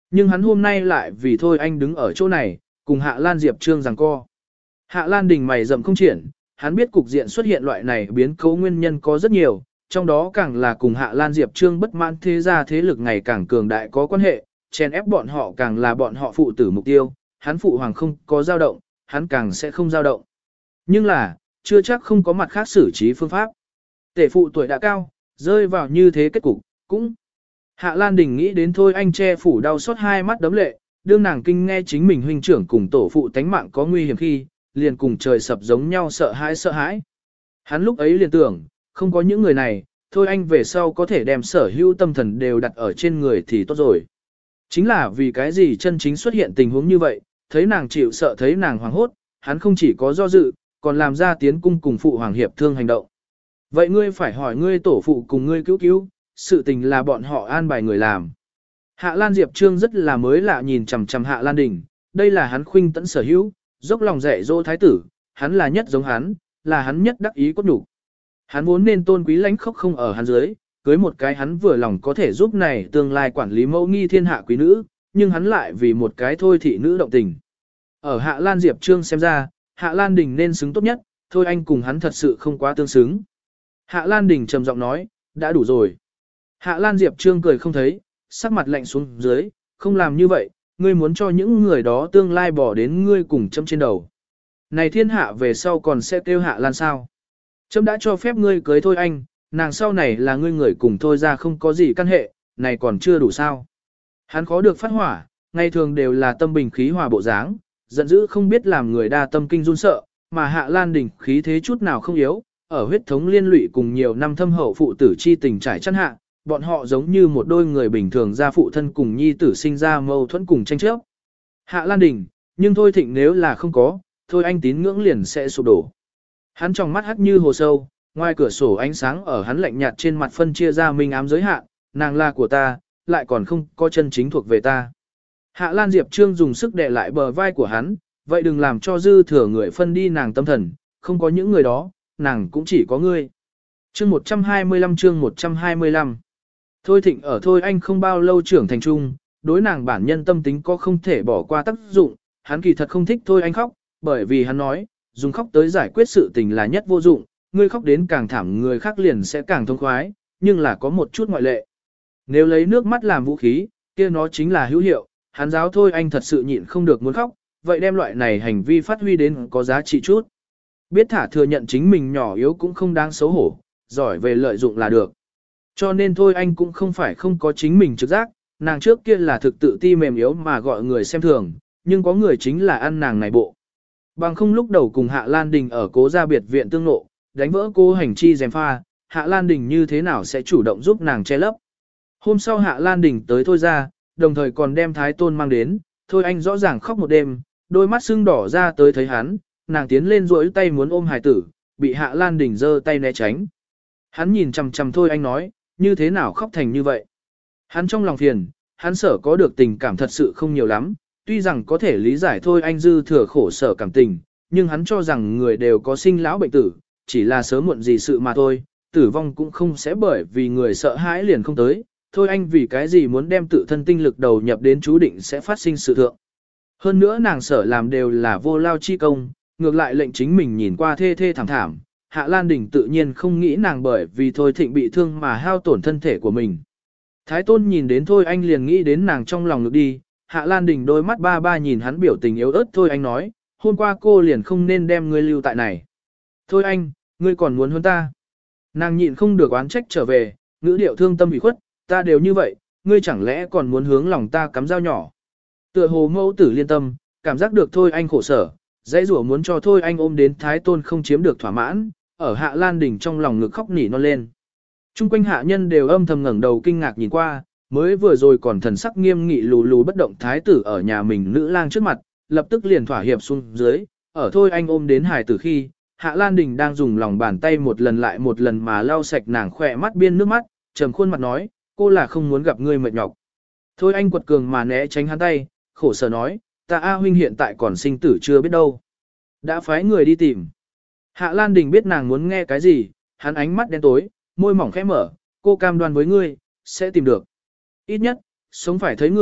Speaker 1: Nhưng hắn hôm nay lại vì Thôi Anh đứng ở chỗ này, cùng Hạ Lan Diệp Trương giằng co. Hạ Lan Đình mày rậm không triển, hắn biết cục diện xuất hiện loại này biến cố nguyên nhân có rất nhiều, trong đó càng là cùng Hạ Lan Diệp Trương bất mãn thế gia thế lực ngày càng cường đại có quan hệ, chèn ép bọn họ càng là bọn họ phụ tử mục tiêu, hắn phụ hoàng không có dao động, hắn càng sẽ không dao động. Nhưng là, chưa chắc không có mặt khác xử trí phương pháp. Tể phụ tuổi đã cao, rơi vào như thế kết cục, cũng. Hạ Lan Đình nghĩ đến Thôi Anh che phủ đau xót hai mắt đấm lệ, đương nàng kinh nghe chính mình huynh trưởng cùng tổ phụ tánh mạng có nguy hiểm khi, liền cùng trời sập giống nhau sợ hãi sợ hãi. Hắn lúc ấy liền tưởng, không có những người này, Thôi Anh về sau có thể đem sở hữu tâm thần đều đặt ở trên người thì tốt rồi. Chính là vì cái gì chân chính xuất hiện tình huống như vậy, thấy nàng chịu sợ thấy nàng hoảng hốt, hắn không chỉ có do dự, còn làm ra tiến cung cùng phụ hoàng hiệp thương hành động. Vậy ngươi phải hỏi ngươi tổ phụ cùng ngươi cứu cứu, sự tình là bọn họ an bài người làm. Hạ Lan Diệp Trương rất là mới lạ nhìn chằm chằm Hạ Lan Đình, đây là hắn khuynh tẫn sở hữu, dốc lòng dạy dỗ thái tử, hắn là nhất giống hắn, là hắn nhất đắc ý cốt đủ. Hắn vốn nên tôn quý lãnh khốc không ở hắn dưới, cưới một cái hắn vừa lòng có thể giúp này tương lai quản lý mẫu nghi thiên hạ quý nữ, nhưng hắn lại vì một cái thôi thị nữ động tình. Ở Hạ Lan Diệp Trương xem ra, Hạ Lan Đình nên xứng tốt nhất, thôi anh cùng hắn thật sự không quá tương xứng. Hạ Lan Đình trầm giọng nói, đã đủ rồi. Hạ Lan Diệp Trương cười không thấy, sắc mặt lạnh xuống dưới, không làm như vậy, ngươi muốn cho những người đó tương lai bỏ đến ngươi cùng châm trên đầu. Này thiên hạ về sau còn sẽ kêu Hạ Lan sao? Châm đã cho phép ngươi cưới thôi anh, nàng sau này là ngươi người cùng thôi ra không có gì căn hệ, này còn chưa đủ sao? Hắn khó được phát hỏa, ngày thường đều là tâm bình khí hòa bộ dáng, giận dữ không biết làm người đa tâm kinh run sợ, mà Hạ Lan Đình khí thế chút nào không yếu, ở huyết thống liên lụy cùng nhiều năm thâm hậu phụ tử chi tình trải chăn hạ, bọn họ giống như một đôi người bình thường ra phụ thân cùng nhi tử sinh ra mâu thuẫn cùng tranh chấp. Hạ Lan Đình, nhưng thôi thịnh nếu là không có, thôi anh tín ngưỡng liền sẽ sụp đổ. Hắn trong mắt hắt như hồ sâu, ngoài cửa sổ ánh sáng ở hắn lạnh nhạt trên mặt phân chia ra minh ám giới hạn, nàng là của ta, lại còn không có chân chính thuộc về ta. Hạ Lan Diệp Trương dùng sức đè lại bờ vai của hắn, vậy đừng làm cho dư thừa người phân đi nàng tâm thần, không có những người đó, nàng cũng chỉ có ngươi. Chương một trăm hai mươi lăm chương một trăm hai mươi lăm. Thôi thịnh ở thôi anh không bao lâu trưởng thành trung, đối nàng bản nhân tâm tính có không thể bỏ qua tác dụng, hắn kỳ thật không thích thôi anh khóc, bởi vì hắn nói, dùng khóc tới giải quyết sự tình là nhất vô dụng, ngươi khóc đến càng thảm người khác liền sẽ càng thông khoái, nhưng là có một chút ngoại lệ. Nếu lấy nước mắt làm vũ khí, kia nó chính là hữu hiệu, hắn giáo thôi anh thật sự nhịn không được muốn khóc, vậy đem loại này hành vi phát huy đến có giá trị chút. Biết thả thừa nhận chính mình nhỏ yếu cũng không đáng xấu hổ, giỏi về lợi dụng là được. Cho nên thôi anh cũng không phải không có chính mình trực giác, nàng trước kia là thực tự ti mềm yếu mà gọi người xem thường, nhưng có người chính là ăn nàng này bộ. Bằng không lúc đầu cùng Hạ Lan Đình ở cố gia biệt viện tương nộ, đánh vỡ cô hành chi dèm pha, Hạ Lan Đình như thế nào sẽ chủ động giúp nàng che lấp. Hôm sau Hạ Lan Đình tới thôi ra, đồng thời còn đem Thái Tôn mang đến, thôi anh rõ ràng khóc một đêm, đôi mắt sưng đỏ ra tới thấy hắn, nàng tiến lên duỗi tay muốn ôm hài tử, bị Hạ Lan Đình giơ tay né tránh. Hắn nhìn chằm chằm thôi anh nói, như thế nào khóc thành như vậy. Hắn trong lòng phiền, hắn sở có được tình cảm thật sự không nhiều lắm, tuy rằng có thể lý giải thôi anh dư thừa khổ sở cảm tình, nhưng hắn cho rằng người đều có sinh lão bệnh tử, chỉ là sớm muộn gì sự mà thôi, tử vong cũng không sẽ bởi vì người sợ hãi liền không tới, thôi anh vì cái gì muốn đem tự thân tinh lực đầu nhập đến chú định sẽ phát sinh sự thượng. Hơn nữa nàng sở làm đều là vô lao chi công, ngược lại lệnh chính mình nhìn qua thê thê thảm thảm, Hạ Lan Đình tự nhiên không nghĩ nàng bởi vì thôi thịnh bị thương mà hao tổn thân thể của mình. Thái Tôn nhìn đến thôi anh liền nghĩ đến nàng trong lòng ngực đi, Hạ Lan Đình đôi mắt ba ba nhìn hắn biểu tình yếu ớt thôi anh nói, hôm qua cô liền không nên đem ngươi lưu tại này. Thôi anh, ngươi còn muốn hơn ta. Nàng nhịn không được oán trách trở về, ngữ điệu thương tâm bị khuất, ta đều như vậy, ngươi chẳng lẽ còn muốn hướng lòng ta cắm dao nhỏ. Tựa hồ mẫu tử liên tâm, cảm giác được thôi anh khổ sở, dãy rủa muốn cho thôi anh ôm đến Thái Tôn không chiếm được thỏa mãn, ở Hạ Lan Đình trong lòng ngực khóc nỉ non lên. Trung quanh hạ nhân đều âm thầm ngẩng đầu kinh ngạc nhìn qua, mới vừa rồi còn thần sắc nghiêm nghị lù lù bất động thái tử ở nhà mình nữ lang trước mặt, lập tức liền thỏa hiệp xuống dưới, ở thôi anh ôm đến hài tử khi, Hạ Lan Đình đang dùng lòng bàn tay một lần lại một lần mà lau sạch nàng khỏe mắt biên nước mắt, trầm khuôn mặt nói, cô là không muốn gặp ngươi mệt nhọc. Thôi anh quật cường mà né tránh hắn tay, khổ sở nói, ta A huynh hiện tại còn sinh tử chưa biết đâu. Đã phái người đi tìm. Hạ Lan Đình biết nàng muốn nghe cái gì, hắn ánh mắt đen tối, môi mỏng khẽ mở, cô cam đoan với ngươi, sẽ tìm được. Ít nhất, sống phải thấy người,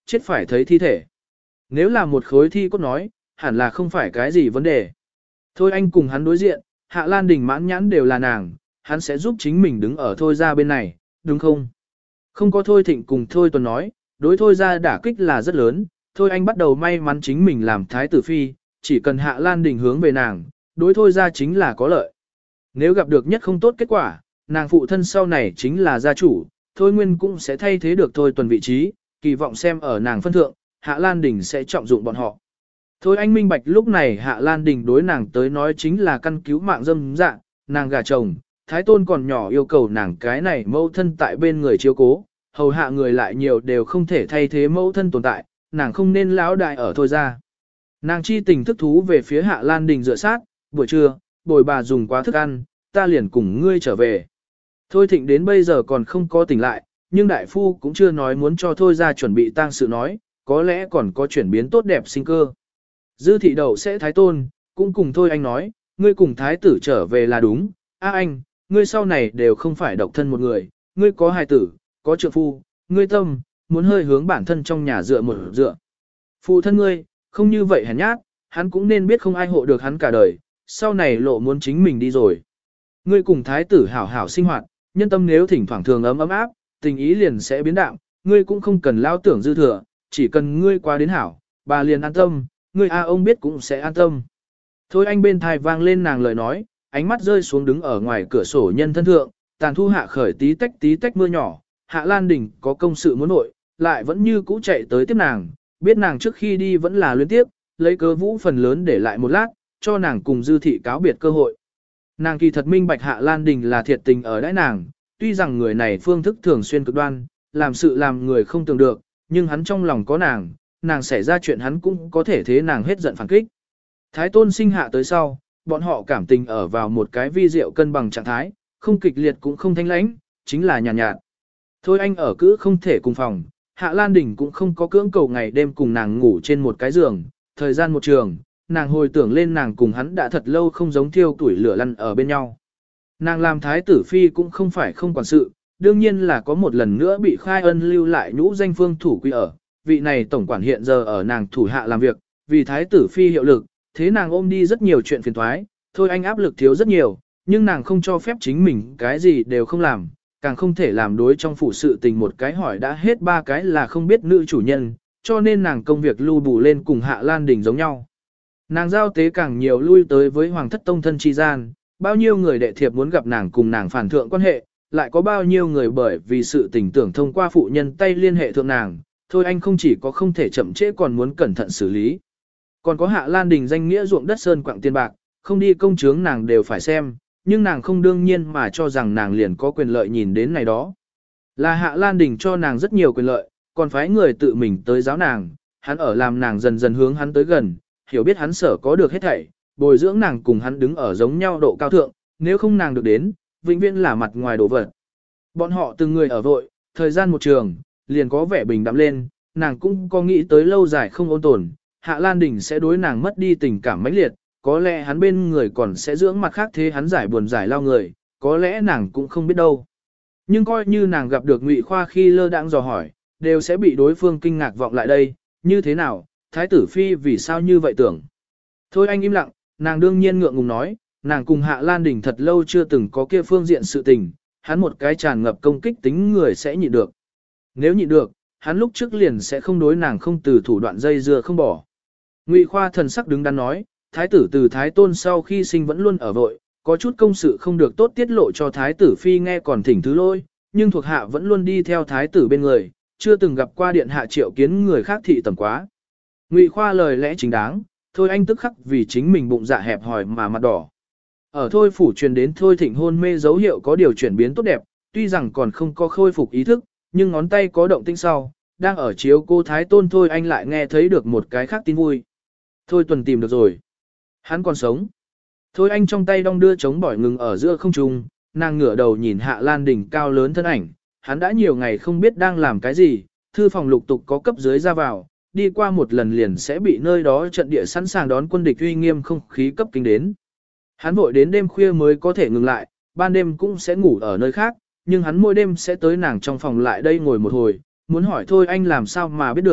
Speaker 1: chết phải thấy thi thể. Nếu là một khối thi cốt nói, hẳn là không phải cái gì vấn đề. Thôi anh cùng hắn đối diện, Hạ Lan Đình mãn nhãn đều là nàng, hắn sẽ giúp chính mình đứng ở Thôi ra bên này, đúng không? Không có Thôi Thịnh cùng Thôi Tuần nói, đối Thôi ra đả kích là rất lớn, Thôi anh bắt đầu may mắn chính mình làm thái tử phi, chỉ cần Hạ Lan Đình hướng về nàng, đối Thôi ra chính là có lợi. Nếu gặp được nhất không tốt kết quả, nàng phụ thân sau này chính là gia chủ, Thôi Nguyên cũng sẽ thay thế được Thôi Tuần vị trí, kỳ vọng xem ở nàng phân thượng, Hạ Lan Đình sẽ trọng dụng bọn họ. Thôi anh minh bạch lúc này Hạ Lan Đình đối nàng tới nói chính là căn cứu mạng dâm dạ, nàng gả chồng, thái tôn còn nhỏ yêu cầu nàng cái này mẫu thân tại bên người chiếu cố, hầu hạ người lại nhiều đều không thể thay thế mẫu thân tồn tại, nàng không nên lão đại ở Thôi ra. Nàng chi tình thức thú về phía Hạ Lan Đình dựa sát, buổi trưa, bồi bà dùng quá thức ăn, ta liền cùng ngươi trở về. Thôi Thịnh đến bây giờ còn không có tỉnh lại, nhưng đại phu cũng chưa nói muốn cho Thôi ra chuẩn bị tang sự nói, có lẽ còn có chuyển biến tốt đẹp sinh cơ. Dư thị đậu sẽ thái tôn, cũng cùng Thôi anh nói, ngươi cùng thái tử trở về là đúng, a anh, ngươi sau này đều không phải độc thân một người, ngươi có hài tử, có trượng phu, ngươi tâm, muốn hơi hướng bản thân trong nhà dựa một dựa. Phụ thân ngươi, không như vậy hèn nhát, hắn cũng nên biết không ai hộ được hắn cả đời, sau này lộ muốn chính mình đi rồi. Ngươi cùng thái tử hảo hảo sinh hoạt, nhân tâm nếu thỉnh thoảng thường ấm ấm áp, tình ý liền sẽ biến đạm, ngươi cũng không cần lao tưởng dư thừa, chỉ cần ngươi qua đến hảo, bà liền an tâm, ngươi a ông biết cũng sẽ an tâm. Thôi anh bên thai vang lên nàng lời nói, ánh mắt rơi xuống đứng ở ngoài cửa sổ nhân thân thượng, tàn thu hạ khởi tí tách tí tách mưa nhỏ, Hạ Lan Đình có công sự muốn nội, lại vẫn như cũ chạy tới tiếp nàng, biết nàng trước khi đi vẫn là luyến tiếp, lấy cớ vũ phần lớn để lại một lát, cho nàng cùng dư thị cáo biệt cơ hội. Nàng kỳ thật minh bạch Hạ Lan Đình là thiệt tình ở đãi nàng, tuy rằng người này phương thức thường xuyên cực đoan, làm sự làm người không tưởng được, nhưng hắn trong lòng có nàng, nàng xảy ra chuyện hắn cũng có thể thế nàng hết giận phản kích. Thái tôn sinh hạ tới sau, bọn họ cảm tình ở vào một cái vi diệu cân bằng trạng thái, không kịch liệt cũng không thanh lãnh, chính là nhàn nhạt, nhạt. Thôi anh ở cữ không thể cùng phòng, Hạ Lan Đình cũng không có cưỡng cầu ngày đêm cùng nàng ngủ trên một cái giường, thời gian một trường, nàng hồi tưởng lên nàng cùng hắn đã thật lâu không giống thiêu tuổi lửa lăn ở bên nhau. Nàng làm thái tử phi cũng không phải không quản sự, đương nhiên là có một lần nữa bị khai ân lưu lại nhũ danh phương thủ quy ở, vị này tổng quản hiện giờ ở nàng thủ hạ làm việc, vì thái tử phi hiệu lực, thế nàng ôm đi rất nhiều chuyện phiền toái, thôi anh áp lực thiếu rất nhiều, nhưng nàng không cho phép chính mình cái gì đều không làm, càng không thể làm đối trong phủ sự tình một cái hỏi đã hết ba cái là không biết nữ chủ nhân, cho nên nàng công việc lưu bù lên cùng Hạ Lan Đình giống nhau. Nàng giao tế càng nhiều lui tới với hoàng thất tông thân chi gian, bao nhiêu người đệ thiệp muốn gặp nàng cùng nàng phản thượng quan hệ, lại có bao nhiêu người bởi vì sự tình tưởng thông qua phụ nhân tay liên hệ thượng nàng, thôi anh không chỉ có không thể chậm trễ còn muốn cẩn thận xử lý. Còn có Hạ Lan Đình danh nghĩa ruộng đất sơn quặng tiền bạc, không đi công chướng nàng đều phải xem, nhưng nàng không đương nhiên mà cho rằng nàng liền có quyền lợi nhìn đến này đó. Là Hạ Lan Đình cho nàng rất nhiều quyền lợi, còn phái người tự mình tới giáo nàng, hắn ở làm nàng dần dần hướng hắn tới gần, hiểu biết hắn sở có được hết thảy, bồi dưỡng nàng cùng hắn đứng ở giống nhau độ cao thượng, nếu không nàng được đến, vĩnh viễn là mặt ngoài đổ vật. Bọn họ từng người ở vội, thời gian một trường, liền có vẻ bình đạm lên, nàng cũng có nghĩ tới lâu dài không ôn tồn, Hạ Lan Đình sẽ đối nàng mất đi tình cảm mãnh liệt, có lẽ hắn bên người còn sẽ dưỡng mặt khác thế hắn giải buồn giải lao người, có lẽ nàng cũng không biết đâu. Nhưng coi như nàng gặp được Ngụy Khoa khi lơ đãng dò hỏi, đều sẽ bị đối phương kinh ngạc vọng lại đây, như thế nào, Thái tử Phi vì sao như vậy tưởng. Thôi anh im lặng, nàng đương nhiên ngượng ngùng nói, nàng cùng Hạ Lan Đình thật lâu chưa từng có kia phương diện sự tình, hắn một cái tràn ngập công kích tính người sẽ nhịn được. Nếu nhịn được, hắn lúc trước liền sẽ không đối nàng không từ thủ đoạn dây dưa không bỏ. Ngụy Khoa thần sắc đứng đắn nói, Thái tử từ Thái Tôn sau khi sinh vẫn luôn ở vội, có chút công sự không được tốt tiết lộ cho Thái tử Phi nghe còn thỉnh thứ lôi, nhưng thuộc hạ vẫn luôn đi theo Thái tử bên người, chưa từng gặp qua điện hạ triệu kiến người khác thị tầm quá. Ngụy Khoa lời lẽ chính đáng, thôi anh tức khắc vì chính mình bụng dạ hẹp hòi mà mặt đỏ. Ở thôi phủ truyền đến thôi thịnh hôn mê dấu hiệu có điều chuyển biến tốt đẹp, tuy rằng còn không có khôi phục ý thức, nhưng ngón tay có động tĩnh sau, đang ở chiếu cô Thái Tôn thôi anh lại nghe thấy được một cái khác tin vui. Thôi Tuần tìm được rồi. Hắn còn sống. Thôi anh trong tay đong đưa chống bỏi ngừng ở giữa không trung, nàng ngửa đầu nhìn Hạ Lan Đình cao lớn thân ảnh, hắn đã nhiều ngày không biết đang làm cái gì, thư phòng lục tục có cấp dưới ra vào, đi qua một lần liền sẽ bị nơi đó trận địa sẵn sàng đón quân địch uy nghiêm không khí cấp kinh đến. Hắn vội đến đêm khuya mới có thể ngừng lại, ban đêm cũng sẽ ngủ ở nơi khác, nhưng hắn mỗi đêm sẽ tới nàng trong phòng lại đây ngồi một hồi, muốn hỏi thôi anh làm sao mà biết được,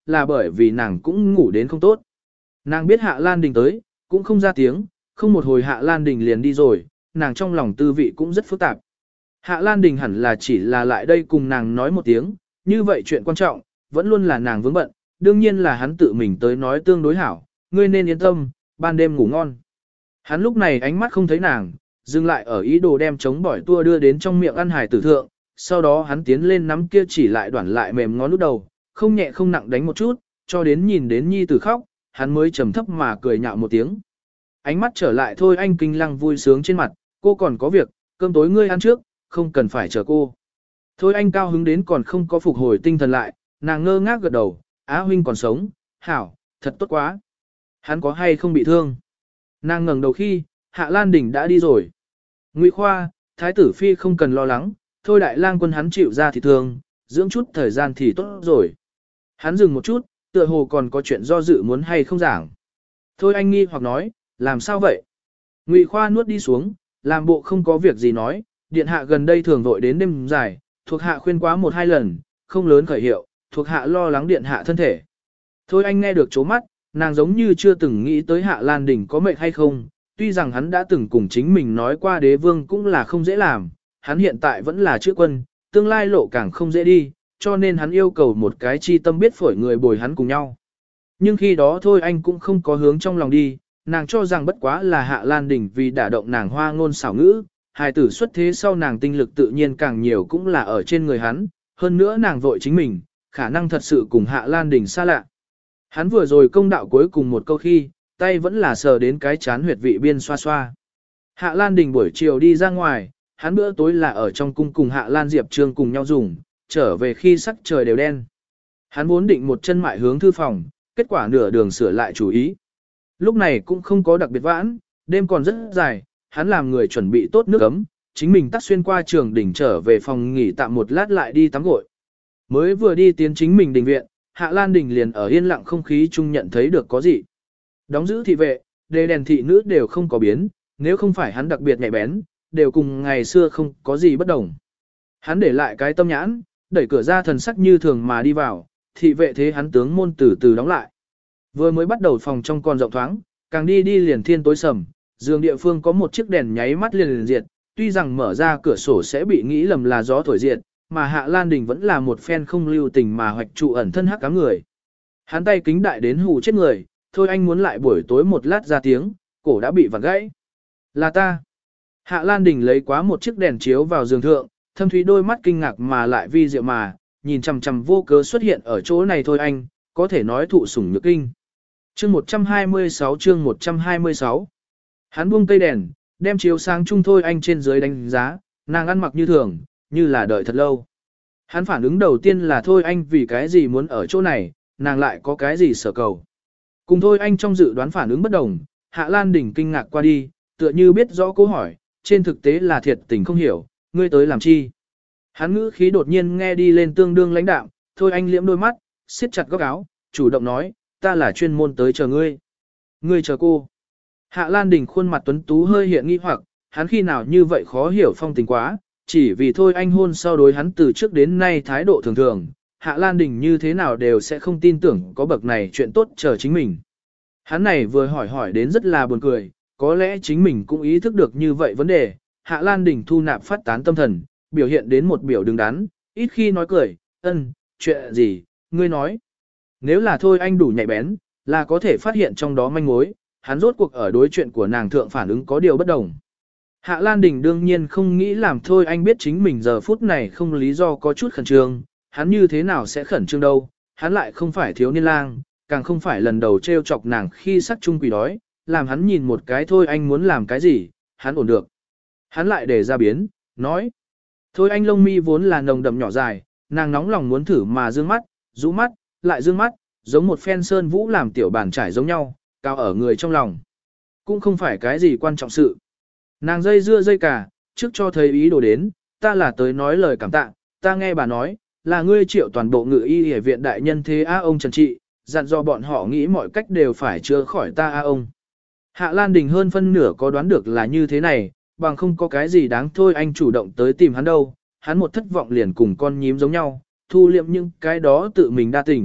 Speaker 1: là bởi vì nàng cũng ngủ đến không tốt. Nàng biết Hạ Lan Đình tới, cũng không ra tiếng, không một hồi Hạ Lan Đình liền đi rồi, nàng trong lòng tư vị cũng rất phức tạp. Hạ Lan Đình hẳn là chỉ là lại đây cùng nàng nói một tiếng, như vậy chuyện quan trọng, vẫn luôn là nàng vướng bận, đương nhiên là hắn tự mình tới nói tương đối hảo, ngươi nên yên tâm, ban đêm ngủ ngon. Hắn lúc này ánh mắt không thấy nàng, dừng lại ở ý đồ đem chống bỏi tua đưa đến trong miệng ăn hải tử thượng, sau đó hắn tiến lên nắm kia chỉ lại đoản lại mềm ngón út đầu, không nhẹ không nặng đánh một chút, cho đến nhìn đến nhi tử khóc, hắn mới trầm thấp mà cười nhạo một tiếng. Ánh mắt trở lại thôi anh kinh lăng vui sướng trên mặt, cô còn có việc, cơm tối ngươi ăn trước, không cần phải chờ cô. Thôi anh cao hứng đến còn không có phục hồi tinh thần lại, nàng ngơ ngác gật đầu, Á huynh còn sống, hảo, thật tốt quá. Hắn có hay không bị thương? Nàng ngẩng đầu khi, Hạ Lan Đình đã đi rồi. Ngụy Khoa, Thái tử Phi không cần lo lắng, thôi đại lang quân hắn chịu ra thì thương, dưỡng chút thời gian thì tốt rồi. Hắn dừng một chút, tựa hồ còn có chuyện do dự muốn hay không giảng. Thôi anh nghi hoặc nói, làm sao vậy? Ngụy Khoa nuốt đi xuống, làm bộ không có việc gì nói, điện hạ gần đây thường vội đến đêm dài, thuộc hạ khuyên quá một hai lần, không lớn khởi hiệu, thuộc hạ lo lắng điện hạ thân thể. Thôi anh nghe được chố mắt, nàng giống như chưa từng nghĩ tới Hạ Lan Đình có mệnh hay không, tuy rằng hắn đã từng cùng chính mình nói qua đế vương cũng là không dễ làm, hắn hiện tại vẫn là chữ quân, tương lai lộ càng không dễ đi, cho nên hắn yêu cầu một cái chi tâm biết phổi người bồi hắn cùng nhau. Nhưng khi đó thôi anh cũng không có hướng trong lòng đi, nàng cho rằng bất quá là Hạ Lan Đình vì đả động nàng hoa ngôn xảo ngữ, hài tử xuất thế sau nàng tinh lực tự nhiên càng nhiều cũng là ở trên người hắn, hơn nữa nàng vội chính mình, khả năng thật sự cùng Hạ Lan Đình xa lạ. Hắn vừa rồi công đạo cuối cùng một câu khi, tay vẫn là sờ đến cái chán huyệt vị biên xoa xoa. Hạ Lan Đình buổi chiều đi ra ngoài, hắn bữa tối là ở trong cung cùng Hạ Lan Diệp Trương cùng nhau dùng, trở về khi sắc trời đều đen. Hắn vốn định một chân mại hướng thư phòng, kết quả nửa đường sửa lại chủ ý. Lúc này cũng không có đặc biệt vãn, đêm còn rất dài, hắn làm người chuẩn bị tốt nước ấm, chính mình tắt xuyên qua trường đỉnh trở về phòng nghỉ tạm một lát lại đi tắm gội. Mới vừa đi tiến chính mình đình viện, Hạ Lan Đình liền ở yên lặng không khí chung nhận thấy được có gì. Đóng giữ thị vệ, đề đèn thị nữ đều không có biến, nếu không phải hắn đặc biệt nhạy bén, đều cùng ngày xưa không có gì bất đồng. Hắn để lại cái tâm nhãn, đẩy cửa ra thần sắc như thường mà đi vào, thị vệ thế hắn tướng môn từ từ đóng lại. Vừa mới bắt đầu phòng trong còn rộng thoáng, càng đi đi liền thiên tối sầm, giường địa phương có một chiếc đèn nháy mắt liền liền diệt, tuy rằng mở ra cửa sổ sẽ bị nghĩ lầm là gió thổi diệt, mà Hạ Lan Đình vẫn là một phen không lưu tình mà hoạch trụ ẩn thân hắc ám người. Hắn tay kính đại đến hù chết người, thôi anh muốn lại buổi tối một lát ra tiếng, cổ đã bị vặn gãy. Là ta. Hạ Lan Đình lấy quá một chiếc đèn chiếu vào giường thượng, thâm thúy đôi mắt kinh ngạc mà lại vi diệu mà, nhìn chằm chằm vô cớ xuất hiện ở chỗ này thôi anh, có thể nói thụ sủng nhược kinh. Chương một trăm hai mươi sáu chương một trăm hai mươi sáu. Hắn buông cây đèn, đem chiếu sáng chung thôi anh trên dưới đánh giá, nàng ăn mặc như thường, như là đợi thật lâu. Hắn phản ứng đầu tiên là thôi anh vì cái gì muốn ở chỗ này, nàng lại có cái gì sở cầu. Cùng thôi anh trong dự đoán phản ứng bất đồng, Hạ Lan Đình kinh ngạc qua đi, tựa như biết rõ câu hỏi, trên thực tế là thiệt tình không hiểu, ngươi tới làm chi. Hắn ngữ khí đột nhiên nghe đi lên tương đương lãnh đạm, thôi anh liễm đôi mắt, siết chặt góc áo, chủ động nói, ta là chuyên môn tới chờ ngươi. Ngươi chờ cô. Hạ Lan Đình khuôn mặt tuấn tú hơi hiện nghi hoặc, hắn khi nào như vậy khó hiểu phong tình quá, chỉ vì thôi anh hôn sau đối hắn từ trước đến nay thái độ thường thường, Hạ Lan Đình như thế nào đều sẽ không tin tưởng có bậc này chuyện tốt chờ chính mình. Hắn này vừa hỏi hỏi đến rất là buồn cười, có lẽ chính mình cũng ý thức được như vậy vấn đề, Hạ Lan Đình thu nạp phát tán tâm thần, biểu hiện đến một biểu đứng đắn, ít khi nói cười, ân, chuyện gì, ngươi nói. Nếu là thôi anh đủ nhạy bén, là có thể phát hiện trong đó manh mối, hắn rốt cuộc ở đối chuyện của nàng thượng phản ứng có điều bất đồng. Hạ Lan Đình đương nhiên không nghĩ làm thôi anh biết chính mình giờ phút này không lý do có chút khẩn trương, hắn như thế nào sẽ khẩn trương đâu, hắn lại không phải thiếu niên lang, càng không phải lần đầu trêu chọc nàng khi sắc chung quỷ đói, làm hắn nhìn một cái thôi anh muốn làm cái gì, hắn ổn được. Hắn lại để ra biến, nói. Thôi anh lông mi vốn là nồng đậm nhỏ dài, nàng nóng lòng muốn thử mà dương mắt, rũ mắt, lại dương mắt, giống một phen sơn vũ làm tiểu bản trải giống nhau, cao ở người trong lòng. Cũng không phải cái gì quan trọng sự. Nàng dây dưa dây cả, trước cho thấy ý đồ đến, ta là tới nói lời cảm tạ, ta nghe bà nói, là ngươi triệu toàn bộ ngự y y viện đại nhân thế a ông Trần Trị, dặn dò bọn họ nghĩ mọi cách đều phải chữa khỏi ta a ông. Hạ Lan Đình hơn phân nửa có đoán được là như thế này, bằng không có cái gì đáng thôi anh chủ động tới tìm hắn đâu, hắn một thất vọng liền cùng con nhím giống nhau, thu liệm những cái đó tự mình đa tình,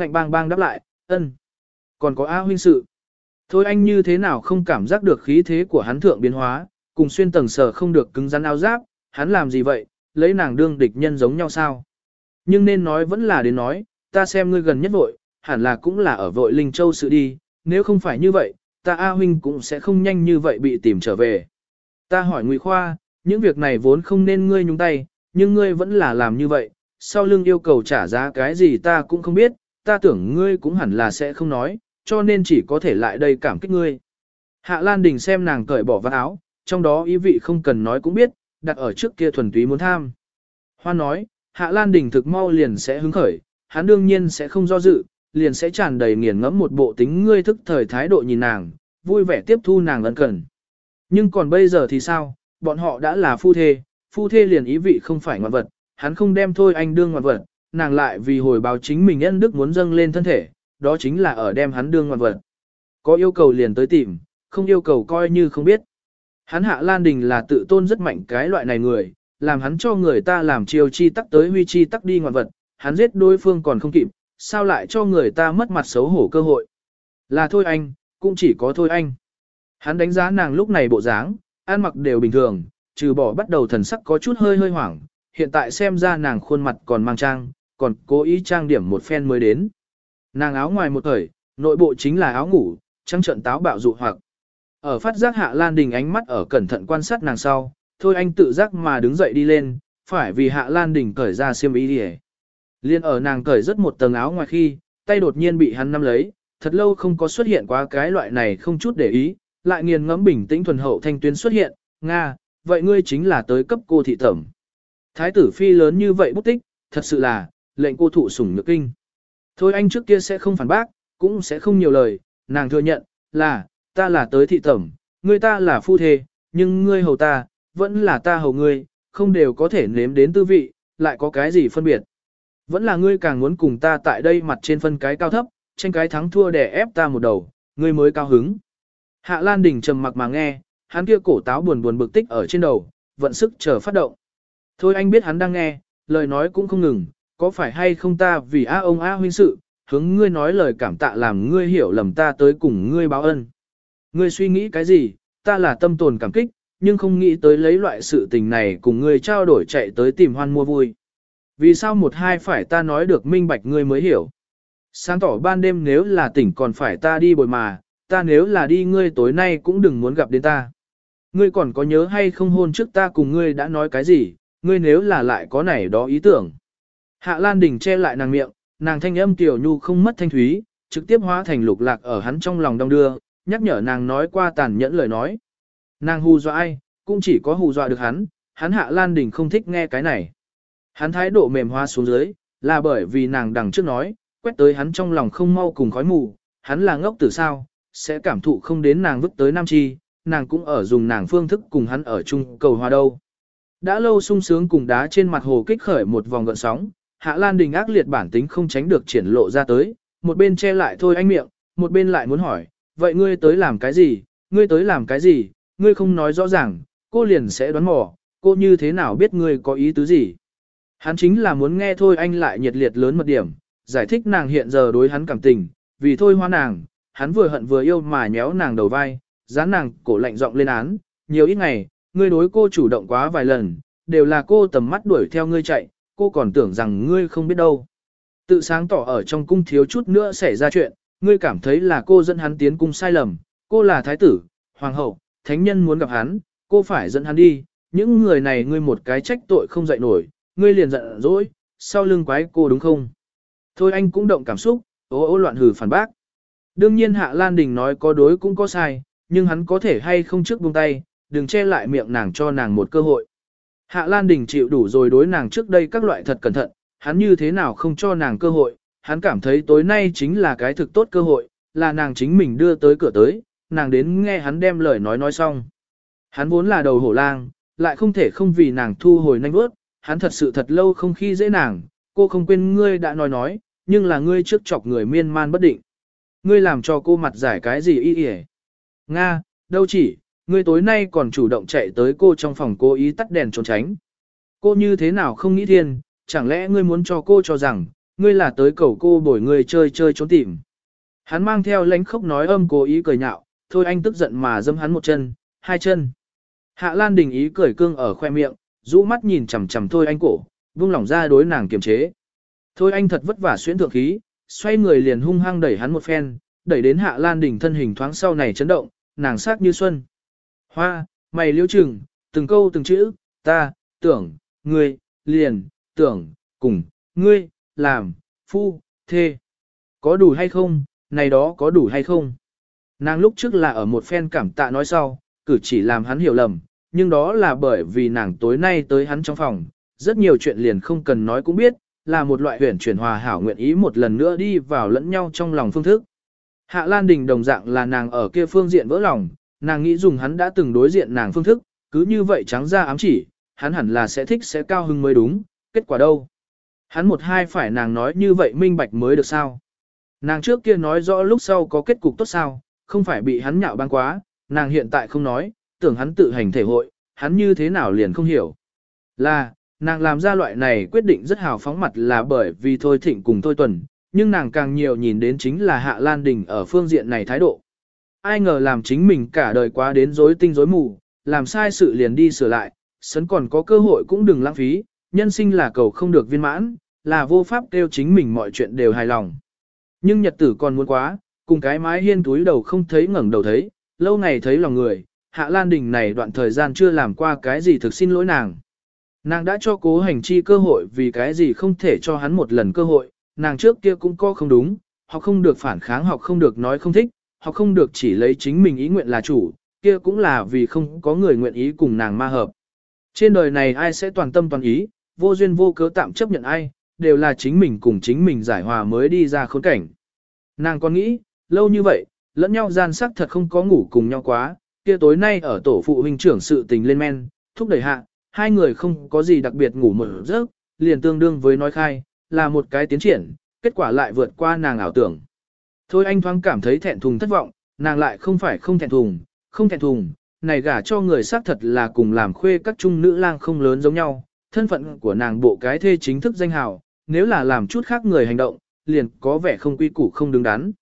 Speaker 1: ngạnh bang bang đáp lại, ân. Còn có A huynh sự. Thôi anh như thế nào không cảm giác được khí thế của hắn thượng biến hóa, cùng xuyên tầng sở không được cứng rắn áo giáp, hắn làm gì vậy, lấy nàng đương địch nhân giống nhau sao? Nhưng nên nói vẫn là đến nói, ta xem ngươi gần nhất vội, hẳn là cũng là ở vội Linh Châu sự đi, nếu không phải như vậy, ta A huynh cũng sẽ không nhanh như vậy bị tìm trở về. Ta hỏi Ngụy Khoa, những việc này vốn không nên ngươi nhúng tay, nhưng ngươi vẫn là làm như vậy, sau lưng yêu cầu trả giá cái gì ta cũng không biết, ta tưởng ngươi cũng hẳn là sẽ không nói, cho nên chỉ có thể lại đây cảm kích ngươi. Hạ Lan Đình xem nàng cởi bỏ vạt áo, trong đó ý vị không cần nói cũng biết, đặt ở trước kia thuần túy muốn tham. Hoa nói, Hạ Lan Đình thực mau liền sẽ hứng khởi, hắn đương nhiên sẽ không do dự, liền sẽ tràn đầy nghiền ngẫm một bộ tính ngươi thức thời thái độ nhìn nàng, vui vẻ tiếp thu nàng ân cần. Nhưng còn bây giờ thì sao, bọn họ đã là phu thê, phu thê liền ý vị không phải ngoạn vật, hắn không đem thôi anh đương ngoạn vật, nàng lại vì hồi báo chính mình nhân đức muốn dâng lên thân thể, đó chính là ở đem hắn đương ngoạn vật. Có yêu cầu liền tới tìm, không yêu cầu coi như không biết. Hắn Hạ Lan Đình là tự tôn rất mạnh cái loại này người, làm hắn cho người ta làm chiêu chi tắc tới huy chi tắc đi ngoạn vật, hắn giết đối phương còn không kịp, sao lại cho người ta mất mặt xấu hổ cơ hội. Là thôi anh, cũng chỉ có thôi anh. Hắn đánh giá nàng lúc này bộ dáng, ăn mặc đều bình thường, trừ bỏ bắt đầu thần sắc có chút hơi hơi hoảng, hiện tại xem ra nàng khuôn mặt còn mang trang, còn cố ý trang điểm một phen mới đến. Nàng áo ngoài một thời, nội bộ chính là áo ngủ, trắng trận táo bạo dụ hoặc. Ở phát giác Hạ Lan Đình ánh mắt ở cẩn thận quan sát nàng sau, thôi anh tự giác mà đứng dậy đi lên, phải vì Hạ Lan Đình cởi ra xiêm y đi. Liên ở nàng cởi rất một tầng áo ngoài khi, tay đột nhiên bị hắn nắm lấy, thật lâu không có xuất hiện qua cái loại này không chút để ý, lại nghiền ngẫm bình tĩnh thuần hậu thanh tuyến xuất hiện, Nga, vậy ngươi chính là tới cấp cô thị tẩm. Thái tử phi lớn như vậy bút tích, thật sự là, lệnh cô thụ sủng nhược kinh. Thôi anh trước kia sẽ không phản bác, cũng sẽ không nhiều lời, nàng thừa nhận, là, ta là tới thị tẩm, ngươi ta là phu thê, nhưng ngươi hầu ta, vẫn là ta hầu ngươi, không đều có thể nếm đến tư vị, lại có cái gì phân biệt. Vẫn là ngươi càng muốn cùng ta tại đây mặt trên phân cái cao thấp, tranh cái thắng thua để ép ta một đầu, ngươi mới cao hứng. Hạ Lan Đình trầm mặc mà nghe, hắn kia cổ táo buồn buồn bực tích ở trên đầu, vận sức chờ phát động. Thôi anh biết hắn đang nghe, lời nói cũng không ngừng, có phải hay không ta vì a ông a huynh sự, hướng ngươi nói lời cảm tạ làm ngươi hiểu lầm ta tới cùng ngươi báo ân. Ngươi suy nghĩ cái gì, ta là tâm tồn cảm kích, nhưng không nghĩ tới lấy loại sự tình này cùng ngươi trao đổi chạy tới tìm hoan mua vui. Vì sao một hai phải ta nói được minh bạch ngươi mới hiểu. Sáng tỏ ban đêm nếu là tỉnh còn phải ta đi bồi mà, ta nếu là đi ngươi tối nay cũng đừng muốn gặp đến ta. Ngươi còn có nhớ hay không hôn trước ta cùng ngươi đã nói cái gì, ngươi nếu là lại có này đó ý tưởng. Hạ Lan Đình che lại nàng miệng, nàng thanh âm tiểu nhu không mất thanh thúy, trực tiếp hóa thành lục lạc ở hắn trong lòng đong đưa, nhắc nhở nàng nói qua tàn nhẫn lời nói. Nàng hù dọa ai, cũng chỉ có hù dọa được hắn, hắn Hạ Lan Đình không thích nghe cái này. Hắn thái độ mềm hoa xuống dưới, là bởi vì nàng đằng trước nói, quét tới hắn trong lòng không mau cùng khói mù, hắn là ngốc tử sao, sẽ cảm thụ không đến nàng vứt tới Nam Chi, nàng cũng ở dùng nàng phương thức cùng hắn ở chung cầu hòa đâu. Đã lâu sung sướng cùng đá trên mặt hồ kích khởi một vòng gợn sóng, Hạ Lan Đình ác liệt bản tính không tránh được triển lộ ra tới, một bên che lại thôi anh miệng, một bên lại muốn hỏi, vậy ngươi tới làm cái gì, ngươi tới làm cái gì, ngươi không nói rõ ràng, cô liền sẽ đoán mò, cô như thế nào biết ngươi có ý tứ gì. Hắn chính là muốn nghe thôi anh lại nhiệt liệt lớn một điểm, giải thích nàng hiện giờ đối hắn cảm tình, vì thôi hoa nàng, hắn vừa hận vừa yêu mà nhéo nàng đầu vai, dán nàng cổ lạnh giọng lên án, nhiều ít ngày, ngươi đối cô chủ động quá vài lần, đều là cô tầm mắt đuổi theo ngươi chạy, cô còn tưởng rằng ngươi không biết đâu. Tự sáng tỏ ở trong cung thiếu chút nữa xảy ra chuyện, ngươi cảm thấy là cô dẫn hắn tiến cung sai lầm, cô là thái tử, hoàng hậu, thánh nhân muốn gặp hắn, cô phải dẫn hắn đi, những người này ngươi một cái trách tội không dậy nổi, ngươi liền giận dỗi, sau lưng quái cô đúng không? Thôi anh cũng động cảm xúc, ố ố loạn hừ phản bác. Đương nhiên Hạ Lan Đình nói có đối cũng có sai, nhưng hắn có thể hay không trước buông tay, đừng che lại miệng nàng cho nàng một cơ hội. Hạ Lan Đình chịu đủ rồi đối nàng trước đây các loại thật cẩn thận, hắn như thế nào không cho nàng cơ hội, hắn cảm thấy tối nay chính là cái thực tốt cơ hội, là nàng chính mình đưa tới cửa tới, nàng đến nghe hắn đem lời nói nói xong. Hắn vốn là đầu hổ lang, lại không thể không vì nàng thu hồi nhanh bước, hắn thật sự thật lâu không khi dễ nàng, cô không quên ngươi đã nói nói, nhưng là ngươi trước chọc người miên man bất định. Ngươi làm cho cô mặt giải cái gì y y Nga, đâu chỉ, ngươi tối nay còn chủ động chạy tới cô trong phòng cố ý tắt đèn trốn tránh. Cô như thế nào không nghĩ thiên, chẳng lẽ ngươi muốn cho cô cho rằng, ngươi là tới cầu cô bồi ngươi chơi chơi trốn tìm. Hắn mang theo lánh khóc nói âm cố ý cười nhạo, thôi anh tức giận mà dâm hắn một chân, hai chân. Hạ Lan Đình ý cười cương ở khoe miệng, rũ mắt nhìn chằm chằm thôi anh cổ, buông lỏng ra đối nàng kiềm chế. Thôi anh thật vất vả xuyên thượng khí, xoay người liền hung hăng đẩy hắn một phen, đẩy đến Hạ Lan Đình thân hình thoáng sau này chấn động, nàng sắc như xuân. Hoa, mày liễu trừng, từng câu từng chữ, ta, tưởng, ngươi, liền, tưởng, cùng, ngươi, làm, phu, thê. Có đủ hay không, này đó có đủ hay không? Nàng lúc trước là ở một phen cảm tạ nói sau, cử chỉ làm hắn hiểu lầm, nhưng đó là bởi vì nàng tối nay tới hắn trong phòng, rất nhiều chuyện liền không cần nói cũng biết, là một loại huyền chuyển hòa hảo nguyện ý một lần nữa đi vào lẫn nhau trong lòng phương thức. Hạ Lan Đình đồng dạng là nàng ở kia phương diện vỡ lòng, nàng nghĩ dùng hắn đã từng đối diện nàng phương thức, cứ như vậy trắng ra ám chỉ, hắn hẳn là sẽ thích sẽ cao hứng mới đúng, kết quả đâu? Hắn một hai phải nàng nói như vậy minh bạch mới được sao? Nàng trước kia nói rõ lúc sau có kết cục tốt sao, không phải bị hắn nhạo báng quá, nàng hiện tại không nói, tưởng hắn tự hành thể hội, hắn như thế nào liền không hiểu. Là, nàng làm ra loại này quyết định rất hào phóng mặt là bởi vì Thôi Thịnh cùng Thôi Tuần, nhưng nàng càng nhiều nhìn đến chính là Hạ Lan Đình ở phương diện này thái độ. Ai ngờ làm chính mình cả đời quá đến rối tinh rối mù, làm sai sự liền đi sửa lại, sấn còn có cơ hội cũng đừng lãng phí, nhân sinh là cầu không được viên mãn, là vô pháp kêu chính mình mọi chuyện đều hài lòng. Nhưng nhật tử còn muốn quá, cùng cái mái hiên túi đầu không thấy ngẩng đầu thấy, lâu ngày thấy lòng người, Hạ Lan Đình này đoạn thời gian chưa làm qua cái gì thực xin lỗi nàng. Nàng đã cho Cố Hành Chi cơ hội vì cái gì không thể cho hắn một lần cơ hội, nàng trước kia cũng có không đúng, học không được phản kháng, học không được nói không thích, học không được chỉ lấy chính mình ý nguyện là chủ, kia cũng là vì không có người nguyện ý cùng nàng ma hợp. Trên đời này ai sẽ toàn tâm toàn ý, vô duyên vô cớ tạm chấp nhận ai, đều là chính mình cùng chính mình giải hòa mới đi ra khốn cảnh. Nàng còn nghĩ, lâu như vậy, lẫn nhau gian sắc thật không có ngủ cùng nhau quá, kia tối nay ở tổ phụ huynh trưởng sự tình lên men, thúc đẩy hạ, hai người không có gì đặc biệt ngủ một giấc, liền tương đương với nói khai, là một cái tiến triển, kết quả lại vượt qua nàng ảo tưởng. Thôi anh thoáng cảm thấy thẹn thùng thất vọng, nàng lại không phải không thẹn thùng, không thẹn thùng, này gả cho người xác thật là cùng làm khuê các trung nữ lang không lớn giống nhau, thân phận của nàng bộ cái thê chính thức danh hào, nếu là làm chút khác người hành động, liền có vẻ không quy củ không đứng đắn.